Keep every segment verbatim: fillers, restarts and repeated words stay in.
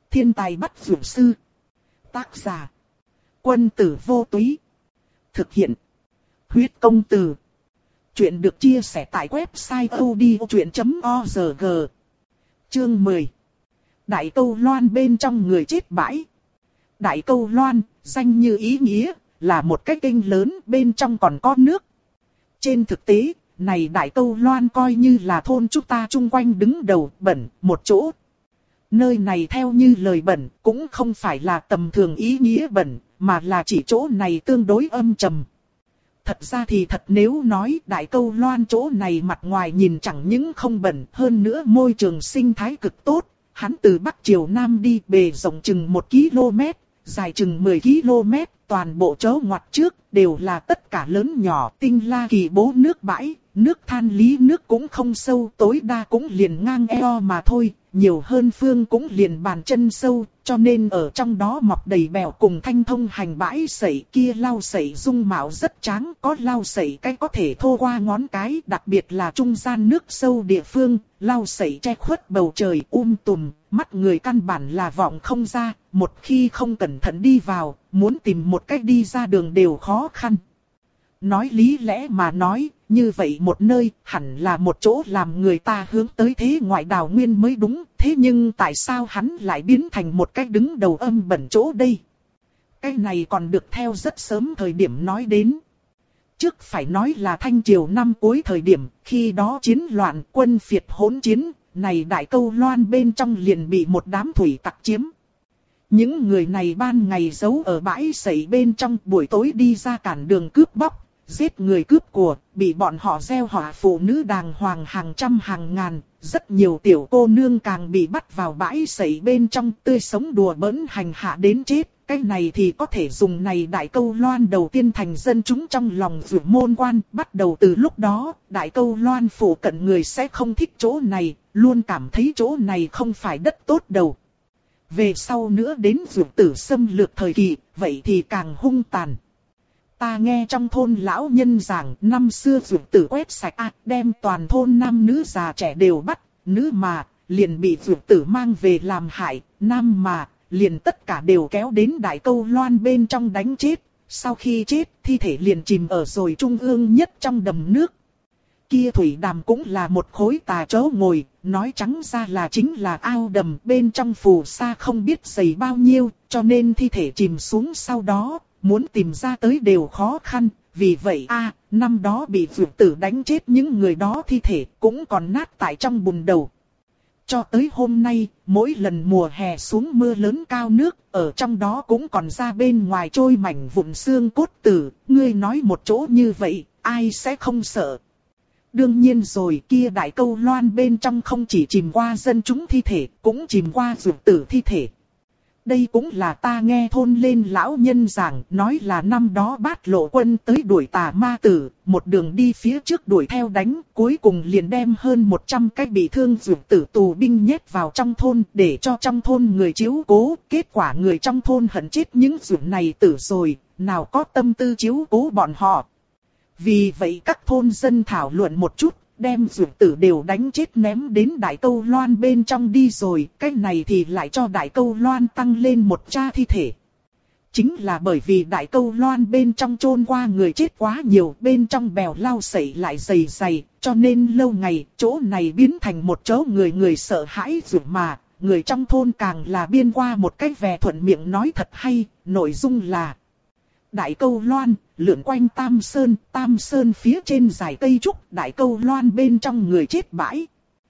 Thiên tài bắt dược sư. Tác giả. Quân tử vô túy. Thực hiện. Huyết công từ. Chuyện được chia sẻ tại website odchuyện chấm org. Chương mười. Đại Câu Loan bên trong người chết bãi. Đại Câu Loan, danh như ý nghĩa, là một cái kênh lớn bên trong còn có nước. Trên thực tế, này Đại Câu Loan coi như là thôn chúng ta chung quanh đứng đầu bẩn một chỗ. Nơi này theo như lời bẩn cũng không phải là tầm thường ý nghĩa bẩn, mà là chỉ chỗ này tương đối âm trầm. Thật ra thì thật nếu nói Đại Câu Loan chỗ này mặt ngoài nhìn chẳng những không bẩn, hơn nữa môi trường sinh thái cực tốt. Hắn từ Bắc Triều Nam đi bề rộng chừng một ki lô mét, dài chừng mười ki lô mét, toàn bộ chỗ ngoặt trước đều là tất cả lớn nhỏ tinh la kỳ bố nước bãi, nước than lý nước cũng không sâu, tối đa cũng liền ngang eo mà thôi, nhiều hơn phương cũng liền bàn chân sâu, cho nên ở trong đó mọc đầy bèo cùng thanh thông hành bãi sậy kia lau sậy dung mạo rất tráng, có lau sậy cái có thể thô qua ngón cái, đặc biệt là trung gian nước sâu địa phương, lau sậy che khuất bầu trời um tùm, mắt người căn bản là vọng không ra, một khi không cẩn thận đi vào, muốn tìm một cách đi ra đường đều khó khăn. Nói lý lẽ mà nói, như vậy một nơi hẳn là một chỗ làm người ta hướng tới thế ngoại đào nguyên mới đúng. Thế nhưng tại sao hắn lại biến thành một cái đứng đầu âm bẩn chỗ đây? Cái này còn được theo rất sớm thời điểm nói đến. Trước phải nói là Thanh Triều năm cuối thời điểm, khi đó chiến loạn quân phiệt hỗn chiến, này Đại Câu Loan bên trong liền bị một đám thủy tặc chiếm. Những người này ban ngày giấu ở bãi sậy bên trong, buổi tối đi ra cản đường cướp bóc, giết người cướp của, bị bọn họ gieo họa phụ nữ đàng hoàng hàng trăm hàng ngàn, rất nhiều tiểu cô nương càng bị bắt vào bãi sậy bên trong tươi sống đùa bỡn hành hạ đến chết. Cái này thì có thể dùng này Đại Câu Loan đầu tiên thành dân chúng trong lòng vượt môn quan. Bắt đầu từ lúc đó, Đại Câu Loan phụ cận người sẽ không thích chỗ này, luôn cảm thấy chỗ này không phải đất tốt đâu. Về sau nữa đến vượt tử xâm lược thời kỳ, vậy thì càng hung tàn. Ta nghe trong thôn lão nhân giảng năm xưa vượt tử quét sạch à, đem toàn thôn nam nữ già trẻ đều bắt, nữ mà, liền bị vượt tử mang về làm hại, nam mà, liền tất cả đều kéo đến Đại Câu Loan bên trong đánh chết, sau khi chết, thi thể liền chìm ở rồi trung ương nhất trong đầm nước. Kia thủy đàm cũng là một khối tà chỗ ngồi, nói trắng ra là chính là ao đầm bên trong phù sa không biết dày bao nhiêu, cho nên thi thể chìm xuống sau đó, muốn tìm ra tới đều khó khăn, vì vậy a năm đó bị vượt tử đánh chết những người đó thi thể cũng còn nát tại trong bùn đầu. Cho tới hôm nay, mỗi lần mùa hè xuống mưa lớn cao nước, ở trong đó cũng còn ra bên ngoài trôi mảnh vụn xương cốt tử, ngươi nói một chỗ như vậy, ai sẽ không sợ. Đương nhiên rồi, kia Đại Câu Loan bên trong không chỉ chìm qua dân chúng thi thể, cũng chìm qua vượt tử thi thể. Đây cũng là ta nghe thôn lên lão nhân giảng, nói là năm đó Bát Lộ quân tới đuổi tà ma tử, một đường đi phía trước đuổi theo đánh, cuối cùng liền đem hơn một trăm cái bị thương vượt tử tù binh nhét vào trong thôn, để cho trong thôn người chiếu cố, kết quả người trong thôn hận chết những vượt này tử rồi, nào có tâm tư chiếu cố bọn họ. Vì vậy các thôn dân thảo luận một chút, đem vượt tử đều đánh chết ném đến Đại Câu Loan bên trong đi rồi, cái này thì lại cho Đại Câu Loan tăng lên một cha thi thể. Chính là bởi vì Đại Câu Loan bên trong chôn qua người chết quá nhiều, bên trong bèo lau sậy lại dày dày, cho nên lâu ngày chỗ này biến thành một chỗ người người sợ hãi vượt mà, người trong thôn càng là biên qua một cách vẻ thuận miệng nói thật hay, nội dung là Đại Câu Loan, lượn quanh Tam Sơn, Tam Sơn phía trên dải cây trúc, Đại Câu Loan bên trong người chết bãi.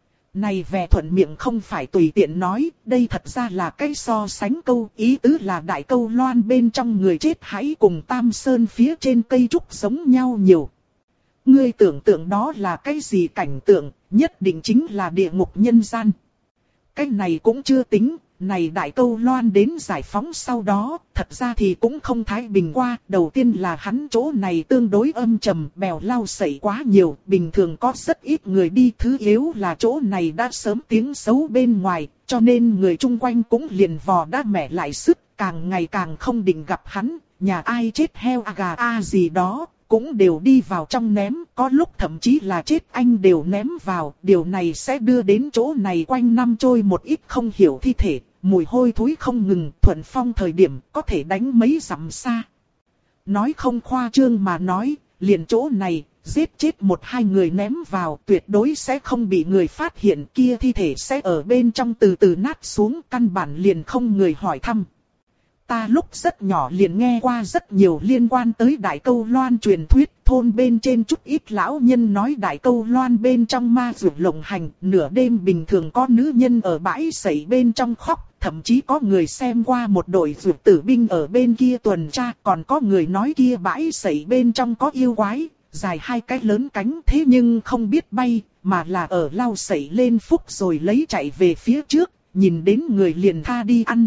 Này vẻ thuận miệng không phải tùy tiện nói, đây thật ra là cái so sánh câu, ý tứ là Đại Câu Loan bên trong người chết hãy cùng Tam Sơn phía trên cây trúc giống nhau nhiều. Ngươi tưởng tượng đó là cái gì cảnh tượng, nhất định chính là địa ngục nhân gian. Cái này cũng chưa tính. Này Đại Câu Loan đến giải phóng sau đó, thật ra thì cũng không thái bình qua. Đầu tiên là hắn chỗ này tương đối âm trầm, bèo lau sậy quá nhiều, bình thường có rất ít người đi. Thứ yếu là chỗ này đã sớm tiếng xấu bên ngoài, cho nên người chung quanh cũng liền vò đã mẻ lại sức, càng ngày càng không định gặp hắn. Nhà ai chết heo à gà a à gì đó, cũng đều đi vào trong ném, có lúc thậm chí là chết anh đều ném vào. Điều này sẽ đưa đến chỗ này quanh năm trôi một ít không hiểu thi thể. mùi hôi thối không ngừng, thuận phong thời điểm có thể đánh mấy dặm xa. Nói không khoa trương mà nói, liền chỗ này, giết chết một hai người ném vào tuyệt đối sẽ không bị người phát hiện, kia thi thể sẽ ở bên trong từ từ nát xuống, căn bản liền không người hỏi thăm. Ta lúc rất nhỏ liền nghe qua rất nhiều liên quan tới Đại Câu Loan truyền thuyết, thôn bên trên chút ít lão nhân nói Đại Câu Loan bên trong ma dược lộng hành, nửa đêm bình thường có nữ nhân ở bãi sẩy bên trong khóc, thậm chí có người xem qua một đội dược tử binh ở bên kia tuần tra, còn có người nói kia bãi sẩy bên trong có yêu quái, dài hai cái lớn cánh thế nhưng không biết bay, mà là ở lau sẩy lên phúc rồi lấy chạy về phía trước, nhìn đến người liền tha đi ăn.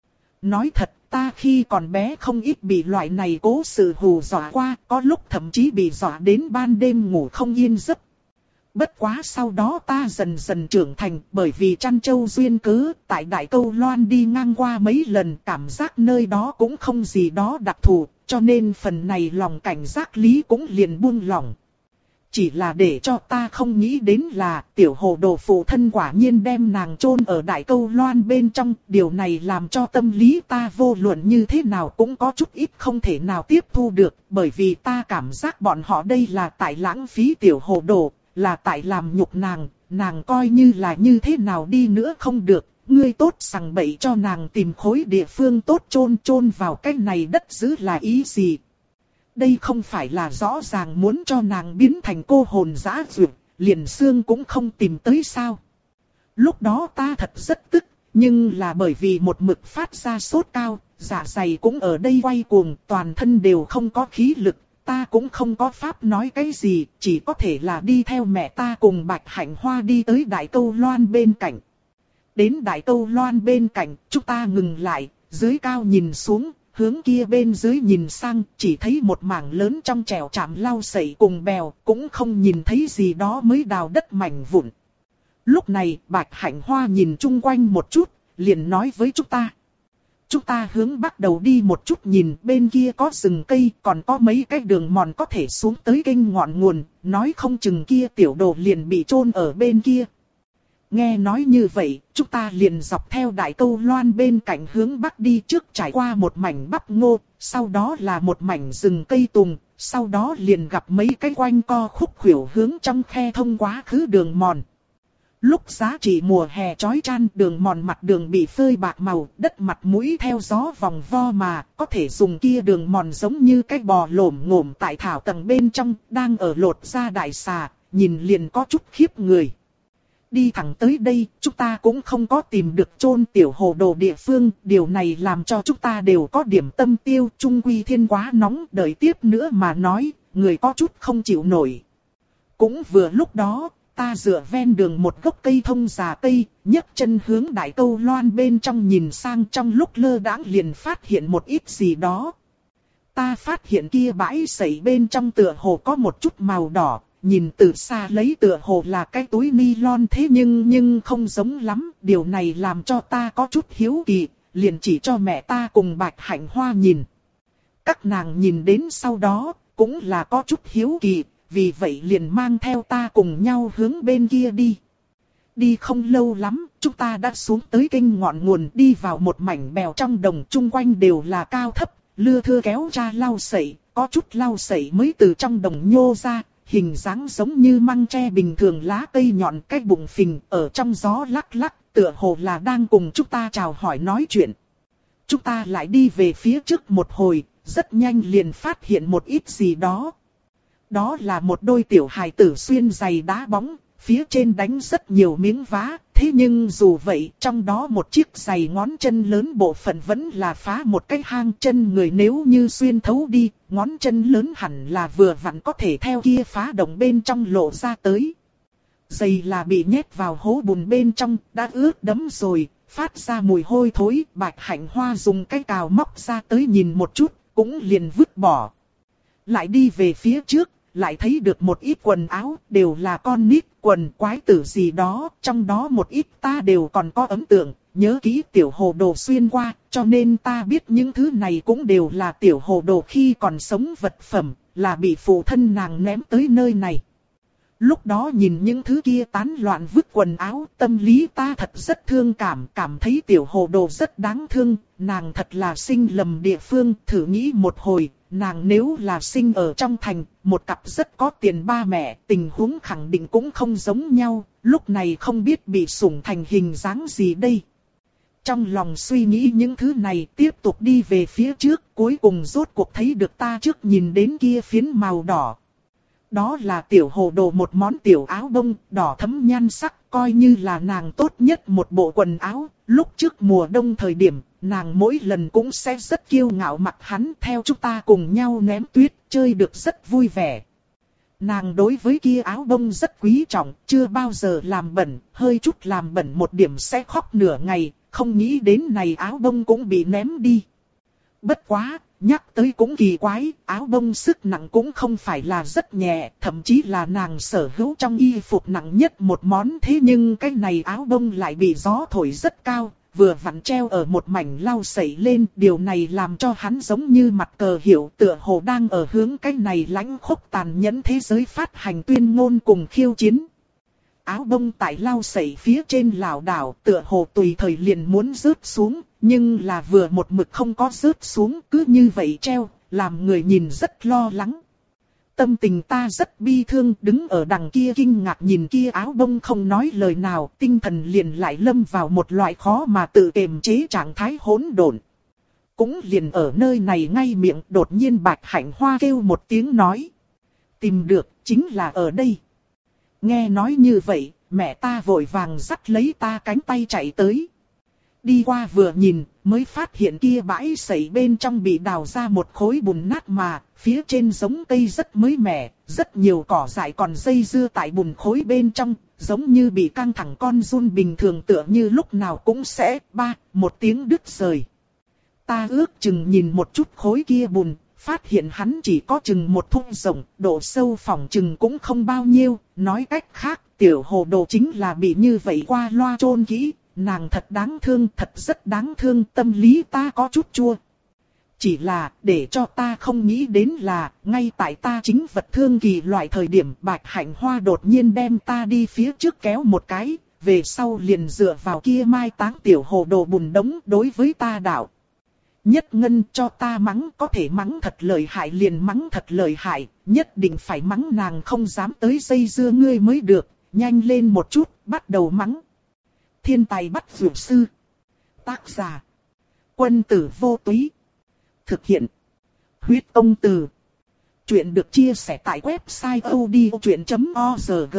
Nói thật, ta khi còn bé không ít bị loại này cố sự hù dọa qua, có lúc thậm chí bị dọa đến ban đêm ngủ không yên giấc. Bất quá sau đó ta dần dần trưởng thành, bởi vì chăn trâu duyên cớ, tại Đại Câu Loan đi ngang qua mấy lần, cảm giác nơi đó cũng không gì đó đặc thù, cho nên phần này lòng cảnh giác lý cũng liền buông lỏng. Chỉ là để cho ta không nghĩ đến là tiểu hồ đồ phụ thân quả nhiên đem nàng chôn ở Đại Câu Loan bên trong. Điều này làm cho tâm lý ta vô luận như thế nào cũng có chút ít không thể nào tiếp thu được. Bởi vì ta cảm giác bọn họ đây là tại lãng phí tiểu hồ đồ, là tại làm nhục nàng. Nàng coi như là như thế nào đi nữa không được. Ngươi tốt sằng bậy cho nàng tìm khối địa phương tốt chôn chôn vào cái này đất giữ là ý gì? Đây không phải là rõ ràng muốn cho nàng biến thành cô hồn dã dược, liền xương cũng không tìm tới sao. Lúc đó ta thật rất tức, nhưng là bởi vì một mực phát ra sốt cao, dạ dày cũng ở đây quay cuồng, toàn thân đều không có khí lực, ta cũng không có pháp nói cái gì, chỉ có thể là đi theo mẹ ta cùng Bạch Hạnh Hoa đi tới Đại Câu Loan bên cạnh. Đến Đại Câu Loan bên cạnh, chúng ta ngừng lại, dưới cao nhìn xuống. Hướng kia bên dưới nhìn sang, chỉ thấy một mảng lớn trong chèo chạm lau sậy cùng bèo, cũng không nhìn thấy gì đó mới đào đất mảnh vụn. Lúc này, Bạch Hạnh Hoa nhìn chung quanh một chút, liền nói với chúng ta. Chúng ta hướng bắt đầu đi một chút nhìn, bên kia có rừng cây, còn có mấy cái đường mòn có thể xuống tới kênh ngọn nguồn, nói không chừng kia tiểu đồ liền bị chôn ở bên kia. Nghe nói như vậy, chúng ta liền dọc theo Đại Câu Loan bên cạnh hướng bắc đi, trước trải qua một mảnh bắp ngô, sau đó là một mảnh rừng cây tùng, sau đó liền gặp mấy cái quanh co khúc khuỷu hướng trong khe thông quá khứ đường mòn. Lúc giá trị mùa hè chói chang, đường mòn mặt đường bị phơi bạc màu, đất mặt mũi theo gió vòng vo mà, có thể dùng kia đường mòn giống như cái bò lổm ngổm tại thảo tầng bên trong, đang ở lột ra đại xà, nhìn liền có chút khiếp người. Đi thẳng tới đây, chúng ta cũng không có tìm được chôn tiểu hồ đồ địa phương, điều này làm cho chúng ta đều có điểm tâm tiêu, chung quy thiên quá nóng, đợi tiếp nữa mà nói, người có chút không chịu nổi. Cũng vừa lúc đó, ta dựa ven đường một gốc cây thông già cây, nhấc chân hướng Đại Câu Loan bên trong nhìn sang, trong lúc lơ đãng liền phát hiện một ít gì đó. Ta phát hiện kia bãi sẩy bên trong tựa hồ có một chút màu đỏ. Nhìn từ xa lấy tựa hồ là cái túi nylon thế nhưng nhưng không giống lắm, điều này làm cho ta có chút hiếu kỳ, liền chỉ cho mẹ ta cùng Bạch Hạnh Hoa nhìn. Các nàng nhìn đến sau đó, cũng là có chút hiếu kỳ, vì vậy liền mang theo ta cùng nhau hướng bên kia đi. Đi không lâu lắm, chúng ta đã xuống tới kênh ngọn nguồn, đi vào một mảnh bèo trong đồng, chung quanh đều là cao thấp, lưa thưa kéo ra lau sậy, có chút lau sậy mới từ trong đồng nhô ra. Hình dáng giống như măng tre bình thường, lá cây nhọn, cái bụng phình, ở trong gió lắc lắc, tựa hồ là đang cùng chúng ta chào hỏi nói chuyện. Chúng ta lại đi về phía trước một hồi, rất nhanh liền phát hiện một ít gì đó. Đó là một đôi tiểu hài tử xuyên giày đá bóng, phía trên đánh rất nhiều miếng vá, thế nhưng dù vậy, trong đó một chiếc giày ngón chân lớn bộ phận vẫn là phá một cái hang, chân người nếu như xuyên thấu đi, ngón chân lớn hẳn là vừa vặn có thể theo kia phá động bên trong lộ ra tới. Giày là bị nhét vào hố bùn bên trong, đã ướt đẫm rồi, phát ra mùi hôi thối. Bạch Hạnh Hoa dùng cái cào móc ra tới nhìn một chút, cũng liền vứt bỏ. Lại đi về phía trước, lại thấy được một ít quần áo, đều là con nít, quần quái tử gì đó, trong đó một ít ta đều còn có ấn tượng, nhớ kỹ tiểu hồ đồ xuyên qua, cho nên ta biết những thứ này cũng đều là tiểu hồ đồ khi còn sống vật phẩm, là bị phụ thân nàng ném tới nơi này. Lúc đó nhìn những thứ kia tán loạn vứt quần áo, tâm lý ta thật rất thương cảm, cảm thấy tiểu hồ đồ rất đáng thương, nàng thật là sinh lầm địa phương, thử nghĩ một hồi, nàng nếu là sinh ở trong thành, một cặp rất có tiền ba mẹ, tình huống khẳng định cũng không giống nhau, lúc này không biết bị sủng thành hình dáng gì đây. Trong lòng suy nghĩ những thứ này tiếp tục đi về phía trước, cuối cùng rốt cuộc thấy được ta trước nhìn đến kia phiến màu đỏ. Đó là tiểu hồ đồ một món tiểu áo bông, đỏ thẫm nhan sắc, coi như là nàng tốt nhất một bộ quần áo. Lúc trước mùa đông thời điểm, nàng mỗi lần cũng sẽ rất kiêu ngạo mặc hắn theo chúng ta cùng nhau ném tuyết, chơi được rất vui vẻ. Nàng đối với kia áo bông rất quý trọng, chưa bao giờ làm bẩn, hơi chút làm bẩn một điểm sẽ khóc nửa ngày, không nghĩ đến này áo bông cũng bị ném đi. Bất quá, nhắc tới cũng kỳ quái, áo bông sức nặng cũng không phải là rất nhẹ, thậm chí là nàng sở hữu trong y phục nặng nhất một món, thế nhưng cái này áo bông lại bị gió thổi rất cao, vừa vặn treo ở một mảnh lau sậy lên, điều này làm cho hắn giống như mặt cờ hiệu tựa hồ đang ở hướng cái này lãnh khốc tàn nhẫn thế giới phát hành tuyên ngôn cùng khiêu chiến. Áo bông tại lau sậy phía trên lảo đảo tựa hồ tùy thời liền muốn rớt xuống, nhưng là vừa một mực không có rớt xuống, cứ như vậy treo, làm người nhìn rất lo lắng. Tâm tình ta rất bi thương, đứng ở đằng kia kinh ngạc nhìn kia áo bông không nói lời nào, tinh thần liền lại lâm vào một loại khó mà tự kiềm chế trạng thái hỗn độn. Cũng liền ở nơi này ngay miệng đột nhiên Bạch Hạnh Hoa kêu một tiếng nói. Tìm được, chính là ở đây. Nghe nói như vậy, mẹ ta vội vàng dắt lấy ta cánh tay chạy tới. Đi qua vừa nhìn, mới phát hiện kia bãi sậy bên trong bị đào ra một khối bùn nát mà, phía trên giống cây rất mới mẻ, rất nhiều cỏ dại còn dây dưa tại bùn khối bên trong, giống như bị căng thẳng con giun bình thường tựa như lúc nào cũng sẽ, ba, một tiếng đứt rời. Ta ước chừng nhìn một chút khối kia bùn, phát hiện hắn chỉ có chừng một thung rộng, độ sâu phỏng chừng cũng không bao nhiêu, nói cách khác, tiểu hồ đồ chính là bị như vậy qua loa chôn kỹ. Nàng thật đáng thương, thật rất đáng thương, tâm lý ta có chút chua. Chỉ là, để cho ta không nghĩ đến là, ngay tại ta chính vật thương kỳ loại thời điểm Bạch Hạnh Hoa đột nhiên đem ta đi phía trước kéo một cái, về sau liền dựa vào kia mai táng tiểu hồ đồ bùn đống đối với ta đạo. Nhất Ngân cho ta mắng, có thể mắng thật lợi hại liền mắng thật lợi hại, nhất định phải mắng nàng không dám tới dây dưa ngươi mới được, nhanh lên một chút, bắt đầu mắng. Thiên tài bắt dược sư. Tác giả. Quân tử vô túy. Thực hiện. Huyết công từ. Chuyện được chia sẻ tại website odchuyện chấm org.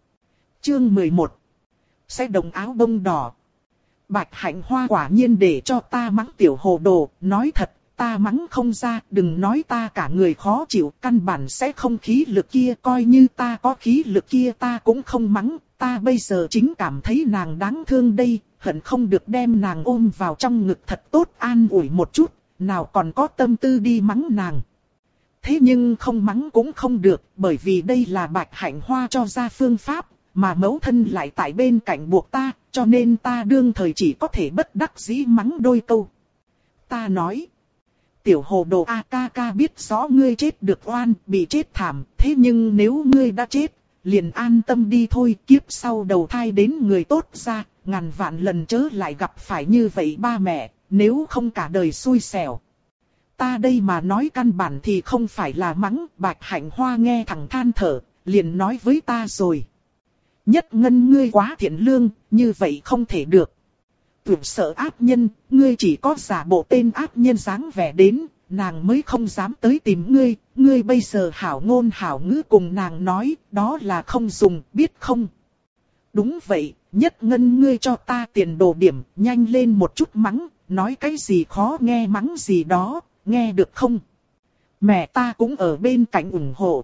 Chương mười một. Sẽ đồng áo bông đỏ. Bạch Hạnh Hoa quả nhiên để cho ta mắng tiểu hồ đồ. Nói thật, ta mắng không ra. Đừng nói ta cả người khó chịu. Căn bản sẽ không khí lực kia. Coi như ta có khí lực kia ta cũng không mắng. Ta bây giờ chính cảm thấy nàng đáng thương đây, hận không được đem nàng ôm vào trong ngực thật tốt an ủi một chút, nào còn có tâm tư đi mắng nàng. Thế nhưng không mắng cũng không được, bởi vì đây là Bạch Hạnh Hoa cho ra phương pháp, mà mẫu thân lại tại bên cạnh buộc ta, cho nên ta đương thời chỉ có thể bất đắc dĩ mắng đôi câu. Ta nói, tiểu hồ đồ A ca ca biết rõ ngươi chết được oan, bị chết thảm, thế nhưng nếu ngươi đã chết, liền an tâm đi thôi, kiếp sau đầu thai đến người tốt ra, ngàn vạn lần chớ lại gặp phải như vậy ba mẹ, nếu không cả đời xui xẻo. Ta đây mà nói căn bản thì không phải là mắng, Bạch Hạnh Hoa nghe thẳng than thở, liền nói với ta rồi. Nhất Ngân ngươi quá thiện lương, như vậy không thể được. Tưởng sợ ác nhân, ngươi chỉ có giả bộ tên ác nhân dáng vẻ đến, nàng mới không dám tới tìm ngươi, ngươi bây giờ hảo ngôn hảo ngữ cùng nàng nói, đó là không dùng, biết không? Đúng vậy, Nhất Ngân ngươi cho ta tiền đồ điểm, nhanh lên một chút mắng, nói cái gì khó nghe mắng gì đó, nghe được không? Mẹ ta cũng ở bên cạnh ủng hộ.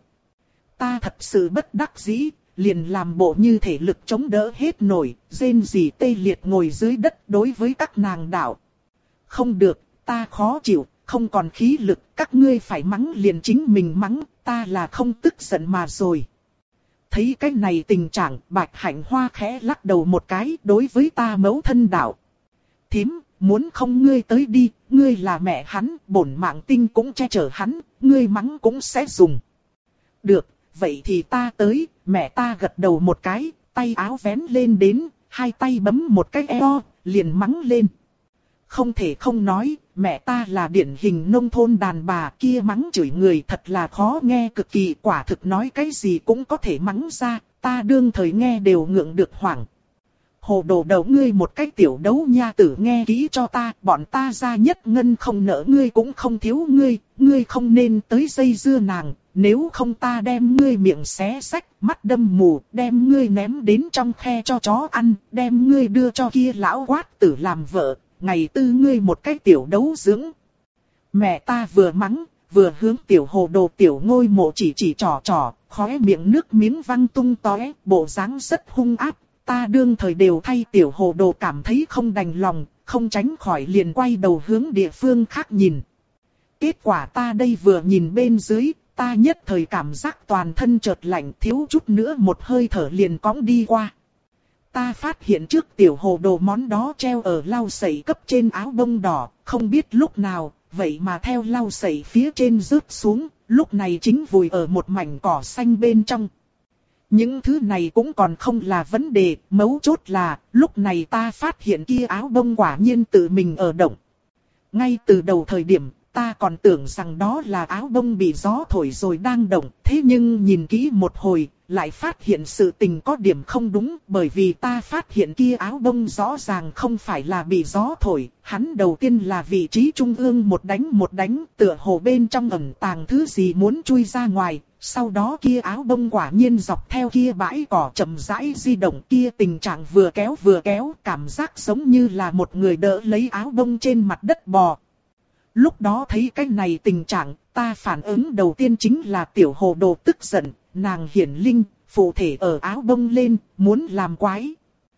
Ta thật sự bất đắc dĩ, liền làm bộ như thể lực chống đỡ hết nổi, rên rỉ tê liệt ngồi dưới đất đối với các nàng đạo. Không được, ta khó chịu. Không còn khí lực, các ngươi phải mắng liền chính mình mắng, ta là không tức giận mà rồi. Thấy cái này tình trạng, Bạch Hạnh Hoa khẽ lắc đầu một cái đối với ta mẫu thân đạo. Thím, muốn không ngươi tới đi, ngươi là mẹ hắn, bổn mạng tinh cũng che chở hắn, ngươi mắng cũng sẽ dùng. Được, vậy thì ta tới, mẹ ta gật đầu một cái, tay áo vén lên đến, hai tay bấm một cái eo, liền mắng lên. Không thể không nói, mẹ ta là điển hình nông thôn đàn bà, kia mắng chửi người thật là khó nghe cực kỳ, quả thực nói cái gì cũng có thể mắng ra, ta đương thời nghe đều ngượng được hoảng. Hồ đồ đầu ngươi một cái tiểu đấu nha tử, nghe kỹ cho ta, bọn ta ra nhất ngân không nợ ngươi cũng không thiếu ngươi, ngươi không nên tới dây dưa nàng, nếu không ta đem ngươi miệng xé sách, mắt đâm mù, đem ngươi ném đến trong khe cho chó ăn, đem ngươi đưa cho kia lão quát tử làm vợ, ngày tư ngươi một cái tiểu đấu dưỡng. Mẹ ta vừa mắng, vừa hướng tiểu hồ đồ tiểu ngôi mộ chỉ chỉ trò trò, khóe miệng nước miếng văng tung tóe, bộ dáng rất hung ác. Ta đương thời đều thay tiểu hồ đồ cảm thấy không đành lòng, không tránh khỏi liền quay đầu hướng địa phương khác nhìn. Kết quả ta đây vừa nhìn bên dưới, ta nhất thời cảm giác toàn thân chợt lạnh, thiếu chút nữa một hơi thở liền cõng đi qua. Ta phát hiện trước tiểu hồ đồ món đó treo ở lau sậy cấp trên áo bông đỏ, không biết lúc nào, vậy mà theo lau sậy phía trên rớt xuống, lúc này chính vùi ở một mảnh cỏ xanh bên trong. Những thứ này cũng còn không là vấn đề, mấu chốt là, lúc này ta phát hiện kia áo bông quả nhiên tự mình ở động. Ngay từ đầu thời điểm, ta còn tưởng rằng đó là áo bông bị gió thổi rồi đang động, thế nhưng nhìn kỹ một hồi, lại phát hiện sự tình có điểm không đúng, bởi vì ta phát hiện kia áo bông rõ ràng không phải là bị gió thổi, hắn đầu tiên là vị trí trung ương một đánh một đánh, tựa hồ bên trong ẩn tàng thứ gì muốn chui ra ngoài. Sau đó kia áo bông quả nhiên dọc theo kia bãi cỏ chậm rãi di động, kia tình trạng vừa kéo vừa kéo, cảm giác giống như là một người đỡ lấy áo bông trên mặt đất bò. Lúc đó thấy cái này tình trạng, ta phản ứng đầu tiên chính là tiểu hồ đồ tức giận, nàng hiển linh, phụ thể ở áo bông lên, muốn làm quái.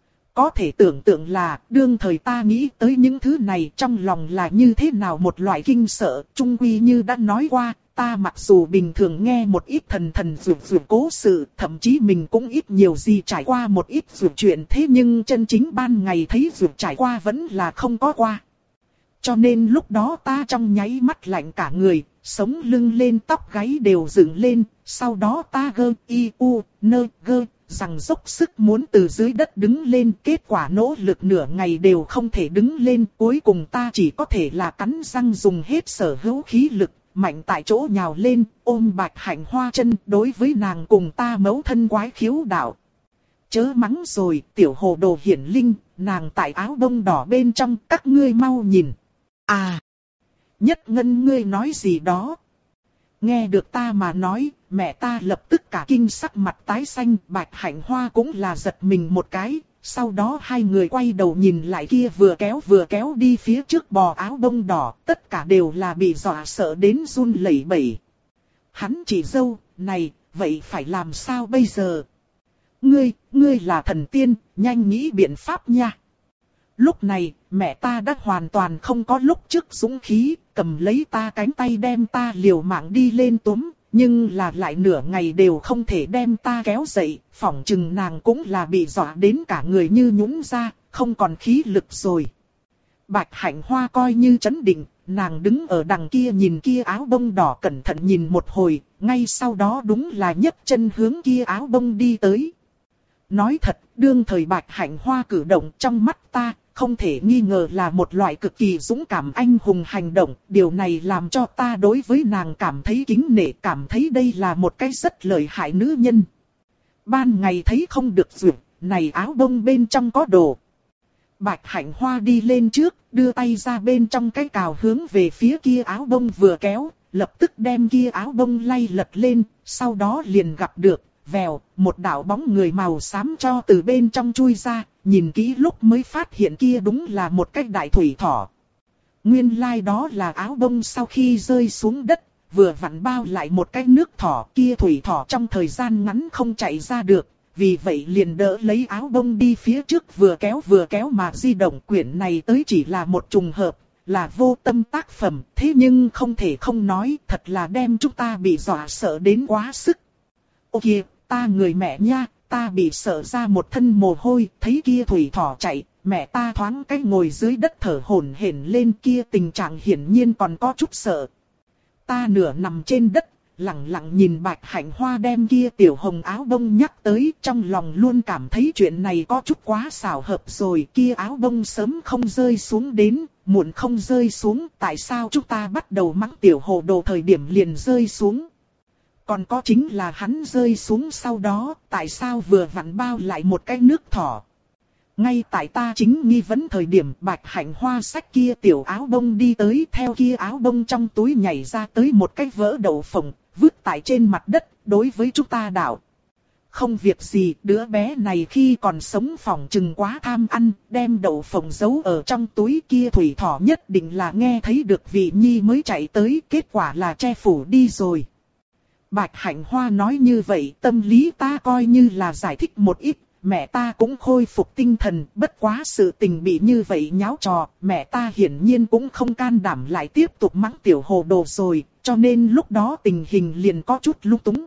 Có thể tưởng tượng là, đương thời ta nghĩ tới những thứ này trong lòng là như thế nào một loại kinh sợ, chung quy như đã nói qua. Ta mặc dù bình thường nghe một ít thần thần dược dược cố sự, thậm chí mình cũng ít nhiều gì trải qua một ít dược chuyện, thế nhưng chân chính ban ngày thấy dược trải qua vẫn là không có qua. Cho nên lúc đó ta trong nháy mắt lạnh cả người, sống lưng lên tóc gáy đều dựng lên, sau đó ta gơ y u nơ gơ, rằng dốc sức muốn từ dưới đất đứng lên, kết quả nỗ lực nửa ngày đều không thể đứng lên, cuối cùng ta chỉ có thể là cắn răng dùng hết sở hữu khí lực. Mạnh tại chỗ nhào lên, ôm Bạch Hạnh Hoa chân, đối với nàng cùng ta mấu thân quái khiếu đạo. Chớ mắng rồi, tiểu hồ đồ hiển linh, nàng tại áo bông đỏ bên trong, các ngươi mau nhìn. À! Nhất ngân ngươi nói gì đó? Nghe được ta mà nói, mẹ ta lập tức cả kinh sắc mặt tái xanh, Bạch Hạnh Hoa cũng là giật mình một cái. Sau đó hai người quay đầu nhìn lại kia vừa kéo vừa kéo đi phía trước bò áo bông đỏ, tất cả đều là bị dọa sợ đến run lẩy bẩy. Hắn chỉ dâu, này, vậy phải làm sao bây giờ? Ngươi, ngươi là thần tiên, nhanh nghĩ biện pháp nha. Lúc này, mẹ ta đã hoàn toàn không có lúc trước dũng khí, cầm lấy ta cánh tay đem ta liều mạng đi lên túm. Nhưng là lại nửa ngày đều không thể đem ta kéo dậy, phỏng chừng nàng cũng là bị dọa đến cả người như nhũn ra, không còn khí lực rồi. Bạch Hạnh Hoa coi như chấn định, nàng đứng ở đằng kia nhìn kia áo bông đỏ cẩn thận nhìn một hồi, ngay sau đó đúng là nhấc chân hướng kia áo bông đi tới. Nói thật, đương thời Bạch Hạnh Hoa cử động trong mắt ta, không thể nghi ngờ là một loại cực kỳ dũng cảm anh hùng hành động, điều này làm cho ta đối với nàng cảm thấy kính nể, cảm thấy đây là một cái rất lợi hại nữ nhân. Ban ngày thấy không được duyệt, này áo bông bên trong có đồ. Bạch Hạnh Hoa đi lên trước, đưa tay ra bên trong cái cào hướng về phía kia áo bông vừa kéo, lập tức đem kia áo bông lay lật lên, sau đó liền gặp được, vèo, một đạo bóng người màu xám cho từ bên trong chui ra, nhìn kỹ lúc mới phát hiện kia đúng là một cái đại thủy thỏ. Nguyên lai like đó là áo bông sau khi rơi xuống đất, vừa vặn bao lại một cái nước thỏ, kia thủy thỏ trong thời gian ngắn không chạy ra được, vì vậy liền đỡ lấy áo bông đi phía trước vừa kéo vừa kéo mà di động. Quyển này tới chỉ là một trùng hợp, là vô tâm tác phẩm, thế nhưng không thể không nói, thật là đem chúng ta bị dọa sợ đến quá sức. Ô kìa, ta người mẹ nha, ta bị sợ ra một thân mồ hôi, thấy kia thủy thỏ chạy, mẹ ta thoáng cái ngồi dưới đất thở hổn hển lên, kia tình trạng hiển nhiên còn có chút sợ. Ta nửa nằm trên đất, lặng lặng nhìn Bạch Hạnh Hoa đem kia tiểu hồng áo bông nhắc tới, trong lòng luôn cảm thấy chuyện này có chút quá xảo hợp rồi. Kia áo bông sớm không rơi xuống đến, muộn không rơi xuống, tại sao chúng ta bắt đầu mắng tiểu hồ đồ thời điểm liền rơi xuống? Còn có chính là hắn rơi xuống sau đó, tại sao vừa vặn bao lại một cái nước thỏ? Ngay tại ta chính nghi vấn thời điểm, Bạch Hạnh Hoa xách kia tiểu áo bông đi tới, theo kia áo bông trong túi nhảy ra tới một cái vỡ đậu phộng, vứt tại trên mặt đất, đối với chúng ta đạo. Không việc gì, đứa bé này khi còn sống phỏng chừng quá tham ăn, đem đậu phộng giấu ở trong túi kia, thủy thỏ nhất định là nghe thấy được vị nhi mới chạy tới, kết quả là che phủ đi rồi. Bạch Hạnh Hoa nói như vậy, tâm lý ta coi như là giải thích một ít. Mẹ ta cũng khôi phục tinh thần, bất quá sự tình bị như vậy nháo trò, mẹ ta hiển nhiên cũng không can đảm lại tiếp tục mắng tiểu hồ đồ rồi, cho nên lúc đó tình hình liền có chút lung túng.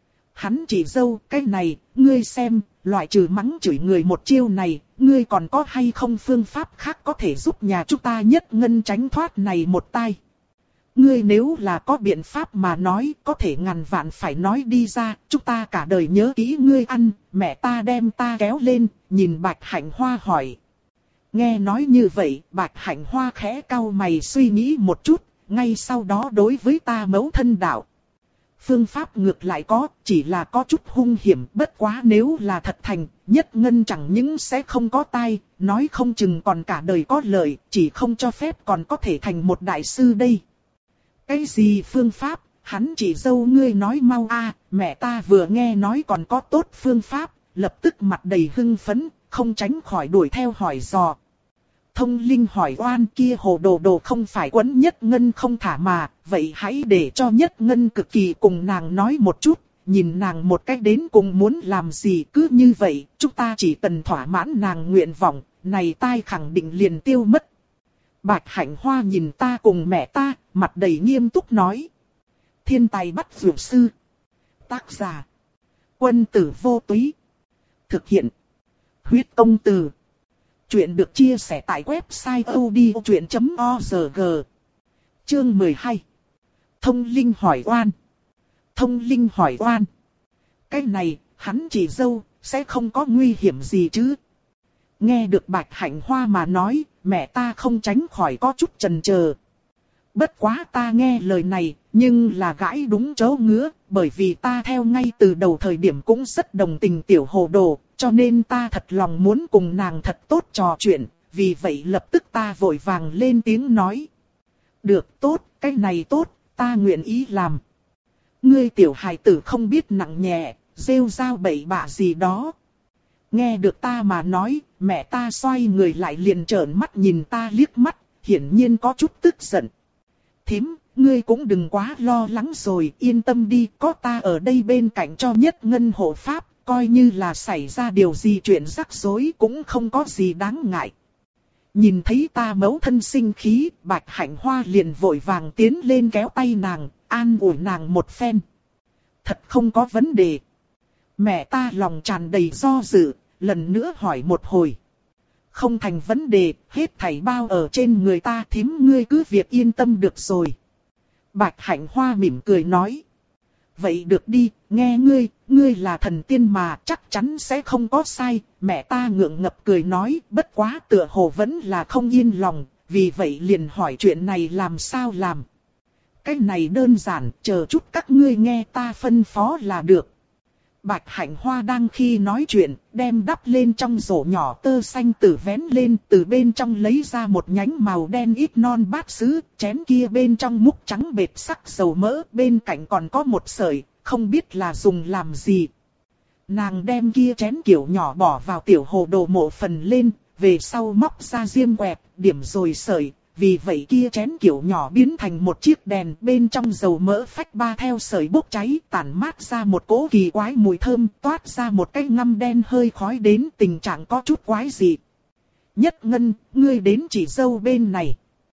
Hắn chỉ dâu, cái này, ngươi xem, loại trừ mắng chửi người một chiêu này, ngươi còn có hay không phương pháp khác có thể giúp nhà chúng ta nhất ngân tránh thoát này một tai. Ngươi nếu là có biện pháp mà nói, có thể ngàn vạn phải nói đi ra, chúng ta cả đời nhớ kỹ ngươi ăn. Mẹ ta đem ta kéo lên, nhìn Bạch Hạnh Hoa hỏi. Nghe nói như vậy, Bạch Hạnh Hoa khẽ cau mày suy nghĩ một chút, ngay sau đó đối với ta mẫu thân đạo. Phương pháp ngược lại có, chỉ là có chút hung hiểm, bất quá nếu là thật thành, nhất ngân chẳng những sẽ không có tai, nói không chừng còn cả đời có lợi, chỉ không cho phép còn có thể thành một đại sư đây. Cái gì phương pháp, hắn chỉ dâu ngươi nói mau a. Mẹ ta vừa nghe nói còn có tốt phương pháp, lập tức mặt đầy hưng phấn, không tránh khỏi đuổi theo hỏi dò. Thông Linh hỏi oan kia hồ đồ đồ không phải quấn Nhất Ngân không thả mà, vậy hãy để cho Nhất Ngân cực kỳ cùng nàng nói một chút, nhìn nàng một cách đến cùng muốn làm gì, cứ như vậy, chúng ta chỉ cần thỏa mãn nàng nguyện vọng, này tai khẳng định liền tiêu mất. Bạch Hạnh Hoa nhìn ta cùng mẹ ta, mặt đầy nghiêm túc nói. Thiên tài bắt dược sư. Tác giả. Quân tử vô túy. Thực hiện. Huyết công từ. Chuyện được chia sẻ tại website odchuyện chấm org. Chương mười hai. Thông Linh hỏi oan. Thông Linh hỏi oan. Cái này, hắn chỉ dâu, sẽ không có nguy hiểm gì chứ. Nghe được Bạch Hạnh Hoa mà nói, mẹ ta không tránh khỏi có chút chần chờ. Bất quá ta nghe lời này, nhưng là gãi đúng chỗ ngứa, bởi vì ta theo ngay từ đầu thời điểm cũng rất đồng tình tiểu hồ đồ, cho nên ta thật lòng muốn cùng nàng thật tốt trò chuyện, vì vậy lập tức ta vội vàng lên tiếng nói. Được tốt, cái này tốt, ta nguyện ý làm. Ngươi tiểu hài tử không biết nặng nhẹ, rêu rao bậy bạ gì đó. Nghe được ta mà nói, mẹ ta xoay người lại liền trợn mắt nhìn ta liếc mắt, hiển nhiên có chút tức giận. Thím, ngươi cũng đừng quá lo lắng rồi, yên tâm đi, có ta ở đây bên cạnh cho Nhất Ngân hộ pháp, coi như là xảy ra điều gì chuyện rắc rối cũng không có gì đáng ngại. Nhìn thấy ta mẫu thân sinh khí, Bạch Hạnh Hoa liền vội vàng tiến lên kéo tay nàng, an ủi nàng một phen. Thật không có vấn đề. Mẹ ta lòng tràn đầy do dự, lần nữa hỏi một hồi. Không thành vấn đề, hết thảy bao ở trên người ta, thím ngươi cứ việc yên tâm được rồi. Bạch Hạnh Hoa mỉm cười nói. Vậy được đi, nghe ngươi, ngươi là thần tiên mà chắc chắn sẽ không có sai. Mẹ ta ngượng ngập cười nói, bất quá tựa hồ vẫn là không yên lòng, vì vậy liền hỏi chuyện này làm sao làm. Cái này đơn giản, chờ chút các ngươi nghe ta phân phó là được. Bạch Hạnh Hoa đang khi nói chuyện, đem đắp lên trong rổ nhỏ tơ xanh tử vén lên, từ bên trong lấy ra một nhánh màu đen ít non bát sứ, chén kia bên trong múc trắng bệt sắc dầu mỡ, bên cạnh còn có một sợi, không biết là dùng làm gì. Nàng đem kia chén kiểu nhỏ bỏ vào tiểu hồ đồ mộ phần lên, về sau móc ra diêm quẹt, điểm rồi sợi. Vì vậy kia chén kiểu nhỏ biến thành một chiếc đèn, bên trong dầu mỡ phách ba theo sợi bốc cháy, tản mát ra một cỗ kỳ quái mùi thơm, toát ra một cái ngăm đen hơi khói đến, tình trạng có chút quái dị. Nhất Ngân, ngươi đến chỉ dâu bên này.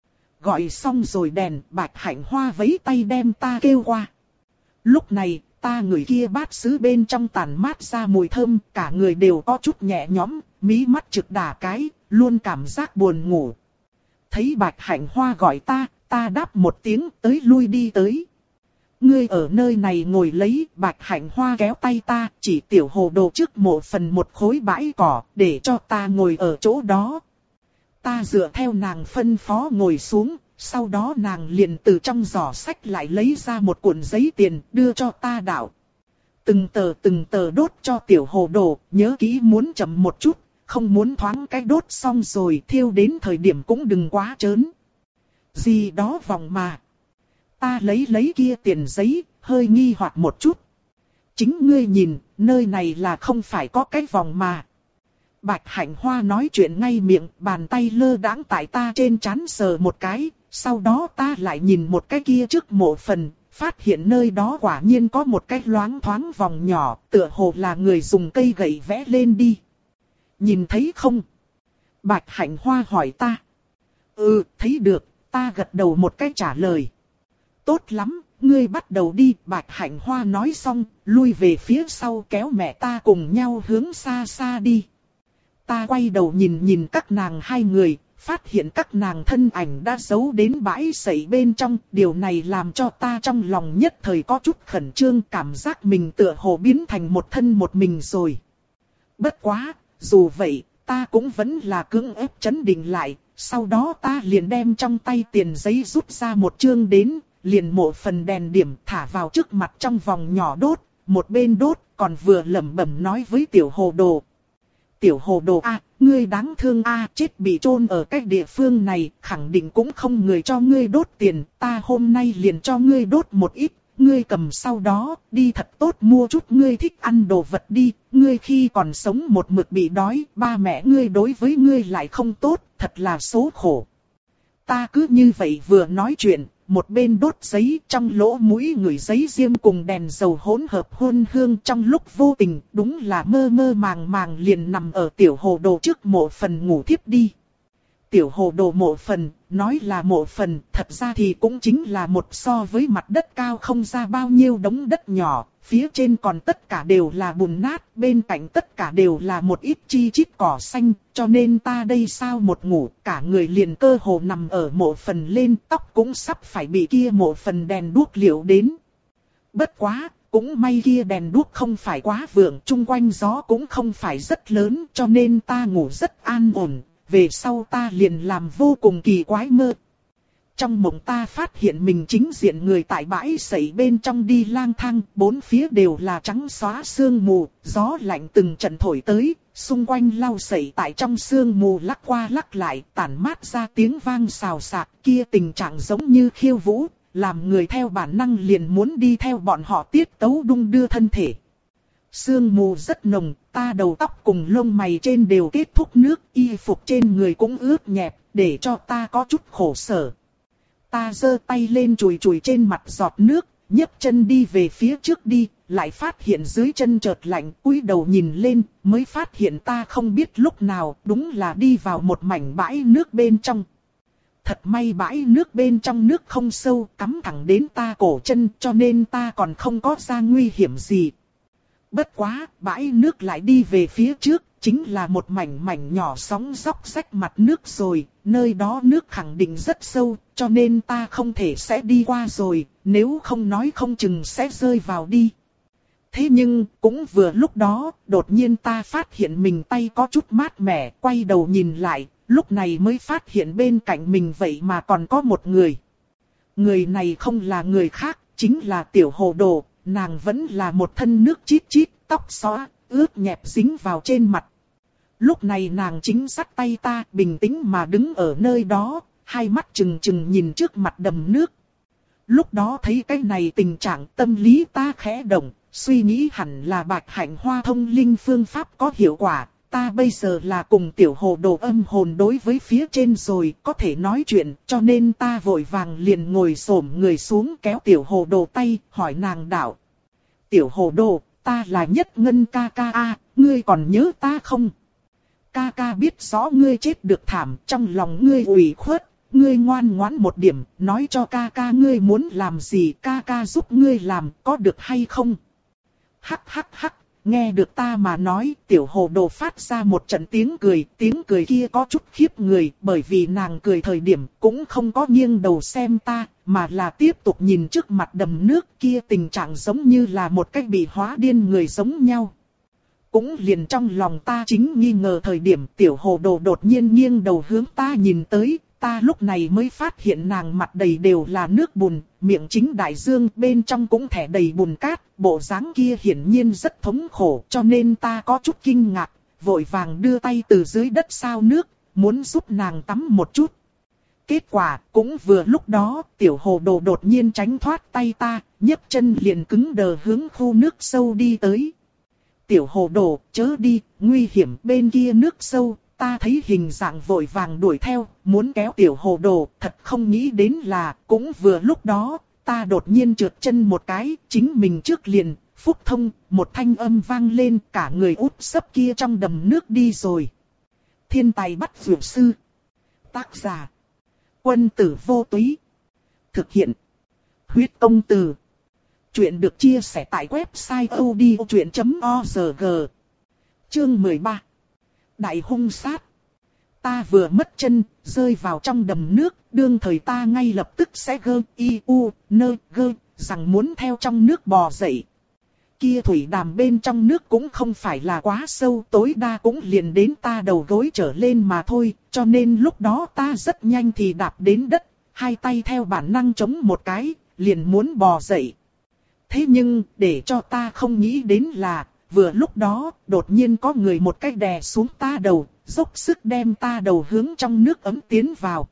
Gọi xong rồi đèn, Bạch Hạnh Hoa vẫy tay đem ta kêu qua. Lúc này, ta ngửi kia bát sứ bên trong tản mát ra mùi thơm, cả người đều có chút nhẹ nhõm, mí mắt trực đả cái, luôn cảm giác buồn ngủ. Thấy Bạch Hạnh Hoa gọi ta, ta đáp một tiếng tới lui đi tới. ngươi ở nơi này ngồi lấy. Bạch Hạnh Hoa kéo tay ta, chỉ tiểu hồ đồ trước mộ phần một khối bãi cỏ, để cho ta ngồi ở chỗ đó. Ta dựa theo nàng phân phó ngồi xuống, sau đó nàng liền từ trong giỏ sách lại lấy ra một cuộn giấy tiền, đưa cho ta đảo. Từng tờ từng tờ đốt cho tiểu hồ đồ, nhớ kỹ muốn chậm một chút, không muốn thoáng cái đốt xong rồi thiêu đến thời điểm cũng đừng quá trớn. Gì đó vòng mà. Ta lấy lấy kia tiền giấy, hơi nghi hoặc một chút. Chính ngươi nhìn, nơi này là không phải có cái vòng mà. Bạch Hạnh Hoa nói chuyện ngay miệng, bàn tay lơ đãng tại ta trên trán sờ một cái, sau đó ta lại nhìn một cái kia trước mộ phần, phát hiện nơi đó quả nhiên có một cái loáng thoáng vòng nhỏ, tựa hồ là người dùng cây gậy vẽ lên đi. Nhìn thấy không? Bạch Hạnh Hoa hỏi ta. Ừ, thấy được, ta gật đầu một cái trả lời. Tốt lắm, ngươi bắt đầu đi. Bạch Hạnh Hoa nói xong, lui về phía sau kéo mẹ ta cùng nhau hướng xa xa đi. Ta quay đầu nhìn nhìn các nàng hai người, phát hiện các nàng thân ảnh đã giấu đến bãi sậy bên trong. Điều này làm cho ta trong lòng nhất thời có chút khẩn trương, cảm giác mình tựa hồ biến thành một thân một mình rồi. Bất quá, dù vậy, ta cũng vẫn là cưỡng ép trấn định lại. Sau đó ta liền đem trong tay tiền giấy rút ra một chương đến, liền mộ phần đèn điểm thả vào trước mặt trong vòng nhỏ đốt. Một bên đốt còn vừa lẩm bẩm nói với tiểu hồ đồ. Tiểu hồ đồ a, ngươi đáng thương a, chết bị chôn ở cái địa phương này, khẳng định cũng không người cho ngươi đốt tiền, ta hôm nay liền cho ngươi đốt một ít, ngươi cầm sau đó, đi thật tốt mua chút ngươi thích ăn đồ vật đi, ngươi khi còn sống một mực bị đói, ba mẹ ngươi đối với ngươi lại không tốt, thật là số khổ. Ta cứ như vậy vừa nói chuyện, một bên đốt giấy, trong lỗ mũi ngửi giấy diêm cùng đèn dầu hỗn hợp hôn hương, trong lúc vô tình, đúng là mơ mơ màng màng liền nằm ở tiểu hồ đồ trước mộ phần ngủ thiếp đi. Tiểu hồ đồ mộ phần, nói là mộ phần, thật ra thì cũng chính là một so với mặt đất cao không ra bao nhiêu đống đất nhỏ, phía trên còn tất cả đều là bùn nát, bên cạnh tất cả đều là một ít chi chít cỏ xanh, cho nên ta đây sao một ngủ, cả người liền cơ hồ nằm ở mộ phần lên, tóc cũng sắp phải bị kia mộ phần đèn đuốc liệu đến. Bất quá, cũng may kia đèn đuốc không phải quá vượng, chung quanh gió cũng không phải rất lớn, cho nên ta ngủ rất an ổn. Về sau ta liền làm vô cùng kỳ quái mơ. Trong mộng ta phát hiện mình chính diện người tại bãi sậy bên trong đi lang thang, bốn phía đều là trắng xóa sương mù, gió lạnh từng trận thổi tới, xung quanh lau sậy tại trong sương mù lắc qua lắc lại, tản mát ra tiếng vang xào xạc, kia tình trạng giống như khiêu vũ, làm người theo bản năng liền muốn đi theo bọn họ tiết tấu đung đưa thân thể. Sương mù rất nồng, ta đầu tóc cùng lông mày trên đều kết thúc nước, y phục trên người cũng ướt nhẹp, để cho ta có chút khổ sở. Ta giơ tay lên chùi chùi trên mặt giọt nước, nhấc chân đi về phía trước đi, lại phát hiện dưới chân chợt lạnh, cúi đầu nhìn lên, mới phát hiện ta không biết lúc nào, đúng là đi vào một mảnh bãi nước bên trong. Thật may bãi nước bên trong nước không sâu, cắm thẳng đến ta cổ chân, cho nên ta còn không có ra nguy hiểm gì. Bất quá, bãi nước lại đi về phía trước, chính là một mảnh mảnh nhỏ sóng róc rách mặt nước rồi, nơi đó nước khẳng định rất sâu, cho nên ta không thể sẽ đi qua rồi, nếu không nói không chừng sẽ rơi vào đi. Thế nhưng, cũng vừa lúc đó, đột nhiên ta phát hiện mình tay có chút mát mẻ, quay đầu nhìn lại, lúc này mới phát hiện bên cạnh mình vậy mà còn có một người. Người này không là người khác, chính là tiểu hồ đồ. Nàng vẫn là một thân nước chít chít, tóc xõa, ướt nhẹp dính vào trên mặt. Lúc này nàng chính dắt tay ta, bình tĩnh mà đứng ở nơi đó, hai mắt trừng trừng nhìn trước mặt đầm nước. Lúc đó thấy cái này tình trạng tâm lý ta khẽ động, suy nghĩ hẳn là Bạch Hạnh Hoa thông linh phương pháp có hiệu quả. Ta bây giờ là cùng tiểu hồ đồ âm hồn đối với phía trên rồi, có thể nói chuyện, cho nên ta vội vàng liền ngồi xổm người xuống kéo tiểu hồ đồ tay, hỏi nàng đạo. Tiểu hồ đồ, ta là Nhất Ngân ca ca a, ngươi còn nhớ ta không? Ca ca biết rõ ngươi chết được thảm, trong lòng ngươi ủy khuất, ngươi ngoan ngoãn một điểm, nói cho ca ca ngươi muốn làm gì, ca ca giúp ngươi làm, có được hay không? Hắc hắc hắc. nghe được ta mà nói, tiểu hồ đồ phát ra một trận tiếng cười, tiếng cười kia có chút khiếp người, bởi vì nàng cười thời điểm cũng không có nghiêng đầu xem ta, mà là tiếp tục nhìn trước mặt đầm nước kia, tình trạng giống như là một cách bị hóa điên người giống nhau. Cũng liền trong lòng ta chính nghi ngờ thời điểm, tiểu hồ đồ đột nhiên nghiêng đầu hướng ta nhìn tới, ta lúc này mới phát hiện nàng mặt đầy đều là nước bùn, miệng chính đại dương bên trong cũng thẻ đầy bùn cát, bộ dáng kia hiển nhiên rất thống khổ, cho nên ta có chút kinh ngạc, vội vàng đưa tay từ dưới đất sao nước, muốn giúp nàng tắm một chút. Kết quả, cũng vừa lúc đó, tiểu hồ đồ đột nhiên tránh thoát tay ta, nhấc chân liền cứng đờ hướng khu nước sâu đi tới. Tiểu hồ đồ, chớ đi, nguy hiểm, bên kia nước sâu. Ta thấy hình dạng vội vàng đuổi theo, muốn kéo tiểu hồ đồ, thật không nghĩ đến là, cũng vừa lúc đó, ta đột nhiên trượt chân một cái, chính mình trước liền, phúc thông, một thanh âm vang lên, cả người út sấp kia trong đầm nước đi rồi. Thiên tài bắt vượt sư. Tác giả. Quân tử vô túy. Thực hiện. Huyết công từ. Chuyện được chia sẻ tại website odchuyện chấm org. Chương mười ba. Đại hung sát. Ta vừa mất chân, rơi vào trong đầm nước, đương thời ta ngay lập tức sẽ gơ, y, u, nơ, gơ, rằng muốn theo trong nước bò dậy. Kia thủy đàm bên trong nước cũng không phải là quá sâu, tối đa cũng liền đến ta đầu gối trở lên mà thôi, cho nên lúc đó ta rất nhanh thì đạp đến đất, hai tay theo bản năng chống một cái, liền muốn bò dậy. Thế nhưng, để cho ta không nghĩ đến là, vừa lúc đó, đột nhiên có người một cái đè xuống ta đầu, dốc sức đem ta đầu hướng trong nước ấm tiến vào.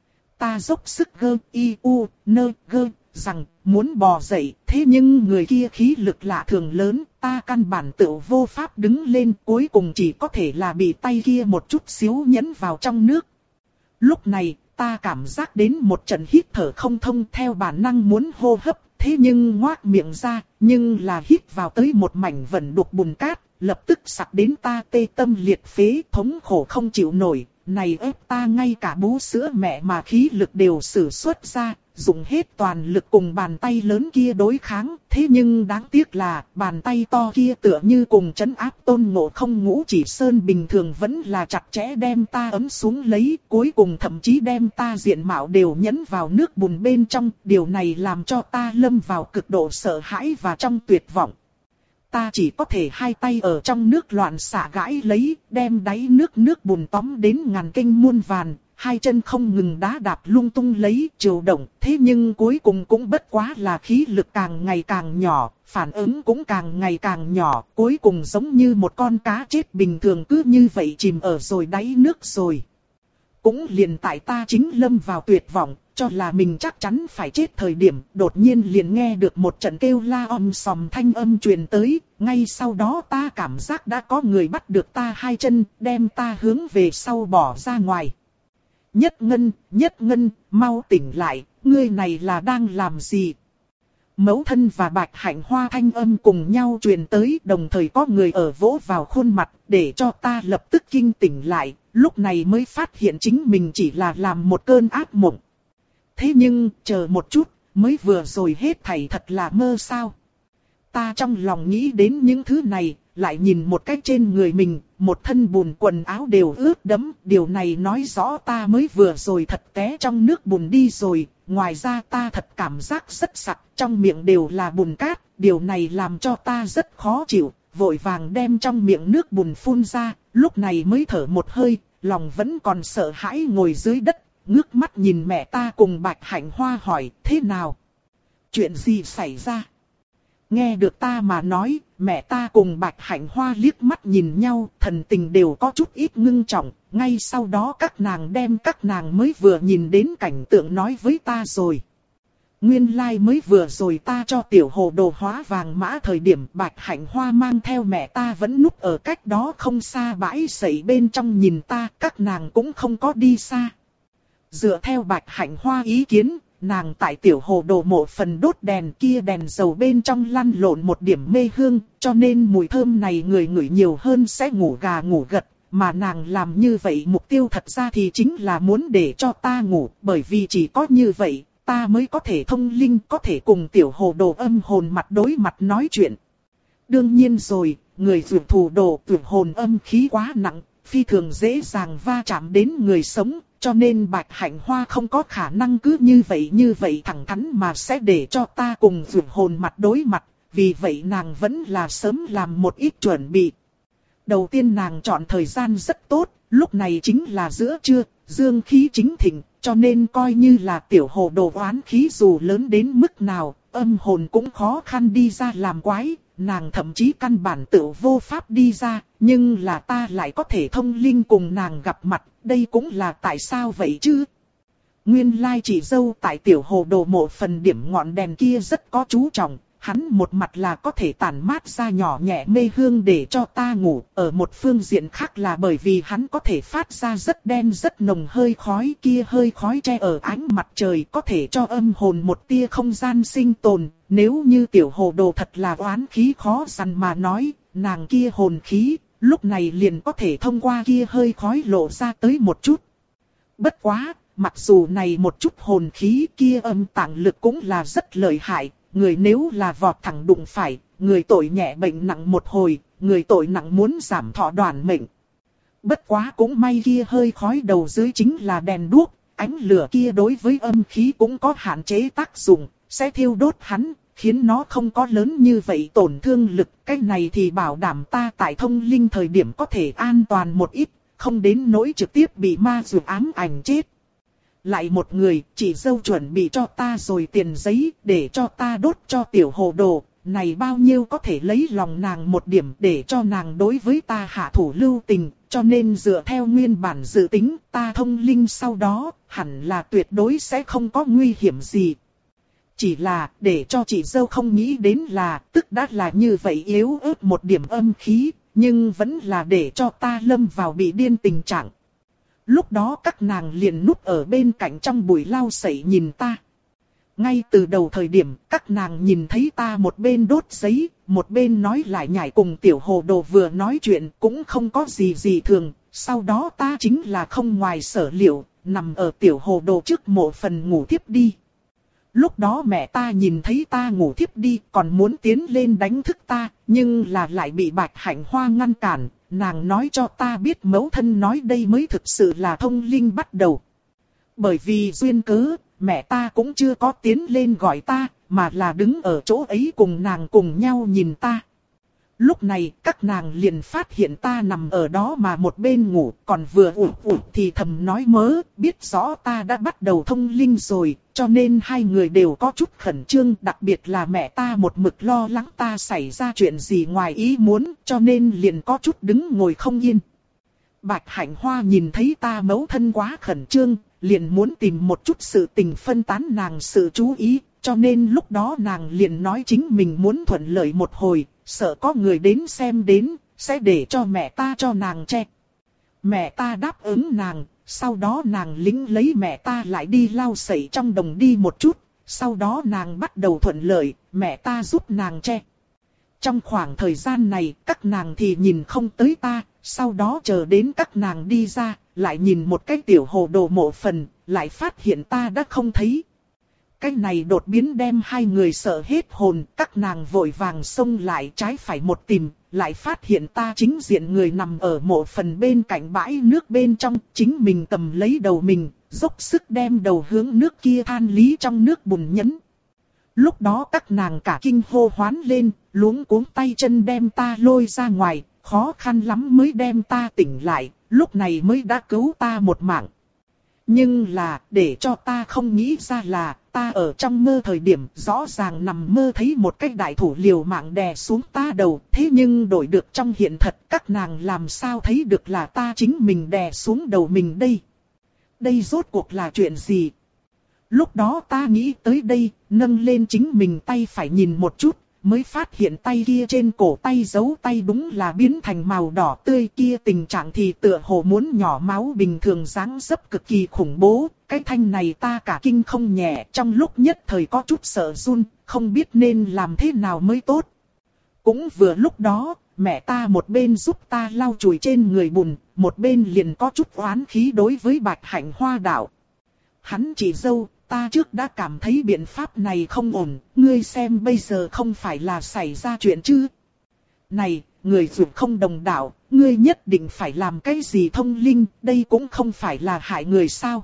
Ta dốc sức gơ, y, u, nơ, gơ, rằng, muốn bò dậy, thế nhưng người kia khí lực lạ thường lớn, ta căn bản tự vô pháp đứng lên, cuối cùng chỉ có thể là bị tay kia một chút xíu nhấn vào trong nước. Lúc này, ta cảm giác đến một trận hít thở không thông, theo bản năng muốn hô hấp. Thế nhưng ngoác miệng ra, nhưng là hít vào tới một mảnh vẩn đục bùn cát, lập tức sặc đến ta tê tâm liệt phế, thống khổ không chịu nổi, này ép ta ngay cả bú sữa mẹ mà khí lực đều sử xuất ra, dùng hết toàn lực cùng bàn tay lớn kia đối kháng, thế nhưng đáng tiếc là bàn tay to kia tựa như cùng trấn áp Tôn Ngộ Không Ngũ Chỉ Sơn bình thường vẫn là chặt chẽ đem ta ấm xuống lấy, cuối cùng thậm chí đem ta diện mạo đều nhấn vào nước bùn bên trong, điều này làm cho ta lâm vào cực độ sợ hãi và trong tuyệt vọng. Ta chỉ có thể hai tay ở trong nước loạn xả gãi lấy, đem đáy nước nước bùn tóm đến ngàn kênh muôn vàn, hai chân không ngừng đá đạp lung tung lấy, chiều động, thế nhưng cuối cùng cũng bất quá là khí lực càng ngày càng nhỏ, phản ứng cũng càng ngày càng nhỏ, cuối cùng giống như một con cá chết bình thường cứ như vậy chìm ở rồi đáy nước rồi. Cũng liền tại ta chính lâm vào tuyệt vọng, cho là mình chắc chắn phải chết thời điểm, đột nhiên liền nghe được một trận kêu la om sòm thanh âm truyền tới, ngay sau đó ta cảm giác đã có người bắt được ta hai chân, đem ta hướng về sau bỏ ra ngoài. Nhất Ngân, Nhất Ngân, mau tỉnh lại, ngươi này là đang làm gì? Mẫu thân và Bạch Hạnh Hoa thanh âm cùng nhau truyền tới, đồng thời có người ở vỗ vào khuôn mặt, để cho ta lập tức kinh tỉnh lại, lúc này mới phát hiện chính mình chỉ là làm một cơn ác mộng. Thế nhưng, chờ một chút, mới vừa rồi hết thảy thật là mơ sao? Ta trong lòng nghĩ đến những thứ này, lại nhìn một cách trên người mình, một thân bùn quần áo đều ướt đẫm, điều này nói rõ ta mới vừa rồi thật té trong nước bùn đi rồi, ngoài ra ta thật cảm giác rất sặc, trong miệng đều là bùn cát, điều này làm cho ta rất khó chịu, vội vàng đem trong miệng nước bùn phun ra, lúc này mới thở một hơi, lòng vẫn còn sợ hãi ngồi dưới đất, ngước mắt nhìn mẹ ta cùng Bạch Hạnh Hoa hỏi, thế nào? Chuyện gì xảy ra? Nghe được ta mà nói, mẹ ta cùng Bạch Hạnh Hoa liếc mắt nhìn nhau, thần tình đều có chút ít ngưng trọng, ngay sau đó các nàng đem các nàng mới vừa nhìn đến cảnh tượng nói với ta rồi. Nguyên lai like mới vừa rồi ta cho tiểu hồ đồ hóa vàng mã thời điểm Bạch Hạnh Hoa mang theo mẹ ta vẫn núp ở cách đó không xa bãi sậy bên trong nhìn ta, các nàng cũng không có đi xa. Dựa theo Bạch Hạnh Hoa ý kiến, nàng tại tiểu hồ đồ mộ phần đốt đèn kia đèn dầu bên trong lăn lộn một điểm mê hương, cho nên mùi thơm này người ngửi nhiều hơn sẽ ngủ gà ngủ gật, mà nàng làm như vậy mục tiêu thật ra thì chính là muốn để cho ta ngủ, bởi vì chỉ có như vậy, ta mới có thể thông linh, có thể cùng tiểu hồ đồ âm hồn mặt đối mặt nói chuyện. Đương nhiên rồi, người vượt thủ đồ vượt hồn âm khí quá nặng, phi thường dễ dàng va chạm đến người sống, cho nên Bạch Hạnh Hoa không có khả năng cứ như vậy như vậy thẳng thắn mà sẽ để cho ta cùng vượt hồn mặt đối mặt, vì vậy nàng vẫn là sớm làm một ít chuẩn bị. Đầu tiên nàng chọn thời gian rất tốt, lúc này chính là giữa trưa, dương khí chính thịnh, cho nên coi như là tiểu hồ đồ oán khí dù lớn đến mức nào, âm hồn cũng khó khăn đi ra làm quái, nàng thậm chí căn bản tự vô pháp đi ra, nhưng là ta lại có thể thông linh cùng nàng gặp mặt, đây cũng là tại sao vậy chứ? Nguyên lai chị dâu tại tiểu hồ đồ mộ phần điểm ngọn đèn kia rất có chú trọng. Hắn một mặt là có thể tản mát ra nhỏ nhẹ mê hương để cho ta ngủ, ở một phương diện khác là bởi vì hắn có thể phát ra rất đen rất nồng hơi khói, kia hơi khói che ở ánh mặt trời có thể cho âm hồn một tia không gian sinh tồn. Nếu như tiểu hồ đồ thật là oán khí khó dằn mà nói, nàng kia hồn khí, lúc này liền có thể thông qua kia hơi khói lộ ra tới một chút. Bất quá, mặc dù này một chút hồn khí kia âm tạng lực cũng là rất lợi hại. Người nếu là vọt thẳng đụng phải, người tội nhẹ bệnh nặng một hồi, người tội nặng muốn giảm thọ đoạn mệnh. Bất quá cũng may kia hơi khói đầu dưới chính là đèn đuốc, ánh lửa kia đối với âm khí cũng có hạn chế tác dụng, sẽ thiêu đốt hắn, khiến nó không có lớn như vậy tổn thương lực. Cái này thì bảo đảm ta tại thông linh thời điểm có thể an toàn một ít, không đến nỗi trực tiếp bị ma dược ám ảnh chết. Lại một người, chị dâu chuẩn bị cho ta rồi tiền giấy để cho ta đốt cho tiểu hồ đồ, này bao nhiêu có thể lấy lòng nàng một điểm để cho nàng đối với ta hạ thủ lưu tình, cho nên dựa theo nguyên bản dự tính ta thông linh sau đó, hẳn là tuyệt đối sẽ không có nguy hiểm gì. Chỉ là để cho chị dâu không nghĩ đến là, tức đã là như vậy yếu ớt một điểm âm khí, nhưng vẫn là để cho ta lâm vào bị điên tình trạng. Lúc đó các nàng liền núp ở bên cạnh trong bụi lau sậy nhìn ta. Ngay từ đầu thời điểm các nàng nhìn thấy ta một bên đốt giấy, một bên nói lại nhảy cùng tiểu hồ đồ vừa nói chuyện cũng không có gì gì thường. Sau đó ta chính là không ngoài sở liệu, nằm ở tiểu hồ đồ trước mộ phần ngủ thiếp đi. Lúc đó mẹ ta nhìn thấy ta ngủ thiếp đi còn muốn tiến lên đánh thức ta, nhưng là lại bị Bạch Hạnh Hoa ngăn cản. Nàng nói cho ta biết mẫu thân nói đây mới thực sự là thông linh bắt đầu. Bởi vì duyên cớ, mẹ ta cũng chưa có tiến lên gọi ta, mà là đứng ở chỗ ấy cùng nàng cùng nhau nhìn ta. Lúc này các nàng liền phát hiện ta nằm ở đó mà một bên ngủ, còn vừa ủ ủ thì thầm nói mớ, biết rõ ta đã bắt đầu thông linh rồi, cho nên hai người đều có chút khẩn trương, đặc biệt là mẹ ta một mực lo lắng ta xảy ra chuyện gì ngoài ý muốn, cho nên liền có chút đứng ngồi không yên. Bạch Hạnh Hoa nhìn thấy ta mẫu thân quá khẩn trương, liền muốn tìm một chút sự tình phân tán nàng sự chú ý, cho nên lúc đó nàng liền nói chính mình muốn thuận lợi một hồi, sợ có người đến xem đến, sẽ để cho mẹ ta cho nàng che. Mẹ ta đáp ứng nàng, sau đó nàng lính lấy mẹ ta lại đi lau sậy trong đồng đi một chút, sau đó nàng bắt đầu thuận lợi, mẹ ta giúp nàng che. Trong khoảng thời gian này, các nàng thì nhìn không tới ta, sau đó chờ đến các nàng đi ra, lại nhìn một cái tiểu hồ đồ mộ phần, lại phát hiện ta đã không thấy. Cái này đột biến đem hai người sợ hết hồn, các nàng vội vàng xông lại trái phải một tìm, lại phát hiện ta chính diện người nằm ở mộ phần bên cạnh bãi nước bên trong, chính mình cầm lấy đầu mình, dốc sức đem đầu hướng nước kia than lý trong nước bùn nhấn. Lúc đó các nàng cả kinh hô hoán lên, luống cuống tay chân đem ta lôi ra ngoài, khó khăn lắm mới đem ta tỉnh lại, lúc này mới đã cứu ta một mạng. Nhưng là, để cho ta không nghĩ ra là, ta ở trong mơ thời điểm rõ ràng nằm mơ thấy một cái đại thủ liều mạng đè xuống ta đầu, thế nhưng đổi được trong hiện thật, các nàng làm sao thấy được là ta chính mình đè xuống đầu mình đây. Đây rốt cuộc là chuyện gì? Lúc đó ta nghĩ tới đây, nâng lên chính mình tay phải nhìn một chút, mới phát hiện tay kia trên cổ tay dấu tay đúng là biến thành màu đỏ tươi kia, tình trạng thì tựa hồ muốn nhỏ máu bình thường, dáng dấp cực kỳ khủng bố. Cái thanh này ta cả kinh không nhẹ, trong lúc nhất thời có chút sợ run, không biết nên làm thế nào mới tốt. Cũng vừa lúc đó, mẹ ta một bên giúp ta lau chùi trên người bùn, một bên liền có chút oán khí đối với Bạch Hạnh Hoa đạo. Hắn chị dâu, ta trước đã cảm thấy biện pháp này không ổn, ngươi xem bây giờ không phải là xảy ra chuyện chứ. Này, người dù không đồng đạo, ngươi nhất định phải làm cái gì thông linh, đây cũng không phải là hại người sao.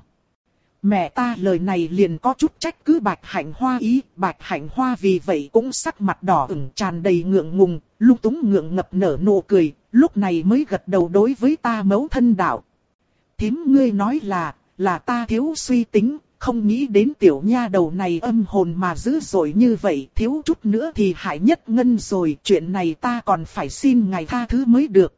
Mẹ ta lời này liền có chút trách cứ Bạch Hạnh Hoa ý, Bạch Hạnh Hoa vì vậy cũng sắc mặt đỏ ửng tràn đầy ngượng ngùng, lung túng ngượng ngập nở nụ cười, lúc này mới gật đầu đối với ta mẫu thân đạo. Thím ngươi nói là, là ta thiếu suy tính, không nghĩ đến tiểu nha đầu này âm hồn mà dữ dội như vậy, thiếu chút nữa thì hại nhất ngân rồi, chuyện này ta còn phải xin ngài tha thứ mới được.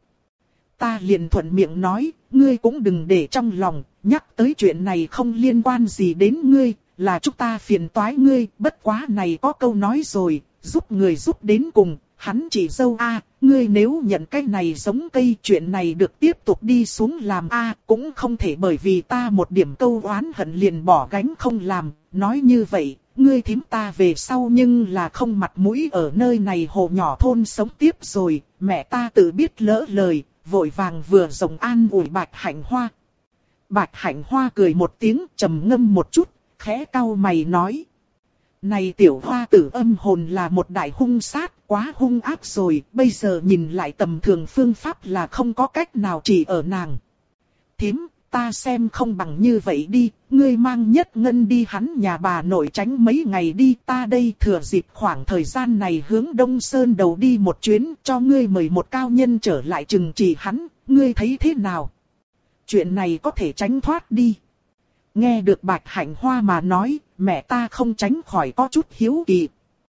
Ta liền thuận miệng nói, ngươi cũng đừng để trong lòng, nhắc tới chuyện này không liên quan gì đến ngươi, là chúng ta phiền toái ngươi, bất quá này có câu nói rồi, giúp người giúp đến cùng, hắn chỉ dâu a, ngươi nếu nhận cái này giống cây, chuyện này được tiếp tục đi xuống làm a, cũng không thể bởi vì ta một điểm câu oán hận liền bỏ gánh không làm, nói như vậy, ngươi thím ta về sau nhưng là không mặt mũi ở nơi này hồ nhỏ thôn sống tiếp rồi, mẹ ta tự biết lỡ lời, vội vàng vừa rộng an ủi Bạch Hạnh Hoa. Bạch Hạnh Hoa cười một tiếng, trầm ngâm một chút, khẽ cau mày nói. Này tiểu hoa tử âm hồn là một đại hung sát, quá hung ác rồi, bây giờ nhìn lại tầm thường phương pháp là không có cách nào chỉ ở nàng. Thím, ta xem không bằng như vậy đi, ngươi mang nhất ngân đi hắn nhà bà nội tránh mấy ngày đi, ta đây thừa dịp khoảng thời gian này hướng Đông Sơn đầu đi một chuyến, cho ngươi mời một cao nhân trở lại trừng trị hắn, ngươi thấy thế nào? Chuyện này có thể tránh thoát đi. Nghe được Bạch Hạnh Hoa mà nói, mẹ ta không tránh khỏi có chút hiếu kỳ.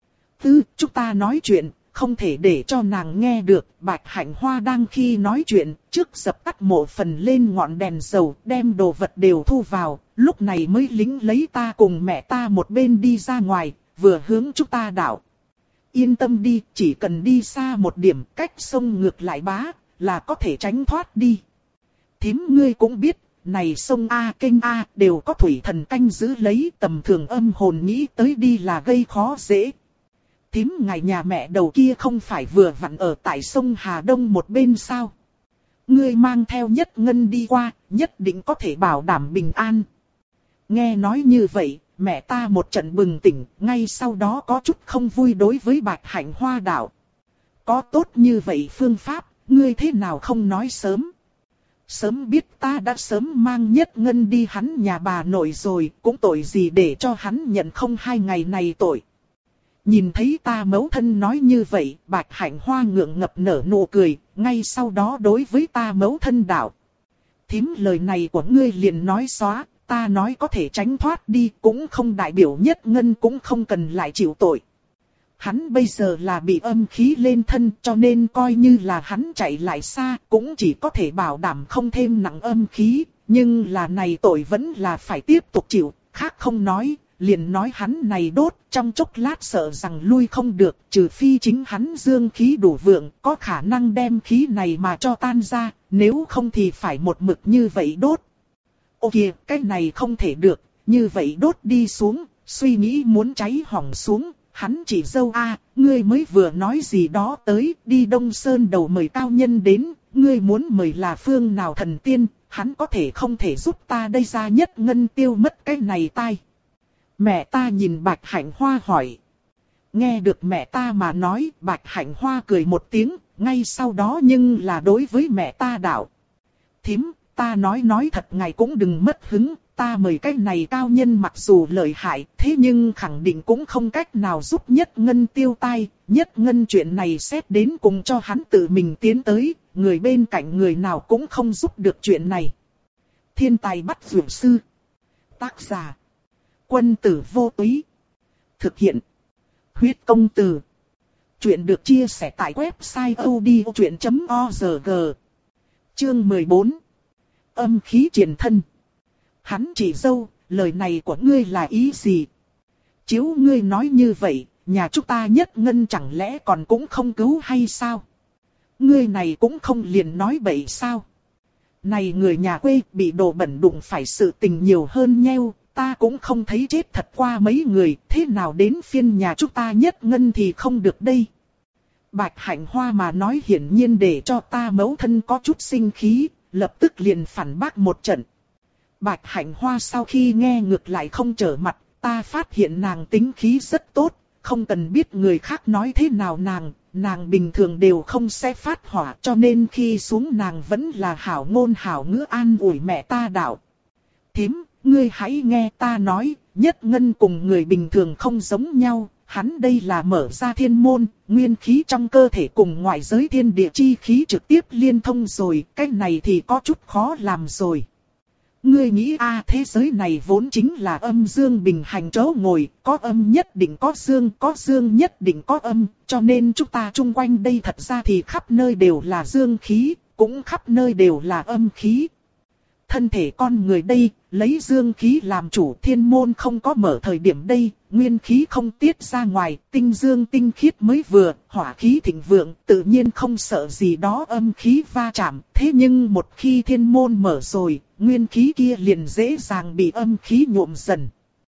Tư, chúng ta nói chuyện, không thể để cho nàng nghe được. Bạch Hạnh Hoa đang khi nói chuyện, trước dập tắt một phần lên ngọn đèn dầu, đem đồ vật đều thu vào, lúc này mới lính lấy ta cùng mẹ ta một bên đi ra ngoài, vừa hướng chúng ta đảo. Yên tâm đi, chỉ cần đi xa một điểm, cách sông ngược lại bá, là có thể tránh thoát đi. Thím ngươi cũng biết, này sông A kênh A đều có thủy thần canh giữ lấy, tầm thường âm hồn nghĩ tới đi là gây khó dễ. Thím ngài nhà mẹ đầu kia không phải vừa vặn ở tại sông Hà Đông một bên sao? Ngươi mang theo nhất ngân đi qua, nhất định có thể bảo đảm bình an. Nghe nói như vậy, mẹ ta một trận bừng tỉnh, ngay sau đó có chút không vui đối với Bạch Hạnh Hoa đạo. Có tốt như vậy phương pháp, ngươi thế nào không nói sớm? Sớm biết ta đã sớm mang nhất ngân đi hắn nhà bà nội rồi, cũng tội gì để cho hắn nhận không hai ngày này tội. Nhìn thấy ta mẫu thân nói như vậy, Bạch Hạnh Hoa ngượng ngập nở nụ cười, ngay sau đó đối với ta mẫu thân đạo. Thím lời này của ngươi liền nói xóa, ta nói có thể tránh thoát đi, cũng không đại biểu nhất ngân cũng không cần lại chịu tội. Hắn bây giờ là bị âm khí lên thân, cho nên coi như là hắn chạy lại xa, cũng chỉ có thể bảo đảm không thêm nặng âm khí, nhưng là này tội vẫn là phải tiếp tục chịu, khác không nói, liền nói hắn này đốt, trong chốc lát sợ rằng lui không được, trừ phi chính hắn dương khí đủ vượng, có khả năng đem khí này mà cho tan ra, nếu không thì phải một mực như vậy đốt. Ô kìa, cái này không thể được, như vậy đốt đi xuống, suy nghĩ muốn cháy hỏng xuống. Hắn chỉ dâu a, ngươi mới vừa nói gì đó tới, đi Đông Sơn đầu mời cao nhân đến, ngươi muốn mời là phương nào thần tiên, hắn có thể không thể giúp ta đây ra nhất ngân tiêu mất cái này tai. Mẹ ta nhìn Bạch Hạnh Hoa hỏi. Nghe được mẹ ta mà nói, Bạch Hạnh Hoa cười một tiếng, ngay sau đó nhưng là đối với mẹ ta đạo. Thím, ta nói nói thật ngài cũng đừng mất hứng. Ta mời cái này cao nhân mặc dù lợi hại, thế nhưng khẳng định cũng không cách nào giúp nhất ngân tiêu tai, nhất ngân chuyện này xét đến cùng cho hắn tự mình tiến tới, người bên cạnh người nào cũng không giúp được chuyện này. Thiên tài bắt dược sư. Tác giả. Quân tử vô túy. Thực hiện. Huyết công từ. Chuyện được chia sẻ tại website odchuyện chấm org. Chương mười bốn. Âm khí triển thân. Hắn chỉ dâu, lời này của ngươi là ý gì? Chiếu ngươi nói như vậy, nhà chúng ta nhất ngân chẳng lẽ còn cũng không cứu hay sao? Ngươi này cũng không liền nói bậy sao? Này người nhà quê bị đồ bẩn đụng phải sự tình nhiều hơn nheo, ta cũng không thấy chết thật qua mấy người, thế nào đến phiên nhà chúng ta nhất ngân thì không được đây? Bạch Hạnh Hoa mà nói hiển nhiên để cho ta mẫu thân có chút sinh khí, lập tức liền phản bác một trận. Bạch Hạnh Hoa sau khi nghe ngược lại không trở mặt, ta phát hiện nàng tính khí rất tốt, không cần biết người khác nói thế nào nàng, nàng bình thường đều không sẽ phát hỏa, cho nên khi xuống nàng vẫn là hảo ngôn hảo ngữ an ủi mẹ ta đạo. Thím, ngươi hãy nghe ta nói, Nhất Ngân cùng người bình thường không giống nhau, hắn đây là mở ra thiên môn, nguyên khí trong cơ thể cùng ngoại giới thiên địa chi khí trực tiếp liên thông rồi, cái này thì có chút khó làm rồi. Ngươi nghĩ a à, thế giới này vốn chính là âm dương bình hành chỗ ngồi, có âm nhất định có dương, có dương nhất định có âm, cho nên chúng ta chung quanh đây thật ra thì khắp nơi đều là dương khí, cũng khắp nơi đều là âm khí. Thân thể con người đây, lấy dương khí làm chủ, thiên môn không có mở thời điểm đây, nguyên khí không tiết ra ngoài, tinh dương tinh khiết mới vừa, hỏa khí thịnh vượng, tự nhiên không sợ gì đó âm khí va chạm. Thế nhưng một khi thiên môn mở rồi, nguyên khí kia liền dễ dàng bị âm khí nhuộm dần.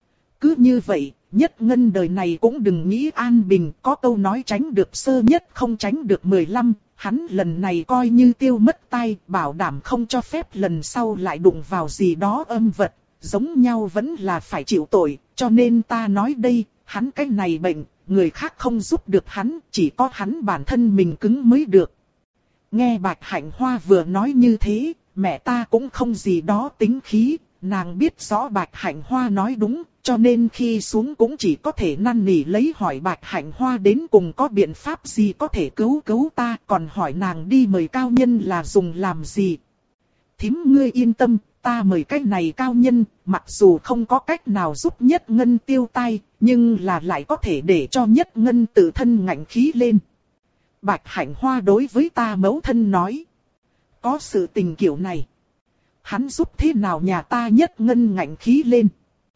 Cứ như vậy, Nhất Ngân đời này cũng đừng nghĩ an bình, có câu nói tránh được sơ nhất không tránh được mười lăm. Hắn lần này coi như tiêu mất tay, bảo đảm không cho phép lần sau lại đụng vào gì đó âm vật, giống nhau vẫn là phải chịu tội, cho nên ta nói đây, hắn cái này bệnh, người khác không giúp được hắn, chỉ có hắn bản thân mình cứng mới được. Nghe Bạch Hạnh Hoa vừa nói như thế, mẹ ta cũng không gì đó tính khí, nàng biết rõ Bạch Hạnh Hoa nói đúng, cho nên khi xuống cũng chỉ có thể năn nỉ lấy hỏi Bạch Hạnh Hoa đến cùng có biện pháp gì có thể cứu cứu ta, còn hỏi nàng đi mời cao nhân là dùng làm gì. Thím ngươi yên tâm, ta mời cái này cao nhân, mặc dù không có cách nào giúp Nhất Ngân tiêu tai, nhưng là lại có thể để cho Nhất Ngân tự thân ngạnh khí lên. Bạch Hạnh Hoa đối với ta mẫu thân nói, có sự tình kiểu này, hắn giúp thế nào nhà ta Nhất Ngân ngạnh khí lên.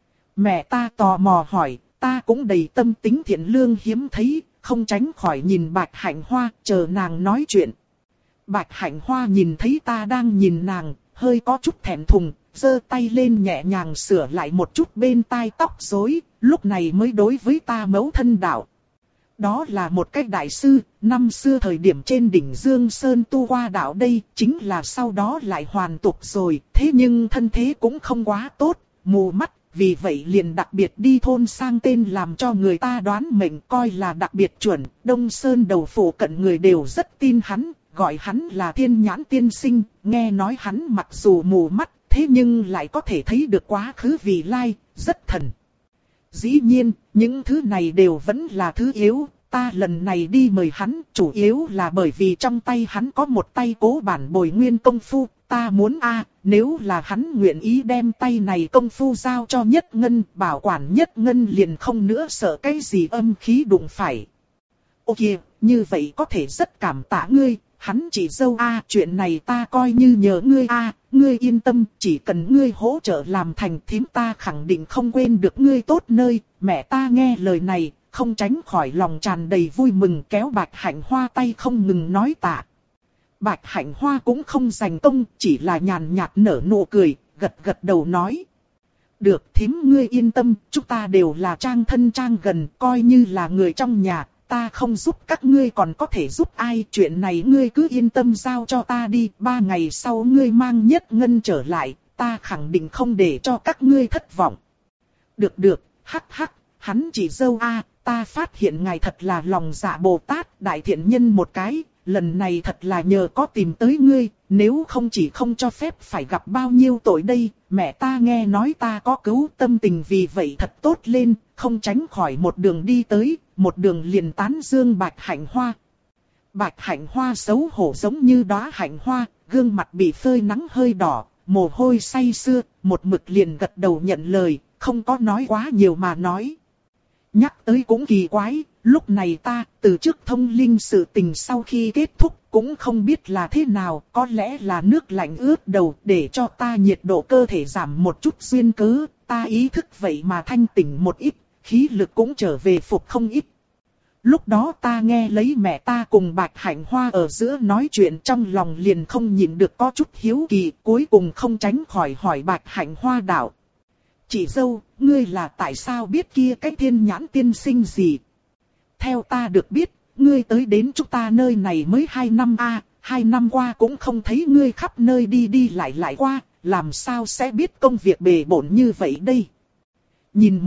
Mẹ ta tò mò hỏi, ta cũng đầy tâm tính thiện lương hiếm thấy, không tránh khỏi nhìn Bạch Hạnh Hoa, chờ nàng nói chuyện. Bạch Hạnh Hoa nhìn thấy ta đang nhìn nàng, hơi có chút thẹn thùng, giơ tay lên nhẹ nhàng sửa lại một chút bên tai tóc rối, lúc này mới đối với ta mẫu thân đạo. Đó là một cách đại sư, năm xưa thời điểm trên đỉnh Dương Sơn tu qua đạo đây, chính là sau đó lại hoàn tục rồi, thế nhưng thân thế cũng không quá tốt, mù mắt. Vì vậy liền đặc biệt đi thôn sang tên làm cho người ta đoán mệnh coi là đặc biệt chuẩn. Đông Sơn đầu phủ cận người đều rất tin hắn, gọi hắn là thiên nhãn tiên sinh. Nghe nói hắn mặc dù mù mắt, thế nhưng lại có thể thấy được quá khứ vị lai, rất thần. Dĩ nhiên, những thứ này đều vẫn là thứ yếu. Ta lần này đi mời hắn, chủ yếu là bởi vì trong tay hắn có một tay cố bản bồi nguyên công phu. Ta muốn a, nếu là hắn nguyện ý đem tay này công phu giao cho Nhất Ngân, bảo quản Nhất Ngân liền không nữa sợ cái gì âm khí đụng phải. Ô kìa, như vậy có thể rất cảm tạ ngươi, hắn chỉ dâu a, chuyện này ta coi như nhờ ngươi a, ngươi yên tâm, chỉ cần ngươi hỗ trợ làm thành thím ta khẳng định không quên được ngươi tốt nơi. Mẹ ta nghe lời này, không tránh khỏi lòng tràn đầy vui mừng kéo Bạch Hạnh Hoa tay không ngừng nói tạ. Bạch Hạnh Hoa cũng không giành công, chỉ là nhàn nhạt nở nụ cười, gật gật đầu nói. Được thím ngươi yên tâm, chúng ta đều là trang thân trang gần, coi như là người trong nhà, ta không giúp các ngươi còn có thể giúp ai, chuyện này ngươi cứ yên tâm giao cho ta đi, ba ngày sau ngươi mang Nhất Ngân trở lại, ta khẳng định không để cho các ngươi thất vọng. Được được, hắc hắc, hắn chỉ dâu a, ta phát hiện ngài thật là lòng dạ Bồ Tát, đại thiện nhân một cái. Lần này thật là nhờ có tìm tới ngươi, nếu không chỉ không cho phép phải gặp bao nhiêu tội đây, mẹ ta nghe nói ta có cứu tâm tình vì vậy thật tốt lên, không tránh khỏi một đường đi tới, một đường liền tán dương Bạch Hạnh Hoa. Bạch Hạnh Hoa xấu hổ giống như đóa hạnh hoa, gương mặt bị phơi nắng hơi đỏ, mồ hôi say sưa, một mực liền gật đầu nhận lời, không có nói quá nhiều mà nói. Nhắc tới cũng kỳ quái, lúc này ta, từ trước thông linh sự tình sau khi kết thúc, cũng không biết là thế nào, có lẽ là nước lạnh ướt đầu để cho ta nhiệt độ cơ thể giảm một chút duyên cớ, ta ý thức vậy mà thanh tỉnh một ít, khí lực cũng trở về phục không ít. Lúc đó ta nghe lấy mẹ ta cùng Bạch Hạnh Hoa ở giữa nói chuyện trong lòng liền không nhịn được có chút hiếu kỳ, cuối cùng không tránh khỏi hỏi Bạch Hạnh Hoa đạo. Chị dâu, ngươi là tại sao biết kia cái thiên nhãn tiên sinh gì? Theo ta được biết, ngươi tới đến chúng ta nơi này mới hai năm a, hai năm qua cũng không thấy ngươi khắp nơi đi đi lại lại qua, làm sao sẽ biết công việc bề bộn như vậy đây? Nhìn một chút,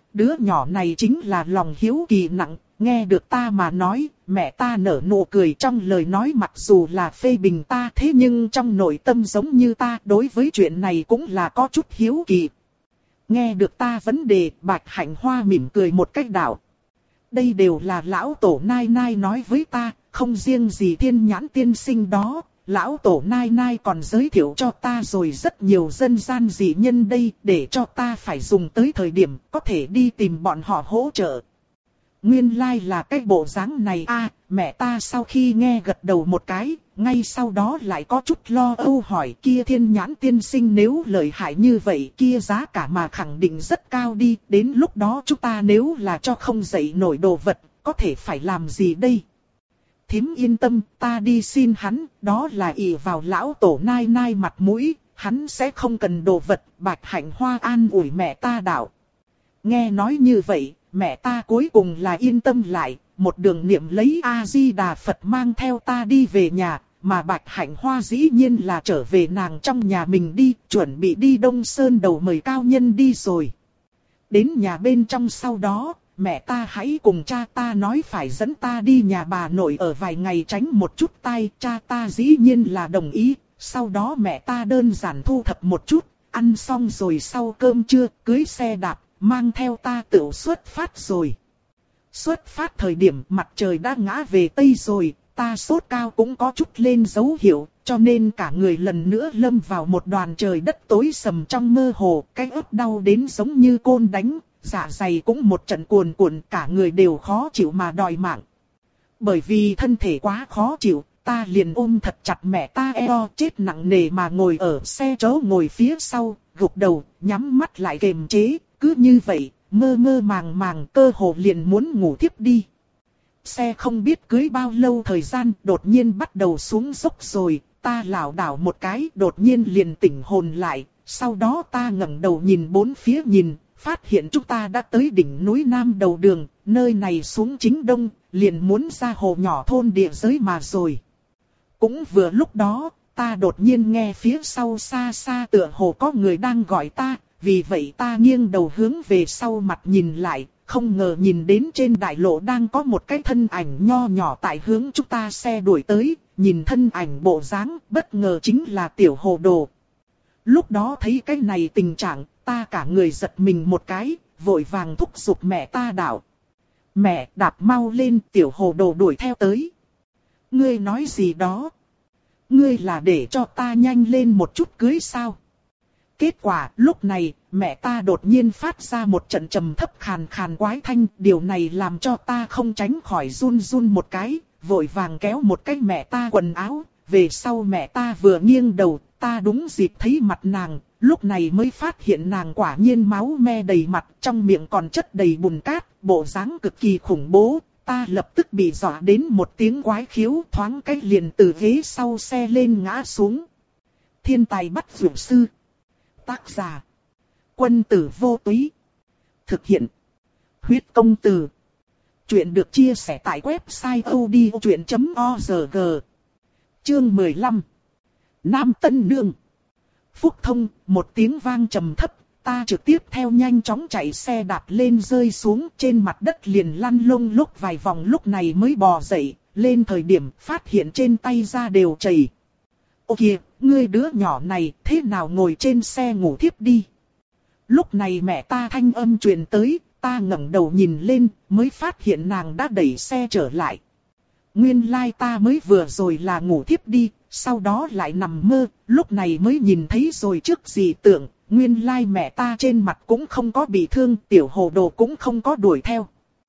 đứa nhỏ này chính là lòng hiếu kỳ nặng, nghe được ta mà nói, mẹ ta nở nụ cười trong lời nói mặc dù là phê bình ta thế nhưng trong nội tâm giống như ta đối với chuyện này cũng là có chút hiếu kỳ. Nghe được ta vấn đề, Bạch Hạnh Hoa mỉm cười một cách đạo. Đây đều là lão tổ nai nai nói với ta, không riêng gì Thiên Nhãn tiên sinh đó, lão tổ nai nai còn giới thiệu cho ta rồi rất nhiều dân gian dị nhân đây, để cho ta phải dùng tới thời điểm có thể đi tìm bọn họ hỗ trợ. Nguyên lai like là cái bộ dáng này a. À, mẹ ta sau khi nghe gật đầu một cái, ngay sau đó lại có chút lo âu hỏi kia Thiên Nhãn tiên sinh nếu lợi hại như vậy kia giá cả mà khẳng định rất cao đi, đến lúc đó chúng ta nếu là cho không dậy nổi đồ vật, có thể phải làm gì đây? Thím yên tâm, ta đi xin hắn, đó là ỷ vào lão tổ nai nai mặt mũi, hắn sẽ không cần đồ vật. Bạch Hạnh Hoa an ủi mẹ ta đạo. Nghe nói như vậy, mẹ ta cuối cùng là yên tâm lại, một đường niệm lấy A-di-đà Phật mang theo ta đi về nhà, mà Bạch Hạnh Hoa dĩ nhiên là trở về nàng trong nhà mình đi, chuẩn bị đi Đông Sơn đầu mời cao nhân đi rồi. Đến nhà bên trong sau đó, mẹ ta hãy cùng cha ta nói phải dẫn ta đi nhà bà nội ở vài ngày tránh một chút tai, cha ta dĩ nhiên là đồng ý, sau đó mẹ ta đơn giản thu thập một chút, ăn xong rồi sau cơm trưa, cưới xe đạp, mang theo ta tự xuất phát rồi. Xuất phát thời điểm mặt trời đã ngã về Tây rồi, ta sốt cao cũng có chút lên dấu hiệu, cho nên cả người lần nữa lâm vào một đoàn trời đất tối sầm trong mơ hồ, cái ớt đau đến giống như côn đánh, dạ dày cũng một trận cuồn cuộn, cả người đều khó chịu mà đòi mạng. Bởi vì thân thể quá khó chịu, ta liền ôm thật chặt mẹ ta eo, chết nặng nề mà ngồi ở xe chỗ ngồi phía sau, gục đầu, nhắm mắt lại kềm chế, cứ như vậy, mơ mơ màng màng cơ hồ liền muốn ngủ thiếp đi. Xe không biết cưới bao lâu thời gian, đột nhiên bắt đầu xuống dốc rồi, ta lảo đảo một cái, đột nhiên liền tỉnh hồn lại, sau đó ta ngẩng đầu nhìn bốn phía nhìn, phát hiện chúng ta đã tới đỉnh núi Nam đầu đường, nơi này xuống chính đông, liền muốn ra hồ nhỏ thôn địa giới mà rồi. Cũng vừa lúc đó, ta đột nhiên nghe phía sau xa xa tựa hồ có người đang gọi ta, vì vậy ta nghiêng đầu hướng về sau mặt nhìn lại, không ngờ nhìn đến trên đại lộ đang có một cái thân ảnh nho nhỏ tại hướng chúng ta xe đuổi tới, nhìn thân ảnh bộ dáng, bất ngờ chính là Tiểu Hồ Đồ. Lúc đó thấy cái này tình trạng, ta cả người giật mình một cái, vội vàng thúc giục mẹ ta đạo. Mẹ, đạp mau lên, Tiểu Hồ Đồ đuổi theo tới. Ngươi nói gì đó? Ngươi là để cho ta nhanh lên một chút cưới sao? Kết quả, lúc này, mẹ ta đột nhiên phát ra một trận trầm thấp khàn khàn quái thanh, điều này làm cho ta không tránh khỏi run run một cái, vội vàng kéo một cái mẹ ta quần áo, về sau mẹ ta vừa nghiêng đầu, ta đúng dịp thấy mặt nàng, lúc này mới phát hiện nàng quả nhiên máu me đầy mặt, trong miệng còn chất đầy bùn cát, bộ dáng cực kỳ khủng bố, ta lập tức bị dọa đến một tiếng quái khiếu, thoáng cái liền từ ghế sau xe lên ngã xuống. Thiên tài bắt dược sư. Tác giả: Quân tử vô túy. Thực hiện: Huyết công từ. Chuyện được chia sẻ tại website odchuyện chấm org. Chương mười lăm. Nam Tân Nương. Phúc thông, một tiếng vang trầm thấp, ta trực tiếp theo nhanh chóng chạy xe đạp lên rơi xuống trên mặt đất liền lăn lông lốc vài vòng, lúc này mới bò dậy, lên thời điểm phát hiện trên tay da đều chảy. Ô kìa, ngươi đứa nhỏ này thế nào ngồi trên xe ngủ thiếp đi. Lúc này mẹ ta thanh âm truyền tới, ta ngẩng đầu nhìn lên mới phát hiện nàng đã đẩy xe trở lại. Nguyên lai like ta mới vừa rồi là ngủ thiếp đi, sau đó lại nằm mơ, lúc này mới nhìn thấy rồi trước dị tượng, nguyên lai like mẹ ta trên mặt cũng không có bị thương, Tiểu Hồ Đồ cũng không có đuổi theo.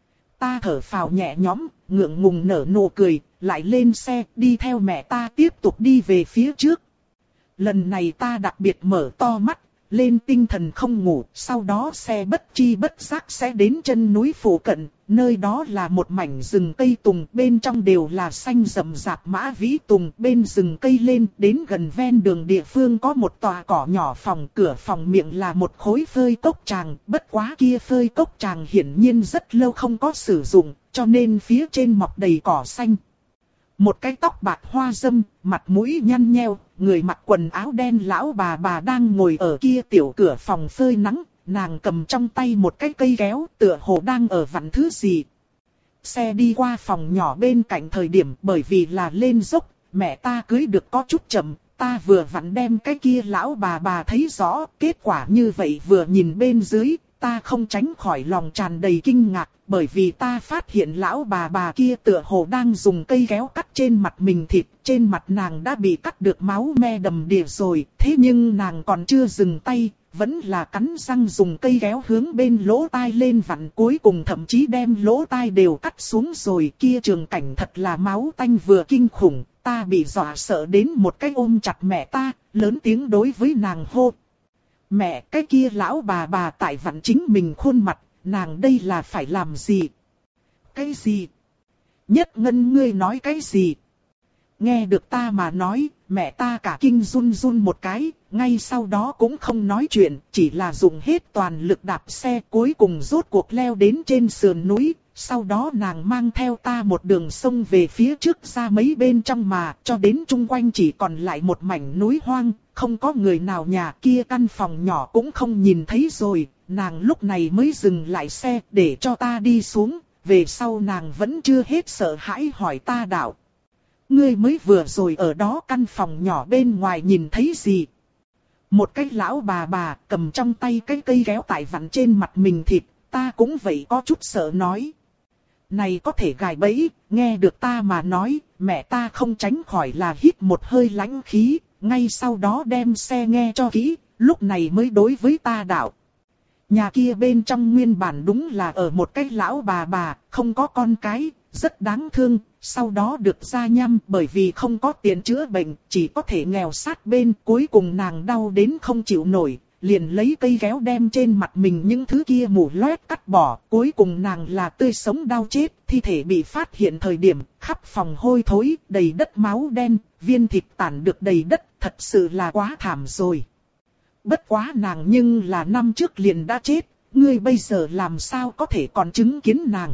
Ta thở phào nhẹ nhõm, ngượng ngùng nở nụ cười, lại lên xe, đi theo mẹ ta tiếp tục đi về phía trước. Lần này ta đặc biệt mở to mắt, lên tinh thần không ngủ, sau đó xe bất chi bất giác sẽ đến chân núi phụ cận, nơi đó là một mảnh rừng cây tùng, bên trong đều là xanh rậm rạp mã vĩ tùng, bên rừng cây lên đến gần ven đường địa phương có một tòa cỏ nhỏ phòng, cửa phòng miệng là một khối phơi cốc tràng, bất quá kia phơi cốc tràng hiển nhiên rất lâu không có sử dụng, cho nên phía trên mọc đầy cỏ xanh. Một cái tóc bạc hoa râm, mặt mũi nhăn nheo, người mặc quần áo đen lão bà bà đang ngồi ở kia tiểu cửa phòng phơi nắng, nàng cầm trong tay một cái cây kéo tựa hồ đang ở vặn thứ gì. Xe đi qua phòng nhỏ bên cạnh thời điểm bởi vì là lên dốc, mẹ ta cưới được có chút chậm, ta vừa vặn đem cái kia lão bà bà thấy rõ, kết quả như vậy vừa nhìn bên dưới, ta không tránh khỏi lòng tràn đầy kinh ngạc, bởi vì ta phát hiện lão bà bà kia tựa hồ đang dùng cây kéo cắt trên mặt mình thịt, trên mặt nàng đã bị cắt được máu me đầm đìa rồi, thế nhưng nàng còn chưa dừng tay, vẫn là cắn răng dùng cây kéo hướng bên lỗ tai lên vặn, cuối cùng thậm chí đem lỗ tai đều cắt xuống rồi, kia trường cảnh thật là máu tanh vừa kinh khủng, ta bị dọa sợ đến một cái ôm chặt mẹ ta, lớn tiếng đối với nàng hô. Mẹ, cái kia lão bà bà tại vặn chính mình khuôn mặt, nàng đây là phải làm gì? Cái gì? Nhất Ngân ngươi nói cái gì? Nghe được ta mà nói, mẹ ta cả kinh run run một cái, ngay sau đó cũng không nói chuyện, chỉ là dùng hết toàn lực đạp xe, cuối cùng rốt cuộc leo đến trên sườn núi, sau đó nàng mang theo ta một đường sông về phía trước ra mấy bên trong mà, cho đến chung quanh chỉ còn lại một mảnh núi hoang, không có người nào, nhà kia căn phòng nhỏ cũng không nhìn thấy rồi, nàng lúc này mới dừng lại xe để cho ta đi xuống, về sau nàng vẫn chưa hết sợ hãi hỏi ta đạo. Ngươi mới vừa rồi ở đó căn phòng nhỏ bên ngoài nhìn thấy gì? Một cái lão bà bà cầm trong tay cái cây kéo tại vặn trên mặt mình thịt, ta cũng vậy có chút sợ nói. Này có thể gài bẫy, nghe được ta mà nói, mẹ ta không tránh khỏi là hít một hơi lãnh khí, ngay sau đó đem xe nghe cho kỹ, lúc này mới đối với ta đạo. Nhà kia bên trong nguyên bản đúng là ở một cái lão bà bà, không có con cái, rất đáng thương, sau đó được ra nhăm bởi vì không có tiền chữa bệnh, chỉ có thể nghèo sát bên, cuối cùng nàng đau đến không chịu nổi, liền lấy cây kéo đem trên mặt mình những thứ kia mủ loét cắt bỏ, cuối cùng nàng là tươi sống đau chết, thi thể bị phát hiện thời điểm, khắp phòng hôi thối, đầy đất máu đen, viên thịt tản được đầy đất, thật sự là quá thảm rồi. Bất quá nàng nhưng là năm trước liền đã chết, ngươi bây giờ làm sao có thể còn chứng kiến nàng.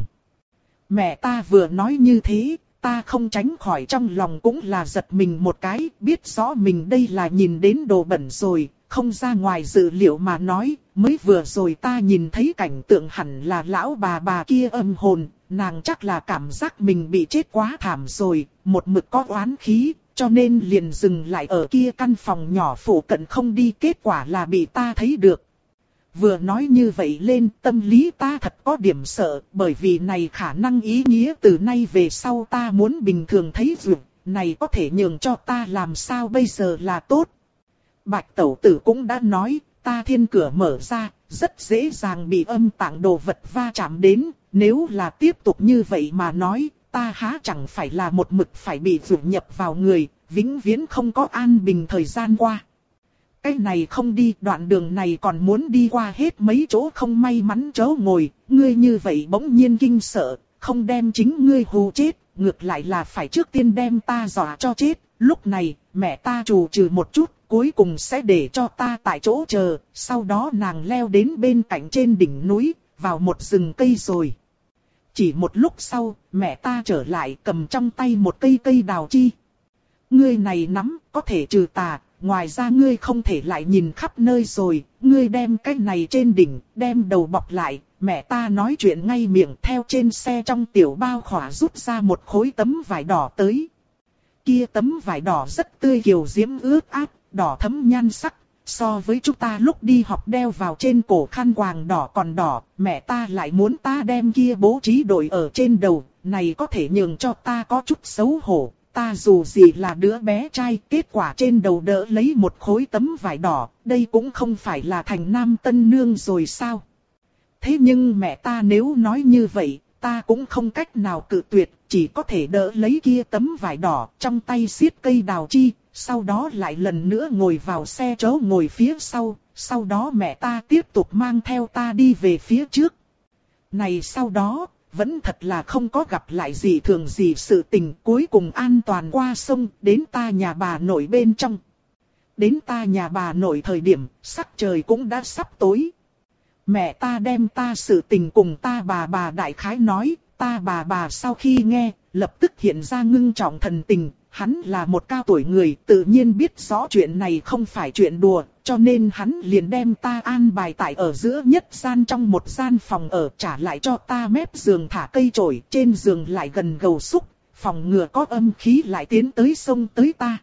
Mẹ ta vừa nói như thế, ta không tránh khỏi trong lòng cũng là giật mình một cái, biết rõ mình đây là nhìn đến đồ bẩn rồi, không ra ngoài dự liệu mà nói, mới vừa rồi ta nhìn thấy cảnh tượng hẳn là lão bà bà kia âm hồn, nàng chắc là cảm giác mình bị chết quá thảm rồi, một mực có oán khí, cho nên liền dừng lại ở kia căn phòng nhỏ phụ cận không đi, kết quả là bị ta thấy được. Vừa nói như vậy lên, tâm lý ta thật có điểm sợ, bởi vì này khả năng ý nghĩa từ nay về sau ta muốn bình thường thấy vượt, này có thể nhường cho ta làm sao bây giờ là tốt. Bạch Tẩu Tử cũng đã nói, ta thiên cửa mở ra, rất dễ dàng bị âm tạng đồ vật va chạm đến, nếu là tiếp tục như vậy mà nói, ta há chẳng phải là một mực phải bị vượt nhập vào người, vĩnh viễn không có an bình thời gian qua. Cái này không đi, đoạn đường này còn muốn đi qua hết mấy chỗ không may mắn chỗ ngồi, ngươi như vậy bỗng nhiên kinh sợ, không đem chính ngươi hù chết, ngược lại là phải trước tiên đem ta dọa cho chết, lúc này, mẹ ta trù trừ một chút, cuối cùng sẽ để cho ta tại chỗ chờ, sau đó nàng leo đến bên cạnh trên đỉnh núi, vào một rừng cây rồi. Chỉ một lúc sau, mẹ ta trở lại cầm trong tay một cây cây đào chi. Ngươi này nắm, có thể trừ tà, ngoài ra ngươi không thể lại nhìn khắp nơi rồi, ngươi đem cái này trên đỉnh, đem đầu bọc lại, mẹ ta nói chuyện ngay miệng theo trên xe trong tiểu bao khỏa rút ra một khối tấm vải đỏ tới. Kia tấm vải đỏ rất tươi kiều diễm ướt át, đỏ thấm nhan sắc, so với chúng ta lúc đi học đeo vào trên cổ khăn quàng đỏ còn đỏ, mẹ ta lại muốn ta đem kia bố trí đội ở trên đầu, này có thể nhường cho ta có chút xấu hổ. Ta dù gì là đứa bé trai, kết quả trên đầu đỡ lấy một khối tấm vải đỏ, đây cũng không phải là thành nam tân nương rồi sao? Thế nhưng mẹ ta nếu nói như vậy, ta cũng không cách nào cự tuyệt, chỉ có thể đỡ lấy kia tấm vải đỏ, trong tay siết cây đào chi, sau đó lại lần nữa ngồi vào xe chỗ ngồi phía sau, sau đó mẹ ta tiếp tục mang theo ta đi về phía trước. Này sau đó, vẫn thật là không có gặp lại gì thường gì sự tình, cuối cùng an toàn qua sông, đến ta nhà bà nội bên trong. Đến ta nhà bà nội thời điểm, sắc trời cũng đã sắp tối. Mẹ ta đem ta sự tình cùng ta bà bà đại khái nói, ta bà bà sau khi nghe, lập tức hiện ra ngưng trọng thần tình, hắn là một cao tuổi người, tự nhiên biết rõ chuyện này không phải chuyện đùa, cho nên hắn liền đem ta an bài tại ở giữa nhất gian trong một gian phòng ở, trả lại cho ta mép giường thả cây chổi, trên giường lại gần gầu xúc, phòng ngừa có âm khí lại tiến tới xông tới ta.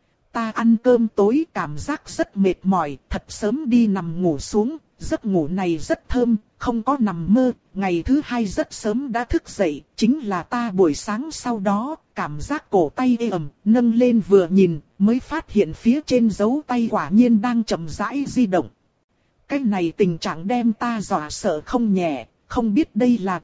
Ta ăn cơm tối cảm giác rất mệt mỏi, thật sớm đi nằm ngủ xuống, giấc ngủ này rất thơm, không có nằm mơ. Ngày thứ hai rất sớm đã thức dậy, chính là ta buổi sáng sau đó, cảm giác cổ tay ê ẩm, nâng lên vừa nhìn, mới phát hiện phía trên dấu tay quả nhiên đang chậm rãi di động. Cái này tình trạng đem ta dọa sợ không nhẹ, không biết đây là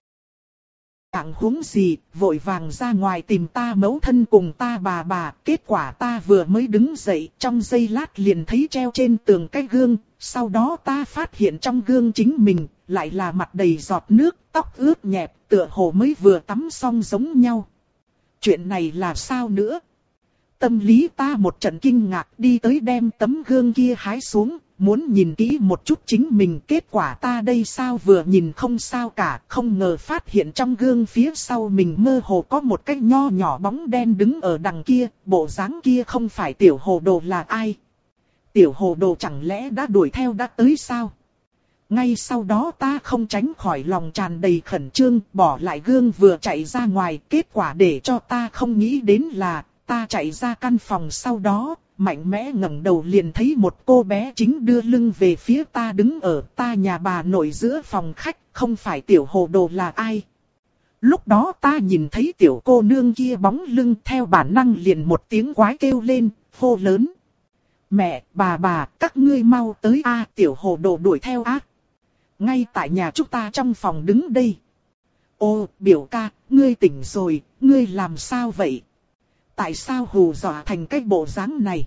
trạng huống gì, vội vàng ra ngoài tìm ta mẫu thân cùng ta bà bà. Kết quả ta vừa mới đứng dậy, trong giây lát liền thấy treo trên tường cái gương. Sau đó ta phát hiện trong gương chính mình, lại là mặt đầy giọt nước, tóc ướt nhẹp, tựa hồ mới vừa tắm xong giống nhau. Chuyện này là sao nữa? Tâm lý ta một trận kinh ngạc, đi tới đem tấm gương kia hái xuống, muốn nhìn kỹ một chút chính mình. Kết quả ta đây sao vừa nhìn không sao cả, không ngờ phát hiện trong gương phía sau mình mơ hồ có một cái nho nhỏ bóng đen đứng ở đằng kia. Bộ dáng kia không phải Tiểu Hồ Đồ là ai? Tiểu Hồ Đồ chẳng lẽ đã đuổi theo đã tới sao? Ngay sau đó ta không tránh khỏi lòng tràn đầy khẩn trương, bỏ lại gương vừa chạy ra ngoài. Kết quả để cho ta không nghĩ đến là, ta chạy ra căn phòng sau đó, mạnh mẽ ngẩng đầu liền thấy một cô bé chính đưa lưng về phía ta đứng ở ta nhà bà nội giữa phòng khách, không phải Tiểu Hồ Đồ là ai. Lúc đó ta nhìn thấy tiểu cô nương kia bóng lưng, theo bản năng liền một tiếng quái kêu lên, hô lớn. Mẹ, bà bà, các ngươi mau tới a, Tiểu Hồ Đồ đuổi theo á. Ngay tại nhà chúng ta trong phòng đứng đây. Ô, biểu ca, ngươi tỉnh rồi, ngươi làm sao vậy? Tại sao hù dọa thành cái bộ dáng này?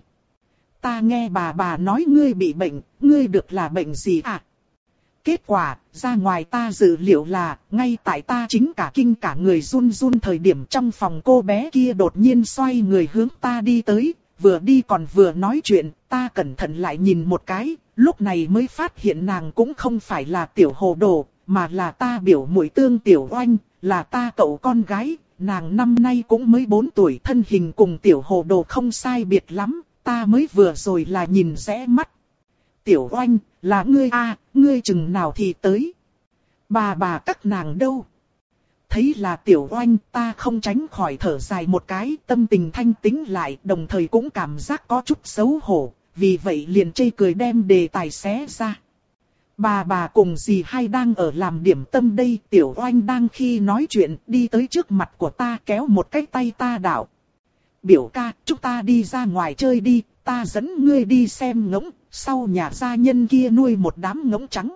Ta nghe bà bà nói ngươi bị bệnh, ngươi được là bệnh gì à? Kết quả, ra ngoài ta dự liệu là, ngay tại ta chính cả kinh cả người run run thời điểm trong phòng cô bé kia đột nhiên xoay người hướng ta đi tới, vừa đi còn vừa nói chuyện, ta cẩn thận lại nhìn một cái, lúc này mới phát hiện nàng cũng không phải là Tiểu Hồ Đồ, mà là ta biểu muội Tương Tiểu Oanh, là ta cậu con gái. Nàng năm nay cũng mới bốn tuổi, thân hình cùng Tiểu Hồ Đồ không sai biệt lắm, ta mới vừa rồi là nhìn rẽ mắt. Tiểu Oanh, là ngươi a, ngươi chừng nào thì tới? Bà bà các nàng đâu? Thấy là Tiểu Oanh, ta không tránh khỏi thở dài một cái, tâm tình thanh tĩnh lại, đồng thời cũng cảm giác có chút xấu hổ, vì vậy liền chê cười đem đề tài xé ra. Bà bà cùng dì hai đang ở làm điểm tâm đây, Tiểu Oanh đang khi nói chuyện, đi tới trước mặt của ta kéo một cái tay ta đảo. Biểu ca, chúng ta đi ra ngoài chơi đi, ta dẫn ngươi đi xem ngỗng, sau nhà gia nhân kia nuôi một đám ngỗng trắng.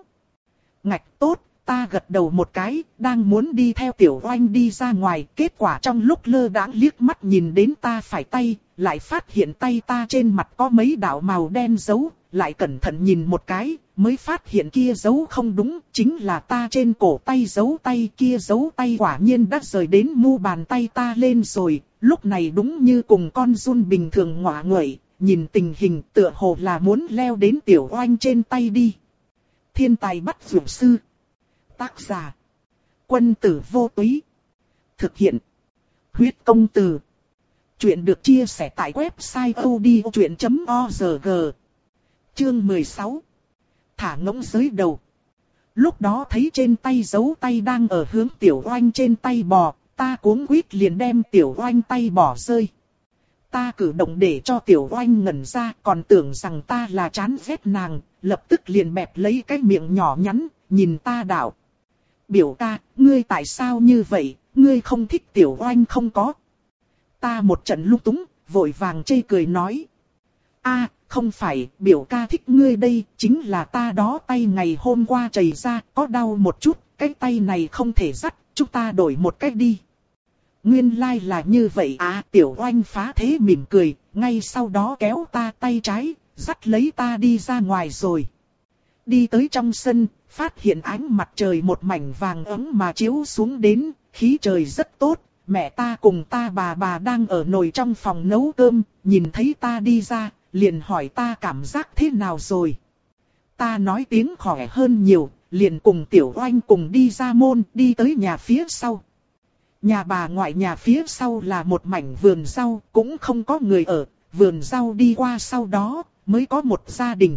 Ngạch tốt, ta gật đầu một cái, đang muốn đi theo Tiểu Oanh đi ra ngoài, kết quả trong lúc lơ đãng liếc mắt nhìn đến ta phải tay, lại phát hiện tay ta trên mặt có mấy đạo màu đen dấu, lại cẩn thận nhìn một cái, mới phát hiện kia dấu không đúng, chính là ta trên cổ tay dấu tay, kia dấu tay quả nhiên đã rời đến mu bàn tay ta lên rồi, lúc này đúng như cùng con giun bình thường ngọa nguậy, nhìn tình hình tựa hồ là muốn leo đến Tiểu Oanh trên tay đi. Thiên tài bắt dược sư. Tác giả: Quân tử vô túy. Thực hiện: Huyết công từ. Chuyện được chia sẻ tại website odchuyện chấm org. Chương mười sáu. Thả ngỗng giới đầu. Lúc đó thấy trên tay dấu tay đang ở hướng Tiểu Oanh trên tay bò, ta cuống quýt liền đem Tiểu Oanh tay bỏ rơi. Ta cử động để cho Tiểu Oanh ngẩn ra, còn tưởng rằng ta là chán ghét nàng, lập tức liền bẹp lấy cái miệng nhỏ nhắn, nhìn ta đảo. Biểu ca, ngươi tại sao như vậy, ngươi không thích Tiểu Oanh không có? Ta một trận lung túng, vội vàng chê cười nói. A, không phải, biểu ca thích ngươi đây, chính là ta đó tay ngày hôm qua chảy ra, có đau một chút, cái tay này không thể dắt, chúng ta đổi một cách đi. Nguyên lai like là như vậy à, Tiểu Oanh phá thế mỉm cười, ngay sau đó kéo ta tay trái, dắt lấy ta đi ra ngoài rồi. Đi tới trong sân, phát hiện ánh mặt trời một mảnh vàng ấm mà chiếu xuống đến, khí trời rất tốt. Mẹ ta cùng ta bà bà đang ở nồi trong phòng nấu cơm, nhìn thấy ta đi ra, liền hỏi ta cảm giác thế nào rồi. Ta nói tiếng khỏe hơn nhiều, liền cùng Tiểu Oanh cùng đi ra môn, đi tới nhà phía sau. Nhà bà ngoại nhà phía sau là một mảnh vườn rau, cũng không có người ở, vườn rau đi qua sau đó, mới có một gia đình.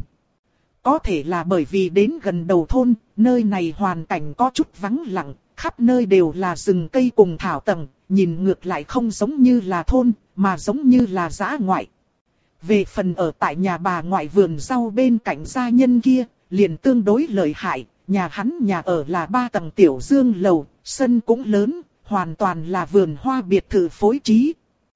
Có thể là bởi vì đến gần đầu thôn, nơi này hoàn cảnh có chút vắng lặng, khắp nơi đều là rừng cây cùng thảo tầng, nhìn ngược lại không giống như là thôn, mà giống như là dã ngoại. Về phần ở tại nhà bà ngoại vườn rau bên cạnh gia nhân kia, liền tương đối lợi hại, nhà hắn nhà ở là ba tầng tiểu dương lầu, sân cũng lớn, hoàn toàn là vườn hoa biệt thự phối trí.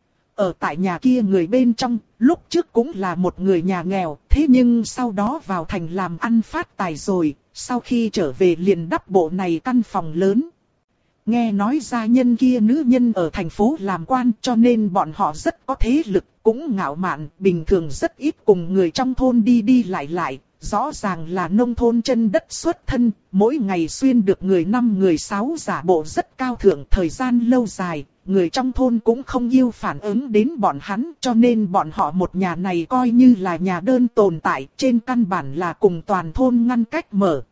Ở tại nhà kia người bên trong, lúc trước cũng là một người nhà nghèo, thế nhưng sau đó vào thành làm ăn phát tài rồi, sau khi trở về liền đắp bộ này căn phòng lớn. Nghe nói gia nhân kia nữ nhân ở thành phố làm quan cho nên bọn họ rất có thế lực, cũng ngạo mạn, bình thường rất ít cùng người trong thôn đi đi lại lại. Rõ ràng là nông thôn chân đất xuất thân, mỗi ngày xuyên được người năm người sáu giả bộ rất cao thượng thời gian lâu dài, người trong thôn cũng không yêu phản ứng đến bọn hắn cho nên bọn họ một nhà này coi như là nhà đơn tồn tại, trên căn bản là cùng toàn thôn ngăn cách mở.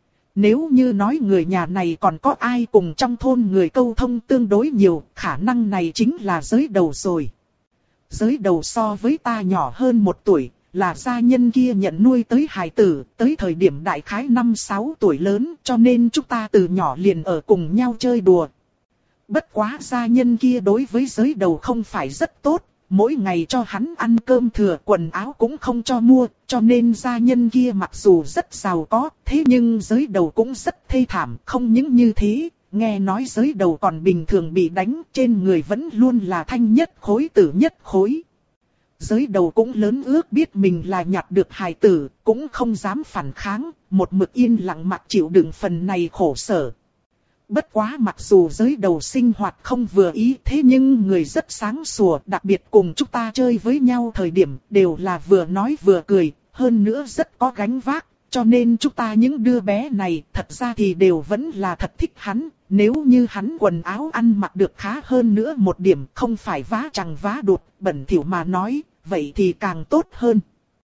Nếu như nói người nhà này còn có ai cùng trong thôn người câu thông tương đối nhiều, khả năng này chính là giới đầu rồi. Giới đầu so với ta nhỏ hơn một tuổi. Là gia nhân kia nhận nuôi tới hài tử, tới thời điểm đại khái năm sáu tuổi lớn cho nên chúng ta từ nhỏ liền ở cùng nhau chơi đùa. Bất quá gia nhân kia đối với giới đầu không phải rất tốt, mỗi ngày cho hắn ăn cơm thừa quần áo cũng không cho mua, cho nên gia nhân kia mặc dù rất giàu có, thế nhưng giới đầu cũng rất thê thảm, không những như thế. Nghe nói giới đầu còn bình thường bị đánh, trên người vẫn luôn là thanh nhất khối tử nhất khối. Giới đầu cũng lớn ước biết mình là nhặt được hài tử, cũng không dám phản kháng, một mực yên lặng mặc chịu đựng phần này khổ sở. Bất quá mặc dù giới đầu sinh hoạt không vừa ý thế nhưng người rất sáng sủa, đặc biệt cùng chúng ta chơi với nhau thời điểm đều là vừa nói vừa cười, hơn nữa rất có gánh vác. Cho nên chúng ta những đứa bé này thật ra thì đều vẫn là thật thích hắn. Nếu như hắn quần áo ăn mặc được khá hơn nữa một điểm, không phải vá chằng vá đụt, bẩn thỉu mà nói, vậy thì càng tốt hơn.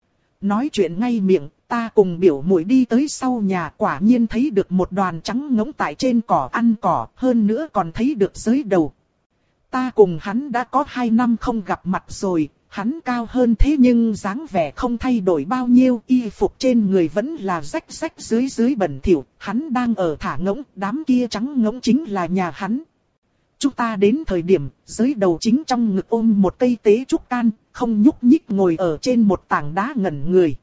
Nói chuyện ngay miệng, ta cùng biểu muội đi tới sau nhà, quả nhiên thấy được một đoàn trắng ngỗng tại trên cỏ ăn cỏ, hơn nữa còn thấy được giới đầu. Ta cùng hắn đã có hai năm không gặp mặt rồi. Hắn cao hơn thế nhưng dáng vẻ không thay đổi bao nhiêu, y phục trên người vẫn là rách rách dưới dưới bẩn thỉu, hắn đang ở thả ngỗng, đám kia trắng ngỗng chính là nhà hắn. Chúng ta đến thời điểm, giới đầu chính trong ngực ôm một cây tế trúc can, không nhúc nhích ngồi ở trên một tảng đá ngẩn người.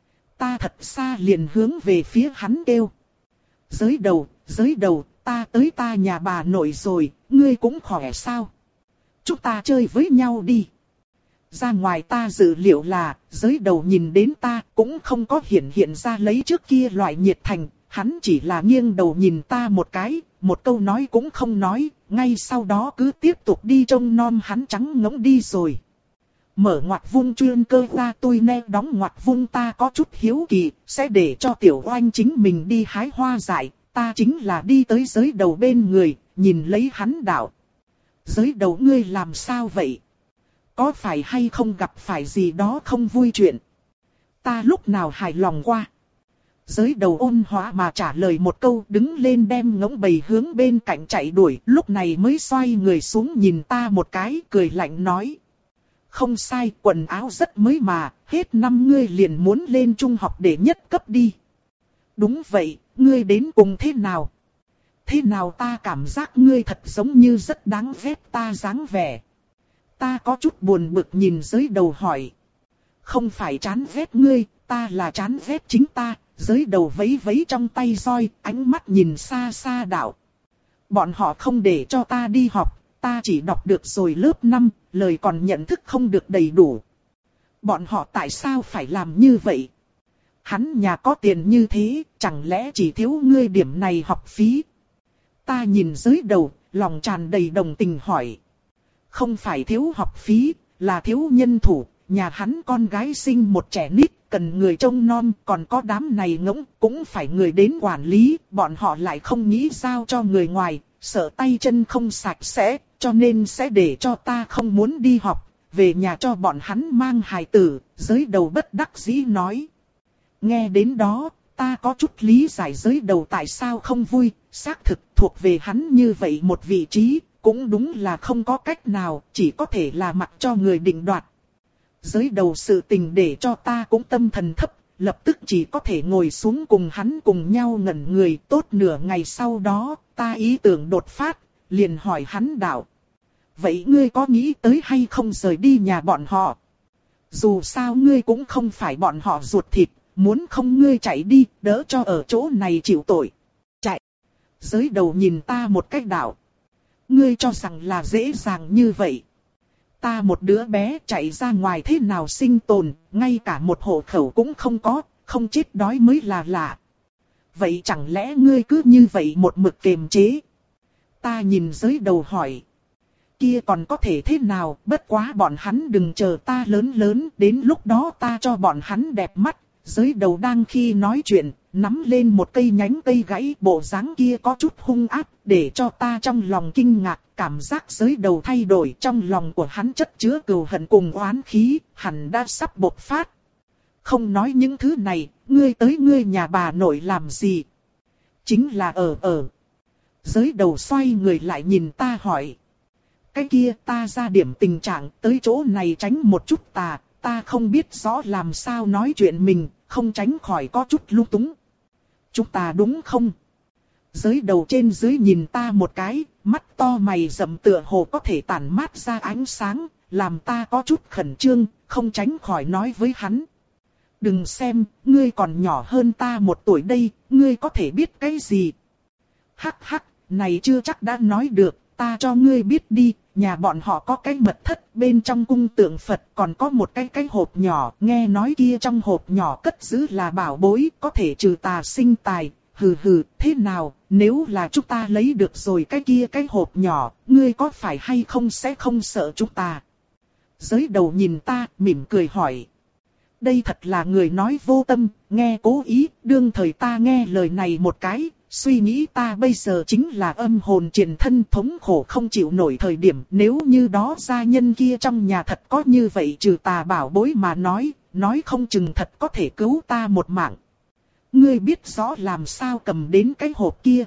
Ta thật xa liền hướng về phía hắn kêu. Giới đầu, giới đầu, ta tới ta nhà bà nội rồi, ngươi cũng khỏe sao? Chúng ta chơi với nhau đi. Ra ngoài ta dự liệu là, giới đầu nhìn đến ta cũng không có hiện hiện ra lấy trước kia loại nhiệt thành, hắn chỉ là nghiêng đầu nhìn ta một cái, một câu nói cũng không nói, ngay sau đó cứ tiếp tục đi trông nom hắn trắng ngỗng đi rồi. Mở ngoặc vung chuyên cơ ra tôi ne đóng ngoặc vung ta có chút hiếu kỳ, sẽ để cho tiểu oanh chính mình đi hái hoa dại, ta chính là đi tới giới đầu bên người, nhìn lấy hắn đạo. Giới đầu ngươi làm sao vậy? Có phải hay không gặp phải gì đó không vui chuyện? Ta lúc nào hài lòng qua? Giới đầu ôn hòa mà trả lời một câu, đứng lên đem ngỗng bầy hướng bên cạnh chạy đuổi, lúc này mới xoay người xuống nhìn ta một cái, cười lạnh nói. Không sai, quần áo rất mới mà, hết năm ngươi liền muốn lên trung học để nhất cấp đi. Đúng vậy, ngươi đến cùng thế nào? Thế nào ta cảm giác ngươi thật giống như rất đáng ghét ta dáng vẻ. Ta có chút buồn bực nhìn giới đầu hỏi. Không phải chán ghét ngươi, ta là chán ghét chính ta. Giới đầu vấy vấy trong tay roi, ánh mắt nhìn xa xa đạo. Bọn họ không để cho ta đi học, ta chỉ đọc được rồi lớp năm, lời còn nhận thức không được đầy đủ. Bọn họ tại sao phải làm như vậy? Hắn nhà có tiền như thế, chẳng lẽ chỉ thiếu ngươi điểm này học phí? Ta nhìn giới đầu, lòng tràn đầy đồng tình hỏi. Không phải thiếu học phí, là thiếu nhân thủ, nhà hắn con gái sinh một trẻ nít, cần người trông nom, còn có đám này ngỗng, cũng phải người đến quản lý, bọn họ lại không nghĩ giao cho người ngoài, sợ tay chân không sạch sẽ, cho nên sẽ để cho ta không muốn đi học, về nhà cho bọn hắn mang hài tử, giới đầu bất đắc dĩ nói. Nghe đến đó, ta có chút lý giải giới đầu tại sao không vui, xác thực thuộc về hắn như vậy một vị trí, cũng đúng là không có cách nào, chỉ có thể là mặc cho người định đoạt. Giới đầu sự tình để cho ta cũng tâm thần thấp, lập tức chỉ có thể ngồi xuống cùng hắn cùng nhau ngẩn người. Tốt nửa ngày sau đó, ta ý tưởng đột phát, liền hỏi hắn đạo. Vậy ngươi có nghĩ tới hay không rời đi nhà bọn họ? Dù sao ngươi cũng không phải bọn họ ruột thịt, muốn không ngươi chạy đi, đỡ cho ở chỗ này chịu tội. Chạy. Giới đầu nhìn ta một cách đạo. Ngươi cho rằng là dễ dàng như vậy. Ta một đứa bé chạy ra ngoài thế nào sinh tồn, ngay cả một hộ khẩu cũng không có, không chết đói mới là lạ. Vậy chẳng lẽ ngươi cứ như vậy một mực kiềm chế? Ta nhìn giới đầu hỏi. Kia còn có thể thế nào, bất quá bọn hắn đừng chờ ta lớn lớn, đến lúc đó ta cho bọn hắn đẹp mắt. Giới đầu đang khi nói chuyện, nắm lên một cây nhánh cây gãy, bộ dáng kia có chút hung ác, để cho ta trong lòng kinh ngạc, cảm giác giới đầu thay đổi, trong lòng của hắn chất chứa cừu hận cùng oán khí, hẳn đã sắp bộc phát. Không nói những thứ này, ngươi tới ngươi nhà bà nội làm gì? Chính là ở ở. Giới đầu xoay người lại nhìn ta hỏi. Cái kia ta ra điểm tình trạng, tới chỗ này tránh một chút tà, ta không biết rõ làm sao nói chuyện mình, không tránh khỏi có chút lung túng. Chúng ta đúng không? Giới đầu trên dưới nhìn ta một cái, mắt to mày rậm tựa hồ có thể tản mát ra ánh sáng, làm ta có chút khẩn trương, không tránh khỏi nói với hắn. Đừng xem, ngươi còn nhỏ hơn ta một tuổi đây, ngươi có thể biết cái gì? Hắc hắc, này chưa chắc đã nói được, ta cho ngươi biết đi, nhà bọn họ có cái mật thất, bên trong cung tượng Phật còn có một cái cái hộp nhỏ, nghe nói kia trong hộp nhỏ cất giữ là bảo bối, có thể trừ tà sinh tài. Hừ hừ, thế nào, nếu là chúng ta lấy được rồi cái kia cái hộp nhỏ, ngươi có phải hay không sẽ không sợ chúng ta? Giới đầu nhìn ta, mỉm cười hỏi. Đây thật là người nói vô tâm, nghe cố ý, đương thời ta nghe lời này một cái, suy nghĩ ta bây giờ chính là âm hồn triền thân thống khổ không chịu nổi thời điểm. Nếu như đó gia nhân kia trong nhà thật có như vậy trừ tà bảo bối mà nói, nói không chừng thật có thể cứu ta một mạng. Ngươi biết rõ làm sao cầm đến cái hộp kia.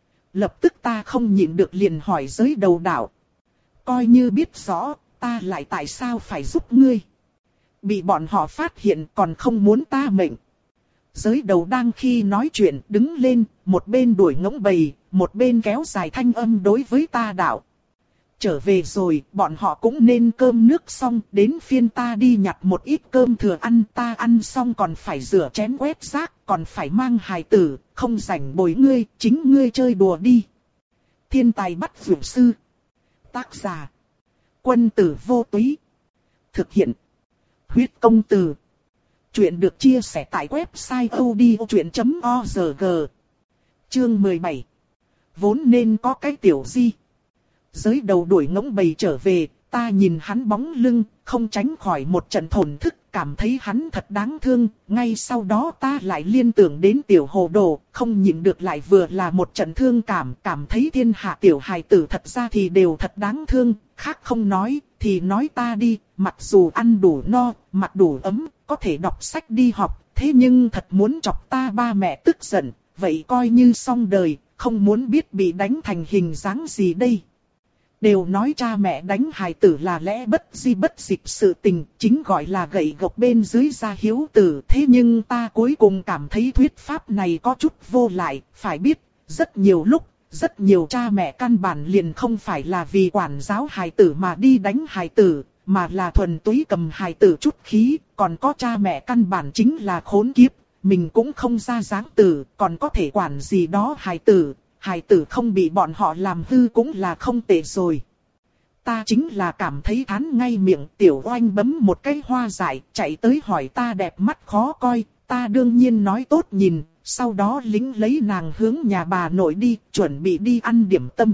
Lập tức ta không nhịn được liền hỏi giới đầu đạo. Coi như biết rõ, ta lại tại sao phải giúp ngươi. Bị bọn họ phát hiện còn không muốn ta mệnh. Giới đầu đang khi nói chuyện đứng lên, một bên đuổi ngỗng bầy, một bên kéo dài thanh âm đối với ta đạo. Trở về rồi, bọn họ cũng nên cơm nước xong, đến phiên ta đi nhặt một ít cơm thừa ăn, ta ăn xong còn phải rửa chén quét rác, còn phải mang hài tử, không rảnh bồi ngươi, chính ngươi chơi đùa đi. Thiên tài bắt phượng sư. Tác giả. Quân tử vô túy. Thực hiện. Huyết công từ. Chuyện được chia sẻ tại website odchuyện chấm org. Chương mười bảy. Vốn nên có cái tiểu di. Giới đầu đuổi ngỗng bầy trở về, ta nhìn hắn bóng lưng, không tránh khỏi một trận thổn thức, cảm thấy hắn thật đáng thương. Ngay sau đó ta lại liên tưởng đến tiểu hồ đồ, không nhịn được lại vừa là một trận thương cảm, cảm thấy thiên hạ tiểu hài tử thật ra thì đều thật đáng thương. Khác không nói, thì nói ta đi, mặc dù ăn đủ no, mặc đủ ấm, có thể đọc sách đi học, thế nhưng thật muốn chọc ta ba mẹ tức giận, vậy coi như xong đời, không muốn biết bị đánh thành hình dáng gì đây. Đều nói cha mẹ đánh hài tử là lẽ bất di bất dịch sự tình, chính gọi là gậy gộc bên dưới ra hiếu tử. Thế nhưng ta cuối cùng cảm thấy thuyết pháp này có chút vô lại, phải biết, rất nhiều lúc, rất nhiều cha mẹ căn bản liền không phải là vì quản giáo hài tử mà đi đánh hài tử, mà là thuần túy cầm hài tử chút khí, còn có cha mẹ căn bản chính là khốn kiếp, mình cũng không ra dáng tử, còn có thể quản gì đó hài tử. Hài tử không bị bọn họ làm hư cũng là không tệ rồi. Ta chính là cảm thấy thán ngay miệng, tiểu oanh bấm một cái hoa dại, chạy tới hỏi ta đẹp mắt khó coi, ta đương nhiên nói tốt nhìn, sau đó lính lấy nàng hướng nhà bà nội đi, chuẩn bị đi ăn điểm tâm.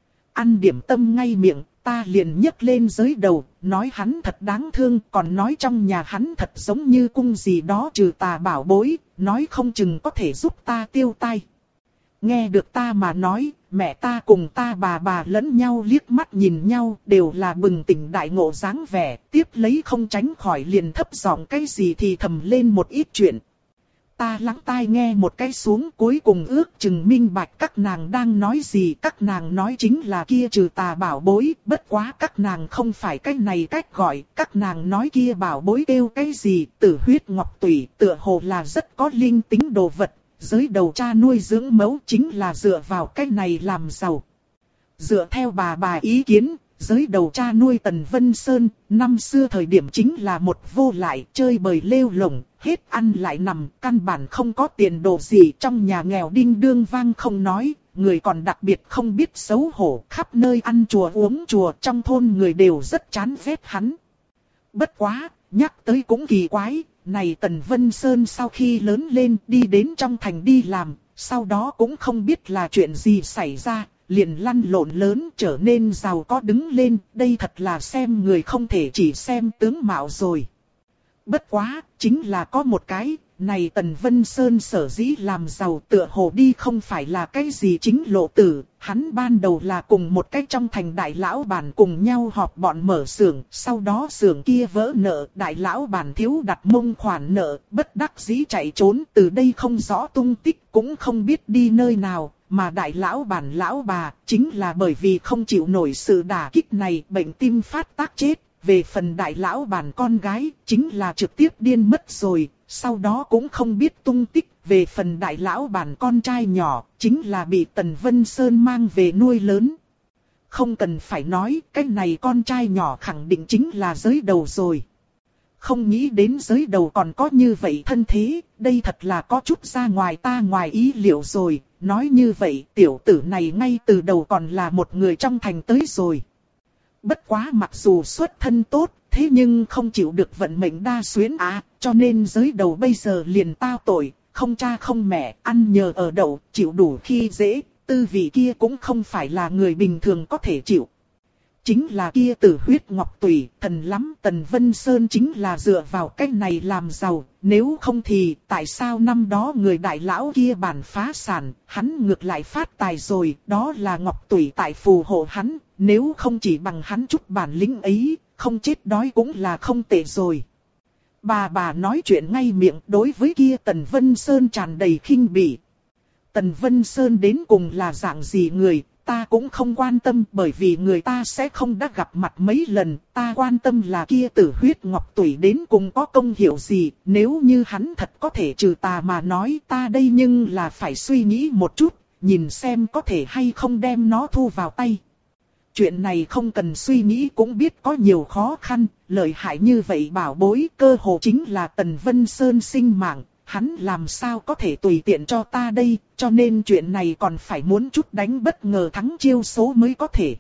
Ăn điểm tâm ngay miệng, ta liền nhấc lên giới đầu, nói hắn thật đáng thương, còn nói trong nhà hắn thật giống như cung gì đó trừ tà bảo bối, nói không chừng có thể giúp ta tiêu tai. Nghe được ta mà nói, mẹ ta cùng ta bà bà lẫn nhau liếc mắt nhìn nhau, đều là bừng tỉnh đại ngộ dáng vẻ, tiếp lấy không tránh khỏi liền thấp giọng cái gì thì thầm lên một ít chuyện. ta lắng tai nghe một cái xuống, cuối cùng ước chừng minh bạch các nàng đang nói gì. Các nàng nói chính là kia trừ tà bảo bối, bất quá các nàng không phải cái này cách gọi. Các nàng nói kia bảo bối kêu cái gì, tử huyết ngọc tủy, tựa hồ là rất có linh tính đồ vật. Giới đầu cha nuôi dưỡng mẫu chính là dựa vào cái này làm giàu. Dựa theo bà bà ý kiến, giới đầu cha nuôi Tần Vân Sơn, năm xưa thời điểm chính là một vô lại, chơi bời lêu lổng, hết ăn lại nằm, căn bản không có tiền đồ gì, trong nhà nghèo đinh đương vang không nói, người còn đặc biệt không biết xấu hổ, khắp nơi ăn chùa uống chùa, trong thôn người đều rất chán ghét hắn. Bất quá, nhắc tới cũng kỳ quái, này Tần Vân Sơn sau khi lớn lên đi đến trong thành đi làm, sau đó cũng không biết là chuyện gì xảy ra. Liền lăn lộn lớn trở nên giàu có đứng lên, đây thật là xem người không thể chỉ xem tướng mạo rồi. Bất quá, chính là có một cái, này Tần Vân Sơn sở dĩ làm giàu tựa hồ đi không phải là cái gì chính lộ tử, hắn ban đầu là cùng một cái trong thành đại lão bản cùng nhau họp bọn mở xưởng, sau đó xưởng kia vỡ nợ, đại lão bản thiếu đặt mông khoản nợ, bất đắc dĩ chạy trốn, từ đây không rõ tung tích, cũng không biết đi nơi nào. Mà đại lão bản lão bà, chính là bởi vì không chịu nổi sự đả kích này, bệnh tim phát tác chết. Về phần đại lão bản con gái, chính là trực tiếp điên mất rồi, sau đó cũng không biết tung tích. Về phần đại lão bản con trai nhỏ, chính là bị Tần Vân Sơn mang về nuôi lớn. Không cần phải nói, cái này con trai nhỏ khẳng định chính là giới đầu rồi. Không nghĩ đến giới đầu còn có như vậy thân thế, đây thật là có chút ra ngoài ta ngoài ý liệu rồi. Nói như vậy, tiểu tử này ngay từ đầu còn là một người trong thành tới rồi. Bất quá mặc dù xuất thân tốt, thế nhưng không chịu được vận mệnh đa xuyến á, cho nên giới đầu bây giờ liền tao tội, không cha không mẹ, ăn nhờ ở đậu, chịu đủ khi dễ, tư vị kia cũng không phải là người bình thường có thể chịu. Chính là kia tử huyết ngọc tùy, thần lắm, Tần Vân Sơn chính là dựa vào cách này làm giàu, nếu không thì tại sao năm đó người đại lão kia bản phá sản, hắn ngược lại phát tài rồi, đó là ngọc tùy tại phù hộ hắn, nếu không chỉ bằng hắn chút bản lĩnh ấy, không chết đói cũng là không tệ rồi. Bà bà nói chuyện ngay miệng, đối với kia Tần Vân Sơn tràn đầy khinh bỉ. Tần Vân Sơn đến cùng là dạng gì người? Ta cũng không quan tâm, bởi vì người ta sẽ không đã gặp mặt mấy lần, ta quan tâm là kia tử huyết ngọc tủy đến cùng có công hiệu gì, nếu như hắn thật có thể trừ tà mà nói ta đây nhưng là phải suy nghĩ một chút, nhìn xem có thể hay không đem nó thu vào tay. Chuyện này không cần suy nghĩ cũng biết có nhiều khó khăn, lợi hại như vậy bảo bối cơ hồ chính là Tần Vân Sơn sinh mạng. Hắn làm sao có thể tùy tiện cho ta đây, cho nên chuyện này còn phải muốn chút đánh bất ngờ thắng chiêu số mới có thể.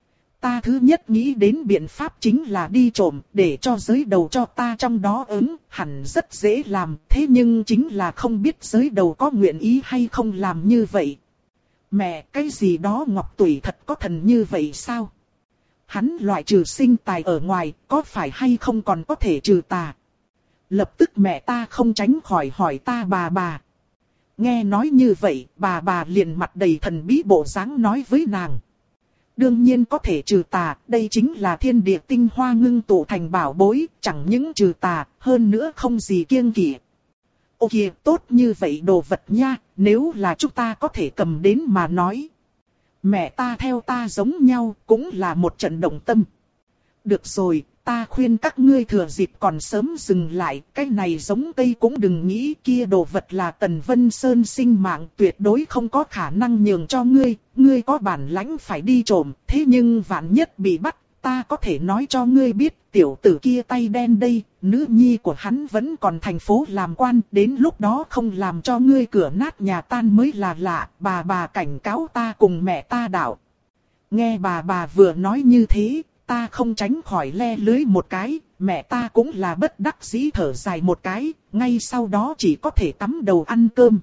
Ta thứ nhất nghĩ đến biện pháp chính là đi trộm, để cho giới đầu cho ta trong đó ứng, hẳn rất dễ làm, thế nhưng chính là không biết giới đầu có nguyện ý hay không làm như vậy. Mẹ, cái gì đó ngọc tủy thật có thần như vậy sao? Hắn loại trừ sinh tài ở ngoài, có phải hay không còn có thể trừ tà? Lập tức mẹ ta không tránh khỏi hỏi ta bà bà. Nghe nói như vậy, bà bà liền mặt đầy thần bí bộ dáng nói với nàng. Đương nhiên có thể trừ tà, đây chính là thiên địa tinh hoa ngưng tụ thành bảo bối, chẳng những trừ tà, hơn nữa không gì kiêng kỵ. Ô kìa, tốt như vậy đồ vật nha, nếu là chúng ta có thể cầm đến mà nói. Mẹ ta theo ta giống nhau, cũng là một trận động tâm. Được rồi, ta khuyên các ngươi thừa dịp còn sớm dừng lại, cái này giống cây cũng đừng nghĩ, kia đồ vật là Tần Vân Sơn sinh mạng, tuyệt đối không có khả năng nhường cho ngươi, ngươi có bản lãnh phải đi trộm, thế nhưng vạn nhất bị bắt, ta có thể nói cho ngươi biết, tiểu tử kia tay đen đây, nữ nhi của hắn vẫn còn thành phố làm quan, đến lúc đó không làm cho ngươi cửa nát nhà tan mới là lạ, bà bà cảnh cáo ta cùng mẹ ta đạo. Nghe bà bà vừa nói như thế, ta không tránh khỏi le lưới một cái, mẹ ta cũng là bất đắc dĩ thở dài một cái, ngay sau đó chỉ có thể tắm đầu ăn cơm.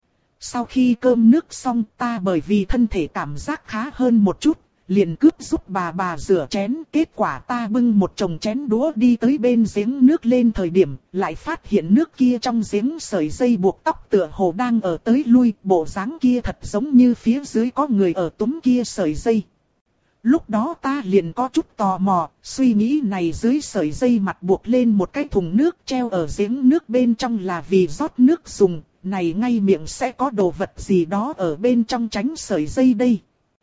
Sau khi cơm nước xong ta bởi vì thân thể cảm giác khá hơn một chút, liền cướp giúp bà bà rửa chén, kết quả ta bưng một chồng chén đũa đi tới bên giếng nước lên thời điểm, lại phát hiện nước kia trong giếng sợi dây buộc tóc tựa hồ đang ở tới lui, bộ dáng kia thật giống như phía dưới có người ở túm kia sợi dây. Lúc đó ta liền có chút tò mò, suy nghĩ này dưới sợi dây mặt buộc lên một cái thùng nước treo ở giếng nước bên trong là vì rót nước dùng, này ngay miệng sẽ có đồ vật gì đó ở bên trong tránh sợi dây đây.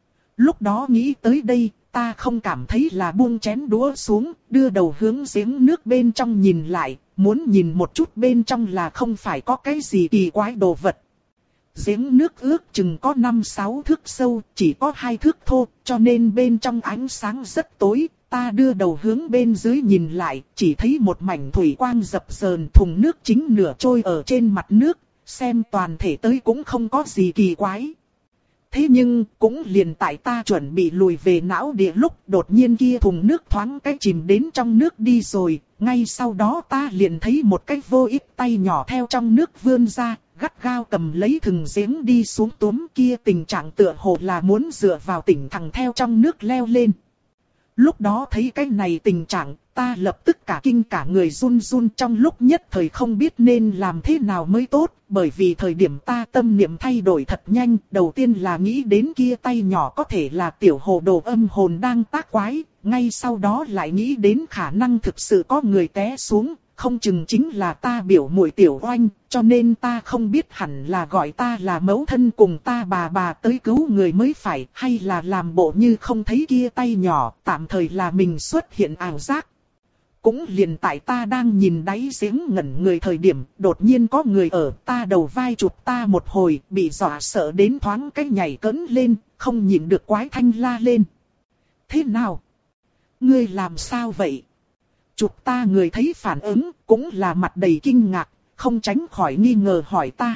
Lúc đó nghĩ tới đây, ta không cảm thấy là buông chén đũa xuống, đưa đầu hướng giếng nước bên trong nhìn lại, muốn nhìn một chút bên trong là không phải có cái gì kỳ quái đồ vật. Giếng nước ước chừng có năm sáu thước sâu, chỉ có hai thước thô, cho nên bên trong ánh sáng rất tối. Ta đưa đầu hướng bên dưới nhìn lại, chỉ thấy một mảnh thủy quang dập dờn, thùng nước chính nửa trôi ở trên mặt nước, xem toàn thể tới cũng không có gì kỳ quái. Thế nhưng, cũng liền tại ta chuẩn bị lùi về não địa lúc đột nhiên kia thùng nước thoáng cái chìm đến trong nước đi rồi, ngay sau đó ta liền thấy một cái vô ích tay nhỏ theo trong nước vươn ra, gắt gao cầm lấy thừng giếng đi xuống túm kia, tình trạng tựa hồ là muốn dựa vào tỉnh thẳng theo trong nước leo lên. Lúc đó thấy cái này tình trạng, ta lập tức cả kinh cả người run run, trong lúc nhất thời không biết nên làm thế nào mới tốt, bởi vì thời điểm ta tâm niệm thay đổi thật nhanh, đầu tiên là nghĩ đến kia tay nhỏ có thể là tiểu hồ đồ âm hồn đang tác quái, ngay sau đó lại nghĩ đến khả năng thực sự có người té xuống, không chừng chính là ta biểu muội Tiểu Oanh, cho nên ta không biết hẳn là gọi ta là mẫu thân cùng ta bà bà tới cứu người mới phải, hay là làm bộ như không thấy kia tay nhỏ, tạm thời là mình xuất hiện ảo giác. Cũng liền tại ta đang nhìn đáy giếng ngẩn người thời điểm, đột nhiên có người ở ta đầu vai chụp ta một hồi, bị dọa sợ đến thoáng cái nhảy cẫng lên, không nhịn được quái thanh la lên. Thế nào? Ngươi làm sao vậy? Chụp ta người thấy phản ứng, cũng là mặt đầy kinh ngạc, không tránh khỏi nghi ngờ hỏi ta.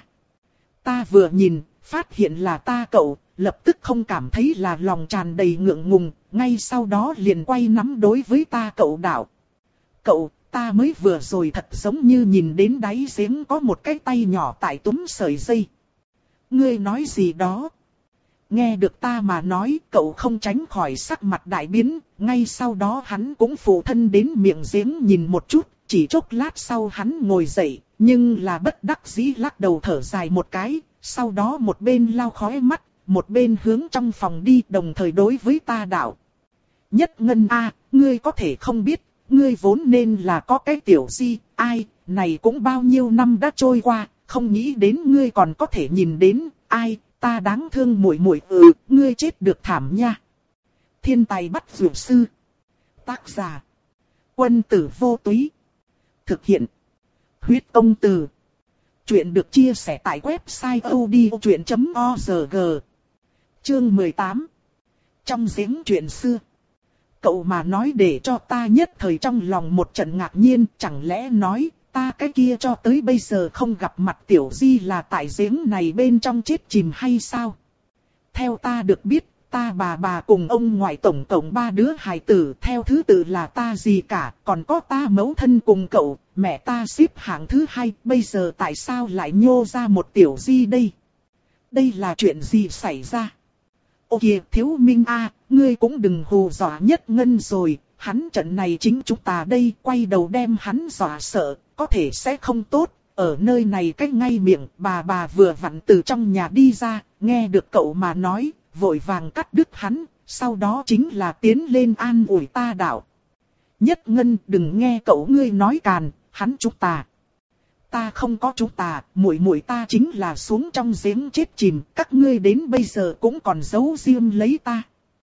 Ta vừa nhìn, phát hiện là ta cậu, lập tức không cảm thấy là lòng tràn đầy ngượng ngùng, ngay sau đó liền quay nắm đối với ta cậu đạo. Cậu, ta mới vừa rồi thật giống như nhìn đến đáy giếng có một cái tay nhỏ tại túm sợi dây. Ngươi nói gì đó? Nghe được ta mà nói, cậu không tránh khỏi sắc mặt đại biến, ngay sau đó hắn cũng phụ thân đến miệng giếng nhìn một chút, chỉ chốc lát sau hắn ngồi dậy, nhưng là bất đắc dĩ lắc đầu thở dài một cái, sau đó một bên lau khóe mắt, một bên hướng trong phòng đi, đồng thời đối với ta đạo. Nhất Ngân a, ngươi có thể không biết, ngươi vốn nên là có cái tiểu di, ai, này cũng bao nhiêu năm đã trôi qua, không nghĩ đến ngươi còn có thể nhìn đến, ai. Ta đáng thương muội muội, ừ, ngươi chết được thảm nha. Thiên tài bắt dược sư. Tác giả. Quân tử vô túy. Thực hiện. Huyết công từ. Chuyện được chia sẻ tại website odchuyện chấm org. Chương mười tám. Trong giếng chuyện xưa. Cậu mà nói để cho ta nhất thời trong lòng một trận ngạc nhiên, chẳng lẽ nói... Ta cái kia cho tới bây giờ không gặp mặt tiểu di là tại giếng này bên trong chết chìm hay sao? Theo ta được biết, ta bà bà cùng ông ngoại tổng cộng ba đứa hài tử, theo thứ tự là ta gì cả, còn có ta mẫu thân cùng cậu, mẹ ta xếp hạng thứ hai, bây giờ tại sao lại nhô ra một tiểu di đây? Đây là chuyện gì xảy ra? Ô kìa Thiếu Minh a, ngươi cũng đừng hù dọa Nhất Ngân rồi, hắn trận này chính chúng ta đây, quay đầu đem hắn dọa sợ. Có thể sẽ không tốt, ở nơi này cách ngay miệng, bà bà vừa vặn từ trong nhà đi ra, nghe được cậu mà nói, vội vàng cắt đứt hắn, sau đó chính là tiến lên an ủi ta đạo. Nhất Ngân, đừng nghe cậu ngươi nói càn, hắn chúng ta. Ta không có chúng ta, muội muội ta chính là xuống trong giếng chết chìm, các ngươi đến bây giờ cũng còn giấu riêng lấy ta.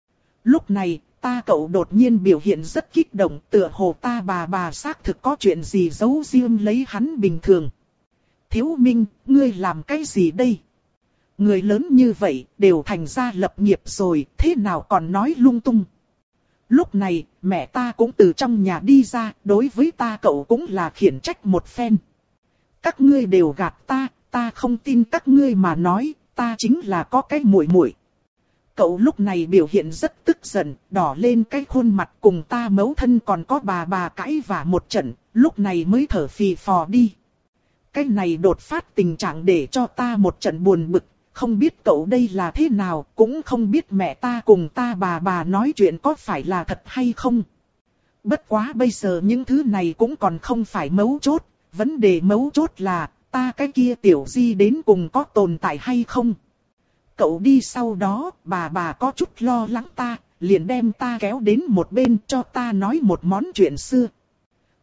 Lúc này, ta cậu đột nhiên biểu hiện rất kích động, tựa hồ ta bà bà xác thực có chuyện gì giấu riêng lấy hắn bình thường. Thiếu Minh, ngươi làm cái gì đây? Người lớn như vậy, đều thành ra lập nghiệp rồi, thế nào còn nói lung tung? Lúc này, mẹ ta cũng từ trong nhà đi ra, đối với ta cậu cũng là khiển trách một phen. Các ngươi đều gạt ta, ta không tin các ngươi mà nói, ta chính là có cái muội muội. Cậu lúc này biểu hiện rất tức giận, đỏ lên cái khuôn mặt, cùng ta mẫu thân còn có bà bà cãi vả một trận, lúc này mới thở phì phò đi. Cái này đột phát tình trạng để cho ta một trận buồn bực, không biết cậu đây là thế nào, cũng không biết mẹ ta cùng ta bà bà nói chuyện có phải là thật hay không. Bất quá bây giờ những thứ này cũng còn không phải mấu chốt, vấn đề mấu chốt là ta cái kia tiểu di đến cùng có tồn tại hay không. Cậu đi sau đó, bà bà có chút lo lắng ta, liền đem ta kéo đến một bên cho ta nói một món chuyện xưa.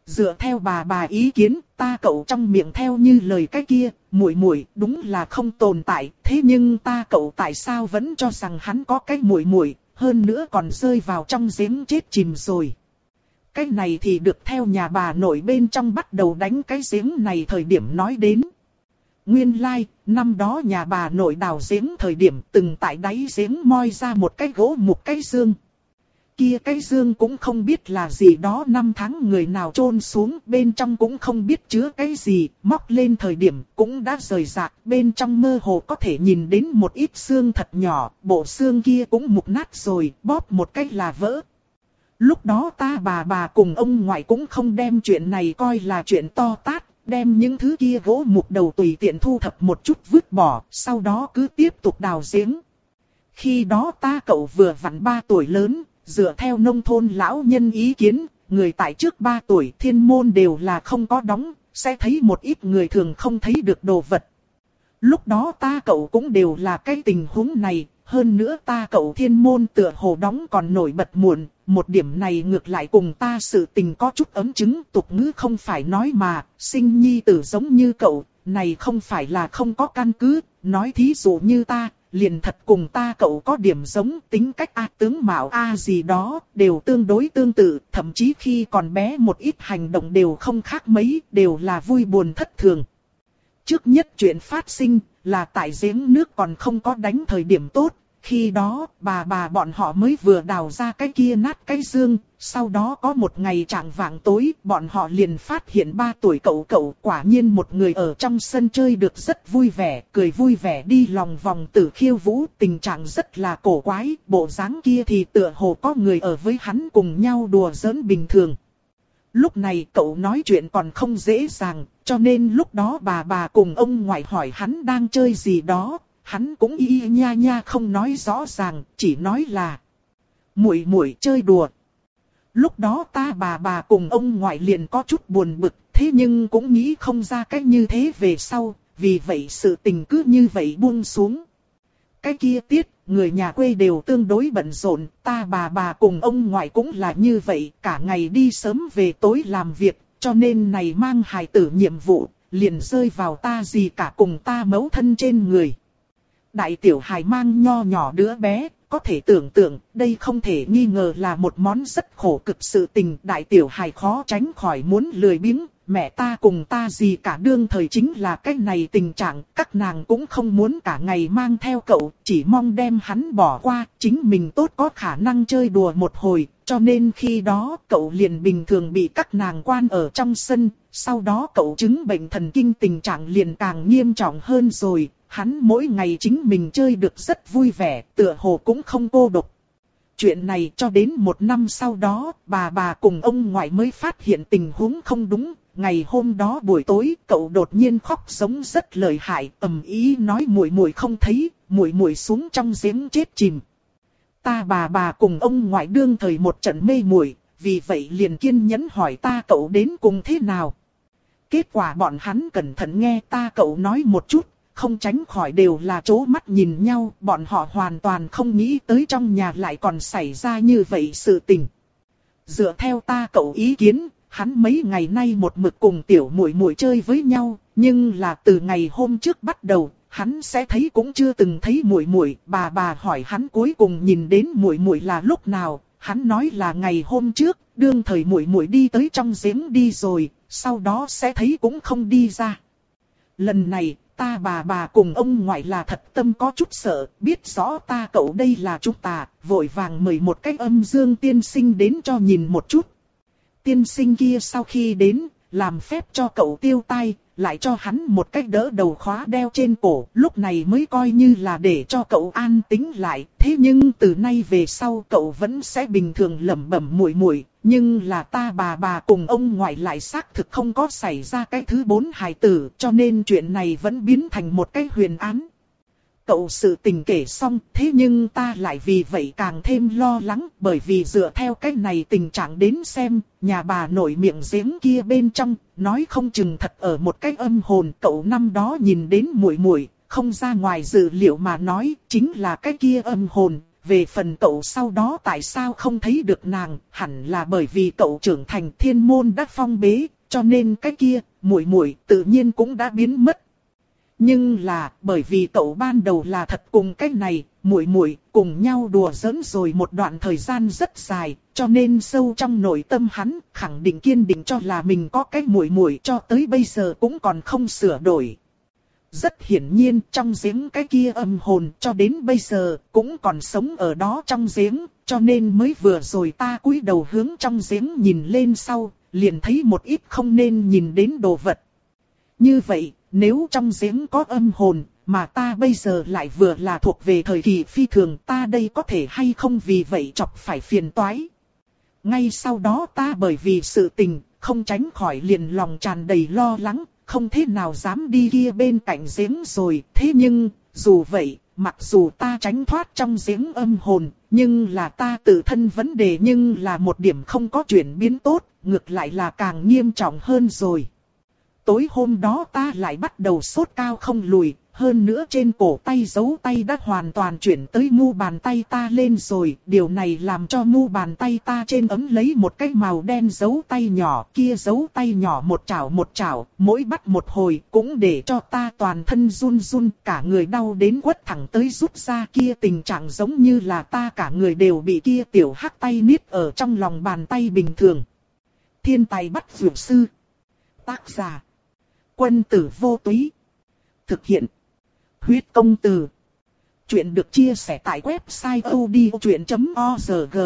Dựa theo bà bà ý kiến, ta cậu trong miệng theo như lời cái kia, muội muội đúng là không tồn tại, thế nhưng ta cậu tại sao vẫn cho rằng hắn có cái muội muội, hơn nữa còn rơi vào trong giếng chết chìm rồi. Cái này thì được theo nhà bà nội bên trong bắt đầu đánh cái giếng này thời điểm nói đến. Nguyên lai, like, năm đó nhà bà nội đào giếng thời điểm từng tại đáy giếng moi ra một cái gỗ mục cái dương. Kia cái dương cũng không biết là gì đó, năm tháng người nào chôn xuống, bên trong cũng không biết chứa cái gì, móc lên thời điểm cũng đã rời rạc, bên trong mơ hồ có thể nhìn đến một ít xương thật nhỏ, bộ xương kia cũng mục nát rồi, bóp một cái là vỡ. Lúc đó ta bà bà cùng ông ngoại cũng không đem chuyện này coi là chuyện to tát, đem những thứ kia gỗ mục đầu tùy tiện thu thập một chút vứt bỏ, sau đó cứ tiếp tục đào giếng. Khi đó ta cậu vừa vặn ba tuổi lớn, dựa theo nông thôn lão nhân ý kiến, người tại trước ba tuổi thiên môn đều là không có đóng, sẽ thấy một ít người thường không thấy được đồ vật. Lúc đó ta cậu cũng đều là cái tình huống này, hơn nữa ta cậu thiên môn tựa hồ đóng còn nổi bật muộn, một điểm này ngược lại cùng ta sự tình có chút ấm chứng, tục ngữ không phải nói mà, sinh nhi tử giống như cậu, này không phải là không có căn cứ, nói thí dụ như ta, liền thật cùng ta cậu có điểm giống, tính cách a tướng mạo a gì đó, đều tương đối tương tự, thậm chí khi còn bé một ít hành động đều không khác mấy, đều là vui buồn thất thường. Trước nhất chuyện phát sinh là tại giếng nước còn không có đánh thời điểm tốt, khi đó bà bà bọn họ mới vừa đào ra cái kia nát cái dương, sau đó có một ngày trạng vạng tối bọn họ liền phát hiện ba tuổi cậu cậu quả nhiên một người ở trong sân chơi được rất vui vẻ, cười vui vẻ đi lòng vòng tử khiêu vũ, tình trạng rất là cổ quái, bộ dáng kia thì tựa hồ có người ở với hắn cùng nhau đùa giỡn bình thường. Lúc này cậu nói chuyện còn không dễ dàng, cho nên lúc đó bà bà cùng ông ngoại hỏi hắn đang chơi gì đó, hắn cũng y y nha nha không nói rõ ràng, chỉ nói là muội muội chơi đùa. Lúc đó ta bà bà cùng ông ngoại liền có chút buồn bực, thế nhưng cũng nghĩ không ra cách như thế về sau, vì vậy sự tình cứ như vậy buông xuống. Cái kia tiết, người nhà quê đều tương đối bận rộn, ta bà bà cùng ông ngoại cũng là như vậy, cả ngày đi sớm về tối làm việc, cho nên này mang hài tử nhiệm vụ, liền rơi vào ta gì cả cùng ta mẫu thân trên người. Đại tiểu hài mang nho nhỏ đứa bé, có thể tưởng tượng, đây không thể nghi ngờ là một món rất khổ cực sự tình. Đại tiểu hài khó tránh khỏi muốn lười biếng, mẹ ta cùng ta gì cả đương thời chính là cái này tình trạng, các nàng cũng không muốn cả ngày mang theo cậu, chỉ mong đem hắn bỏ qua, chính mình tốt có khả năng chơi đùa một hồi, cho nên khi đó cậu liền bình thường bị các nàng quan ở trong sân, sau đó cậu chứng bệnh thần kinh tình trạng liền càng nghiêm trọng hơn rồi, hắn mỗi ngày chính mình chơi được rất vui vẻ, tựa hồ cũng không cô độc. Chuyện này cho đến một năm sau đó, bà bà cùng ông ngoại mới phát hiện tình huống không đúng. Ngày hôm đó buổi tối, cậu đột nhiên khóc giống rất lợi hại, ầm ĩ nói muội muội không thấy, muội muội xuống trong giếng chết chìm. Ta bà bà cùng ông ngoại đương thời một trận mê muội, vì vậy liền kiên nhẫn hỏi ta cậu đến cùng thế nào. Kết quả bọn hắn cẩn thận nghe ta cậu nói một chút, không tránh khỏi đều là trố mắt nhìn nhau, bọn họ hoàn toàn không nghĩ tới trong nhà lại còn xảy ra như vậy sự tình. Dựa theo ta cậu ý kiến, hắn mấy ngày nay một mực cùng tiểu muội muội chơi với nhau, nhưng là từ ngày hôm trước bắt đầu, hắn sẽ thấy cũng chưa từng thấy muội muội. Bà bà hỏi hắn cuối cùng nhìn đến muội muội là lúc nào, hắn nói là ngày hôm trước, đương thời muội muội đi tới trong giếng đi rồi, sau đó sẽ thấy cũng không đi ra. Lần này, ta bà bà cùng ông ngoại là thật tâm có chút sợ, biết rõ ta cậu đây là chúng ta, vội vàng mời một cái âm dương tiên sinh đến cho nhìn một chút. Tiên sinh kia sau khi đến, làm phép cho cậu tiêu tai, lại cho hắn một cái đỡ đầu khóa đeo trên cổ, lúc này mới coi như là để cho cậu an tĩnh lại. Thế nhưng từ nay về sau cậu vẫn sẽ bình thường lẩm bẩm muội muội, nhưng là ta bà bà cùng ông ngoại lại xác thực không có xảy ra cái thứ bốn hài tử, cho nên chuyện này vẫn biến thành một cái huyền án. Cậu sự tình kể xong, thế nhưng ta lại vì vậy càng thêm lo lắng, bởi vì dựa theo cái này tình trạng đến xem, nhà bà nội miệng giếng kia bên trong, nói không chừng thật ở một cái âm hồn. Cậu năm đó nhìn đến muội muội, không ra ngoài dự liệu mà nói, chính là cái kia âm hồn, về phần cậu sau đó tại sao không thấy được nàng, hẳn là bởi vì cậu trưởng thành, thiên môn đã phong bế, cho nên cái kia, muội muội tự nhiên cũng đã biến mất. Nhưng là, bởi vì cậu ban đầu là thật cùng cái này, muội muội cùng nhau đùa giỡn rồi một đoạn thời gian rất dài, cho nên sâu trong nội tâm hắn khẳng định kiên định cho là mình có cái muội muội, cho tới bây giờ cũng còn không sửa đổi. Rất hiển nhiên trong giếng cái kia âm hồn cho đến bây giờ cũng còn sống ở đó trong giếng, cho nên mới vừa rồi ta cúi đầu hướng trong giếng nhìn lên sau, liền thấy một ít không nên nhìn đến đồ vật. Như vậy, nếu trong giếng có âm hồn, mà ta bây giờ lại vừa là thuộc về thời kỳ phi thường, ta đây có thể hay không vì vậy chọc phải phiền toái. Ngay sau đó ta bởi vì sự tình, không tránh khỏi liền lòng tràn đầy lo lắng, không thế nào dám đi kia bên cạnh giếng rồi. Thế nhưng, dù vậy, mặc dù ta tránh thoát trong giếng âm hồn, nhưng là ta tự thân vấn đề nhưng là một điểm không có chuyển biến tốt, ngược lại là càng nghiêm trọng hơn rồi. Tối hôm đó ta lại bắt đầu sốt cao không lùi, hơn nữa trên cổ tay dấu tay đã hoàn toàn chuyển tới mu bàn tay ta lên rồi. Điều này làm cho mu bàn tay ta trên ấm lấy một cái màu đen dấu tay nhỏ, kia dấu tay nhỏ một chảo một chảo, mỗi bắt một hồi cũng để cho ta toàn thân run run, cả người đau đến quất thẳng tới rút ra, kia tình trạng giống như là ta cả người đều bị kia tiểu hắc tay niết ở trong lòng bàn tay bình thường. Thiên tài bắt dược sư. Tác giả: Quân tử vô túy. Thực hiện: Huyết công từ. Chuyện được chia sẻ tại website odchuyện chấm org.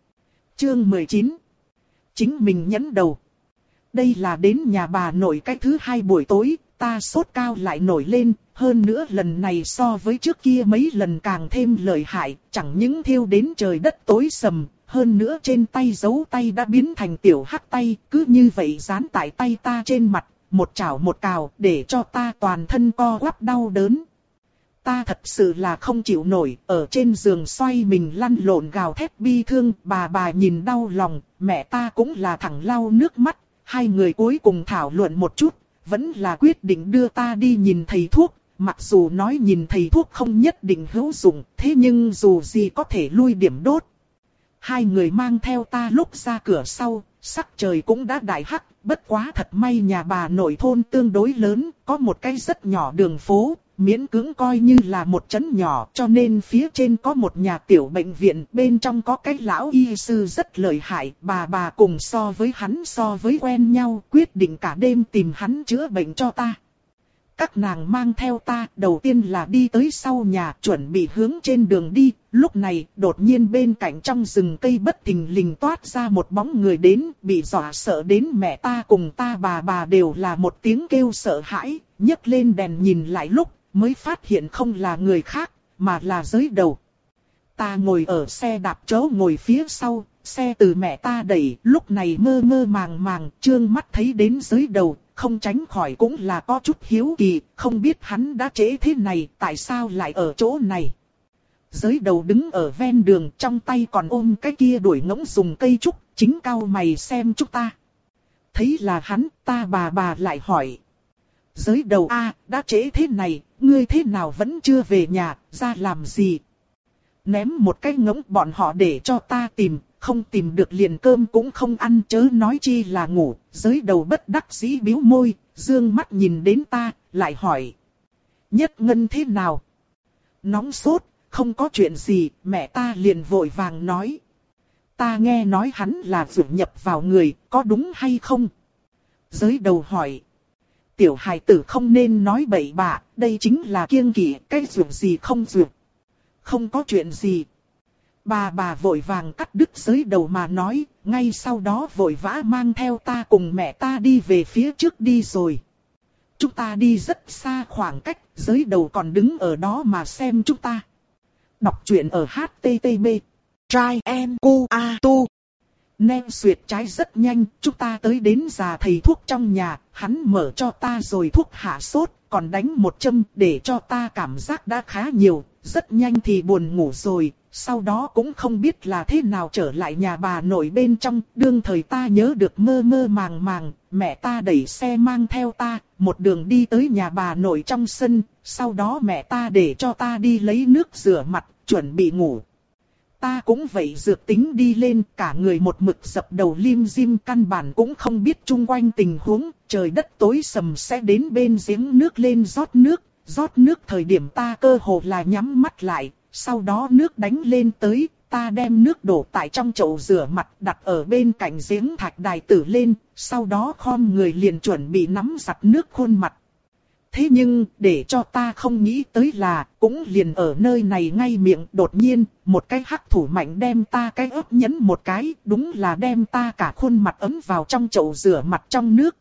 Chương mười chín. Chính mình nhấn đầu. Đây là đến nhà bà nội cái thứ hai buổi tối, ta sốt cao lại nổi lên, hơn nữa lần này so với trước kia mấy lần càng thêm lợi hại, chẳng những thiêu đến trời đất tối sầm, hơn nữa trên tay dấu tay đã biến thành tiểu hắc tay, cứ như vậy dán tại tay ta trên mặt, một chảo một cào, để cho ta toàn thân co quắp đau đớn. Ta thật sự là không chịu nổi, ở trên giường xoay mình lăn lộn gào thét bi thương, bà bà nhìn đau lòng, mẹ ta cũng là thẳng lau nước mắt, hai người cuối cùng thảo luận một chút, vẫn là quyết định đưa ta đi nhìn thầy thuốc, mặc dù nói nhìn thầy thuốc không nhất định hữu dụng, thế nhưng dù gì có thể lui điểm đốt. Hai người mang theo ta lúc ra cửa sau, sắc trời cũng đã đại hắc, bất quá thật may nhà bà nội thôn tương đối lớn, có một cái rất nhỏ đường phố, miễn cưỡng coi như là một trấn nhỏ, cho nên phía trên có một nhà tiểu bệnh viện, bên trong có cái lão y sư rất lợi hại, bà bà cùng so với hắn so với quen nhau, quyết định cả đêm tìm hắn chữa bệnh cho ta. Các nàng mang theo ta, đầu tiên là đi tới sau nhà, chuẩn bị hướng trên đường đi, lúc này, đột nhiên bên cạnh trong rừng cây bất thình lình toát ra một bóng người đến, bị dọa sợ đến mẹ ta cùng ta bà bà đều là một tiếng kêu sợ hãi, nhấc lên đèn nhìn lại lúc, mới phát hiện không là người khác, mà là Giới Đầu. Ta ngồi ở xe đạp chỗ ngồi phía sau, xe từ mẹ ta đẩy, lúc này mơ mơ màng màng, trương mắt thấy đến Giới Đầu, không tránh khỏi cũng là có chút hiếu kỳ, không biết hắn đã trễ thế này, tại sao lại ở chỗ này. Giới Đầu đứng ở ven đường, trong tay còn ôm cái kia đuổi ngỗng dùng cây trúc, chính cau mày xem chúng ta. Thấy là hắn, ta bà bà lại hỏi. Giới Đầu a, đã trễ thế này, ngươi thế nào vẫn chưa về nhà, ra làm gì? Ném một cái ngỗng bọn họ để cho ta tìm, không tìm được liền cơm cũng không ăn, chớ nói chi là ngủ. Giới Đầu bất đắc dĩ bĩu môi, dương mắt nhìn đến ta, lại hỏi. Nhất Ngân thế nào? Nóng sốt, không có chuyện gì, mẹ ta liền vội vàng nói. Ta nghe nói hắn là vượt nhập vào người, có đúng hay không? Giới Đầu hỏi. Tiểu hài tử không nên nói bậy bạ, đây chính là kiêng kỵ, cái vượt gì không vượt. Không có chuyện gì. Bà bà vội vàng cắt đứt Giới Đầu mà nói, ngay sau đó vội vã mang theo ta cùng mẹ ta đi về phía trước đi rồi. Chúng ta đi rất xa khoảng cách, Giới Đầu còn đứng ở đó mà xem chúng ta. Đọc truyện ở hát tê tê pê. Trai em cu a tu. Nem xuyệt trái rất nhanh, chúng ta tới đến già thầy thuốc trong nhà, hắn mở cho ta rồi thuốc hạ sốt, còn đánh một châm để cho ta cảm giác đã khá nhiều, rất nhanh thì buồn ngủ rồi, sau đó cũng không biết là thế nào trở lại nhà bà nội bên trong, đương thời ta nhớ được mơ mơ màng màng, mẹ ta đẩy xe mang theo ta, một đường đi tới nhà bà nội trong sân, sau đó mẹ ta để cho ta đi lấy nước rửa mặt, chuẩn bị ngủ. Ta cũng vậy dược tính đi lên, cả người một mực dập đầu lim dim, căn bản cũng không biết chung quanh tình huống, trời đất tối sầm sẽ đến bên giếng nước lên rót nước, rót nước thời điểm ta cơ hồ là nhắm mắt lại, sau đó nước đánh lên tới, ta đem nước đổ tại trong chậu rửa mặt đặt ở bên cạnh giếng thạch đài tử lên, sau đó khom người liền chuẩn bị nắm giặt nước khuôn mặt. Thế nhưng, để cho ta không nghĩ tới là, cũng liền ở nơi này ngay miệng, đột nhiên, một cái hắc thủ mạnh đem ta cái ớt nhấn một cái, đúng là đem ta cả khuôn mặt ấm vào trong chậu rửa mặt trong nước.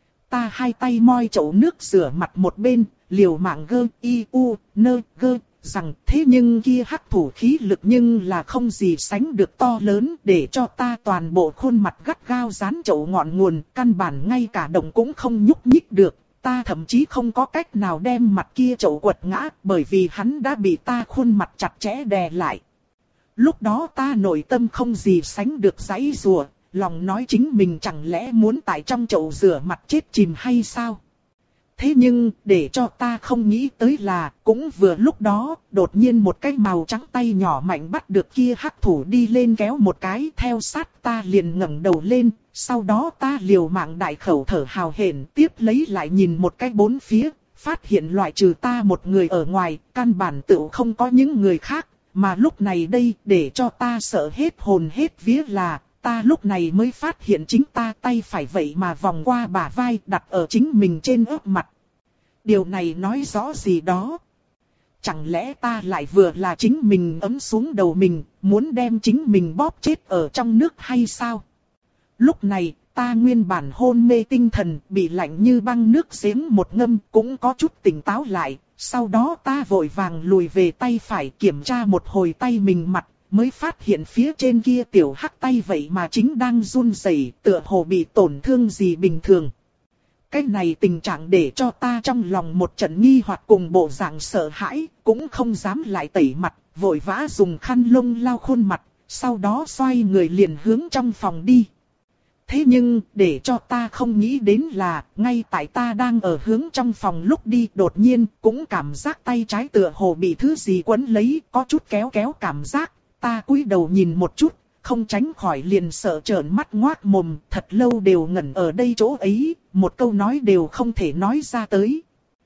Ta hai tay moi chậu nước rửa mặt một bên, liều mạng gơ, y, u, nơ, gơ, rằng thế nhưng kia hắc thủ khí lực nhưng là không gì sánh được to lớn, để cho ta toàn bộ khuôn mặt gắt gao dán chậu ngọn nguồn, căn bản ngay cả động cũng không nhúc nhích được. Ta thậm chí không có cách nào đem mặt kia chậu quật ngã, bởi vì hắn đã bị ta khuôn mặt chặt chẽ đè lại. Lúc đó ta nội tâm không gì sánh được giãy giụa, lòng nói chính mình chẳng lẽ muốn tại trong chậu rửa mặt chết chìm hay sao? Thế nhưng, để cho ta không nghĩ tới là, cũng vừa lúc đó, đột nhiên một cái màu trắng tay nhỏ mạnh bắt được kia hắc thủ đi lên kéo một cái, theo sát ta liền ngẩng đầu lên, sau đó ta liều mạng đại khẩu thở hào hển, tiếp lấy lại nhìn một cái bốn phía, phát hiện loại trừ ta một người ở ngoài, căn bản tựu không có những người khác, mà lúc này đây, để cho ta sợ hết hồn hết vía là, ta lúc này mới phát hiện chính ta tay phải vậy mà vòng qua bả vai đặt ở chính mình trên ớt mặt. Điều này nói rõ gì đó? Chẳng lẽ ta lại vừa là chính mình ấm xuống đầu mình, muốn đem chính mình bóp chết ở trong nước hay sao? Lúc này, ta nguyên bản hôn mê tinh thần, bị lạnh như băng nước giếng một ngâm, cũng có chút tỉnh táo lại. Sau đó ta vội vàng lùi về tay phải kiểm tra một hồi tay mình mặt, mới phát hiện phía trên kia tiểu hắc tay vậy mà chính đang run rẩy, tựa hồ bị tổn thương gì bình thường. Cái này tình trạng để cho ta trong lòng một trận nghi hoặc cùng bộ dạng sợ hãi, cũng không dám lại tẩy mặt, vội vã dùng khăn lông lau khuôn mặt, sau đó xoay người liền hướng trong phòng đi. Thế nhưng, để cho ta không nghĩ đến là, ngay tại ta đang ở hướng trong phòng lúc đi, đột nhiên, cũng cảm giác tay trái tựa hồ bị thứ gì quấn lấy, có chút kéo kéo cảm giác, ta cúi đầu nhìn một chút, không tránh khỏi liền sợ trợn mắt ngoác mồm, thật lâu đều ngẩn ở đây chỗ ấy, một câu nói đều không thể nói ra tới.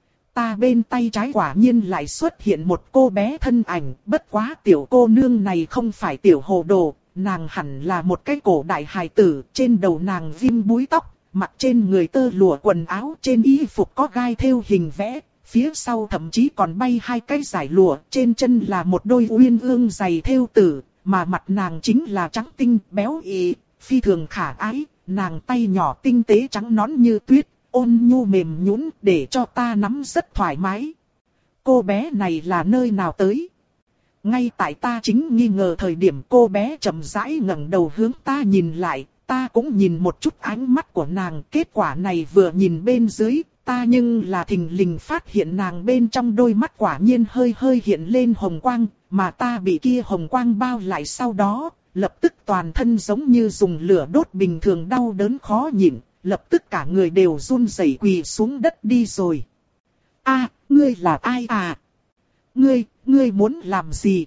Ta bên tay trái quả nhiên lại xuất hiện một cô bé thân ảnh, bất quá tiểu cô nương này không phải tiểu hồ đồ, nàng hẳn là một cái cổ đại hài tử, trên đầu nàng ghim búi tóc, mặc trên người tơ lụa quần áo, trên y phục có gai thêu hình vẽ, phía sau thậm chí còn bay hai cái dải lụa, trên chân là một đôi uyên ương giày thêu tử, mà mặt nàng chính là trắng tinh, béo ị, phi thường khả ái, nàng tay nhỏ tinh tế trắng nõn như tuyết, ôn nhu mềm nhũn để cho ta nắm rất thoải mái. Cô bé này là nơi nào tới? Ngay tại ta chính nghi ngờ thời điểm cô bé chậm rãi ngẩng đầu hướng ta nhìn lại, ta cũng nhìn một chút ánh mắt của nàng, kết quả này vừa nhìn bên dưới, ta nhưng là thình lình phát hiện nàng bên trong đôi mắt quả nhiên hơi hơi hiện lên hồng quang, mà ta bị kia hồng quang bao lại sau đó, lập tức toàn thân giống như dùng lửa đốt bình thường đau đớn khó nhịn, lập tức cả người đều run rẩy quỳ xuống đất đi rồi. A, ngươi là ai à? Ngươi, ngươi muốn làm gì?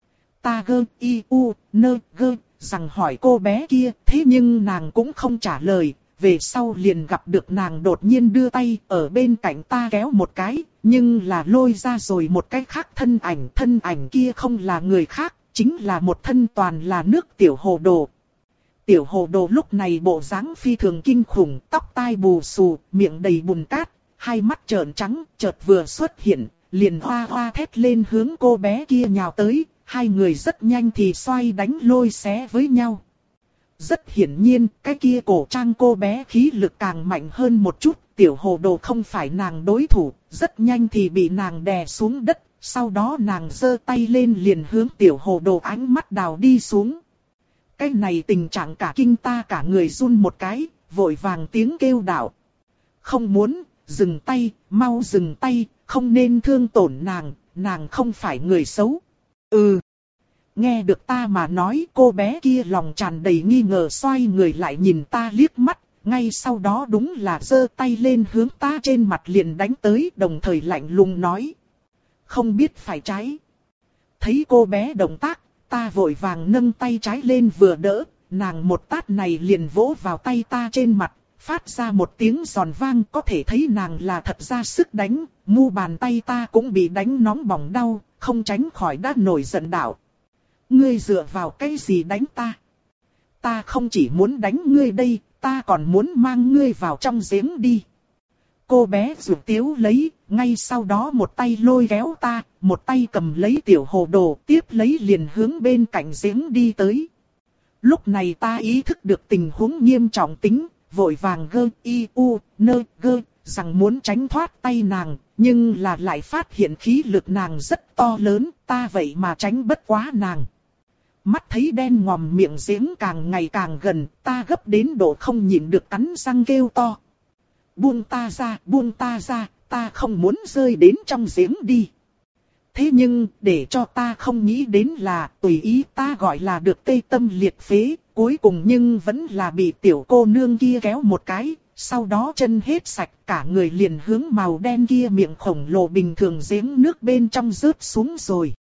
Ta gơ, y, u, nơ, gơ, rằng hỏi cô bé kia, thế nhưng nàng cũng không trả lời, về sau liền gặp được nàng đột nhiên đưa tay ở bên cạnh ta kéo một cái, nhưng là lôi ra rồi một cái khác thân ảnh, thân ảnh kia không là người khác, chính là một thân toàn là nước tiểu hồ đồ. Tiểu hồ đồ lúc này bộ dáng phi thường kinh khủng, tóc tai bù xù, miệng đầy bùn cát, hai mắt trợn trắng, chợt vừa xuất hiện, liền hoa hoa thét lên hướng cô bé kia nhào tới, hai người rất nhanh thì xoay đánh lôi xé với nhau. Rất hiển nhiên, cái kia cổ trang cô bé khí lực càng mạnh hơn một chút, tiểu hồ đồ không phải nàng đối thủ, rất nhanh thì bị nàng đè xuống đất, sau đó nàng giơ tay lên liền hướng tiểu hồ đồ ánh mắt đào đi xuống. Cái này tình trạng cả kinh ta cả người run một cái, vội vàng tiếng kêu đạo. Không muốn, dừng tay, mau dừng tay, không nên thương tổn nàng, nàng không phải người xấu. Ừ. Nghe được ta mà nói, cô bé kia lòng tràn đầy nghi ngờ xoay người lại nhìn ta liếc mắt, ngay sau đó đúng là giơ tay lên hướng ta trên mặt liền đánh tới, đồng thời lạnh lùng nói. Không biết phải trái. Thấy cô bé động tác, Ta vội vàng nâng tay trái lên vừa đỡ, nàng một tát này liền vỗ vào tay ta trên mặt, phát ra một tiếng giòn vang, có thể thấy nàng là thật ra sức đánh, mu bàn tay ta cũng bị đánh nóng bỏng đau, không tránh khỏi đã nổi giận đạo. Ngươi dựa vào cái gì đánh ta? Ta không chỉ muốn đánh ngươi đây, ta còn muốn mang ngươi vào trong giếng đi. Cô bé rụt tiếu lấy, ngay sau đó một tay lôi kéo ta, một tay cầm lấy tiểu hồ đồ, tiếp lấy liền hướng bên cạnh giếng đi tới. Lúc này ta ý thức được tình huống nghiêm trọng tính, vội vàng gơ y u nơ gơ, rằng muốn tránh thoát tay nàng, nhưng là lại phát hiện khí lực nàng rất to lớn, ta vậy mà tránh bất quá nàng. Mắt thấy đen ngòm miệng giếng càng ngày càng gần, ta gấp đến độ không nhịn được cắn răng kêu to. Buông ta ra, buông ta ra, ta không muốn rơi đến trong giếng đi. Thế nhưng, để cho ta không nghĩ đến là, tùy ý ta gọi là được tê tâm liệt phế, cuối cùng nhưng vẫn là bị tiểu cô nương kia kéo một cái, sau đó chân hết sạch, cả người liền hướng màu đen kia miệng khổng lồ bình thường giếng nước bên trong rớt xuống rồi.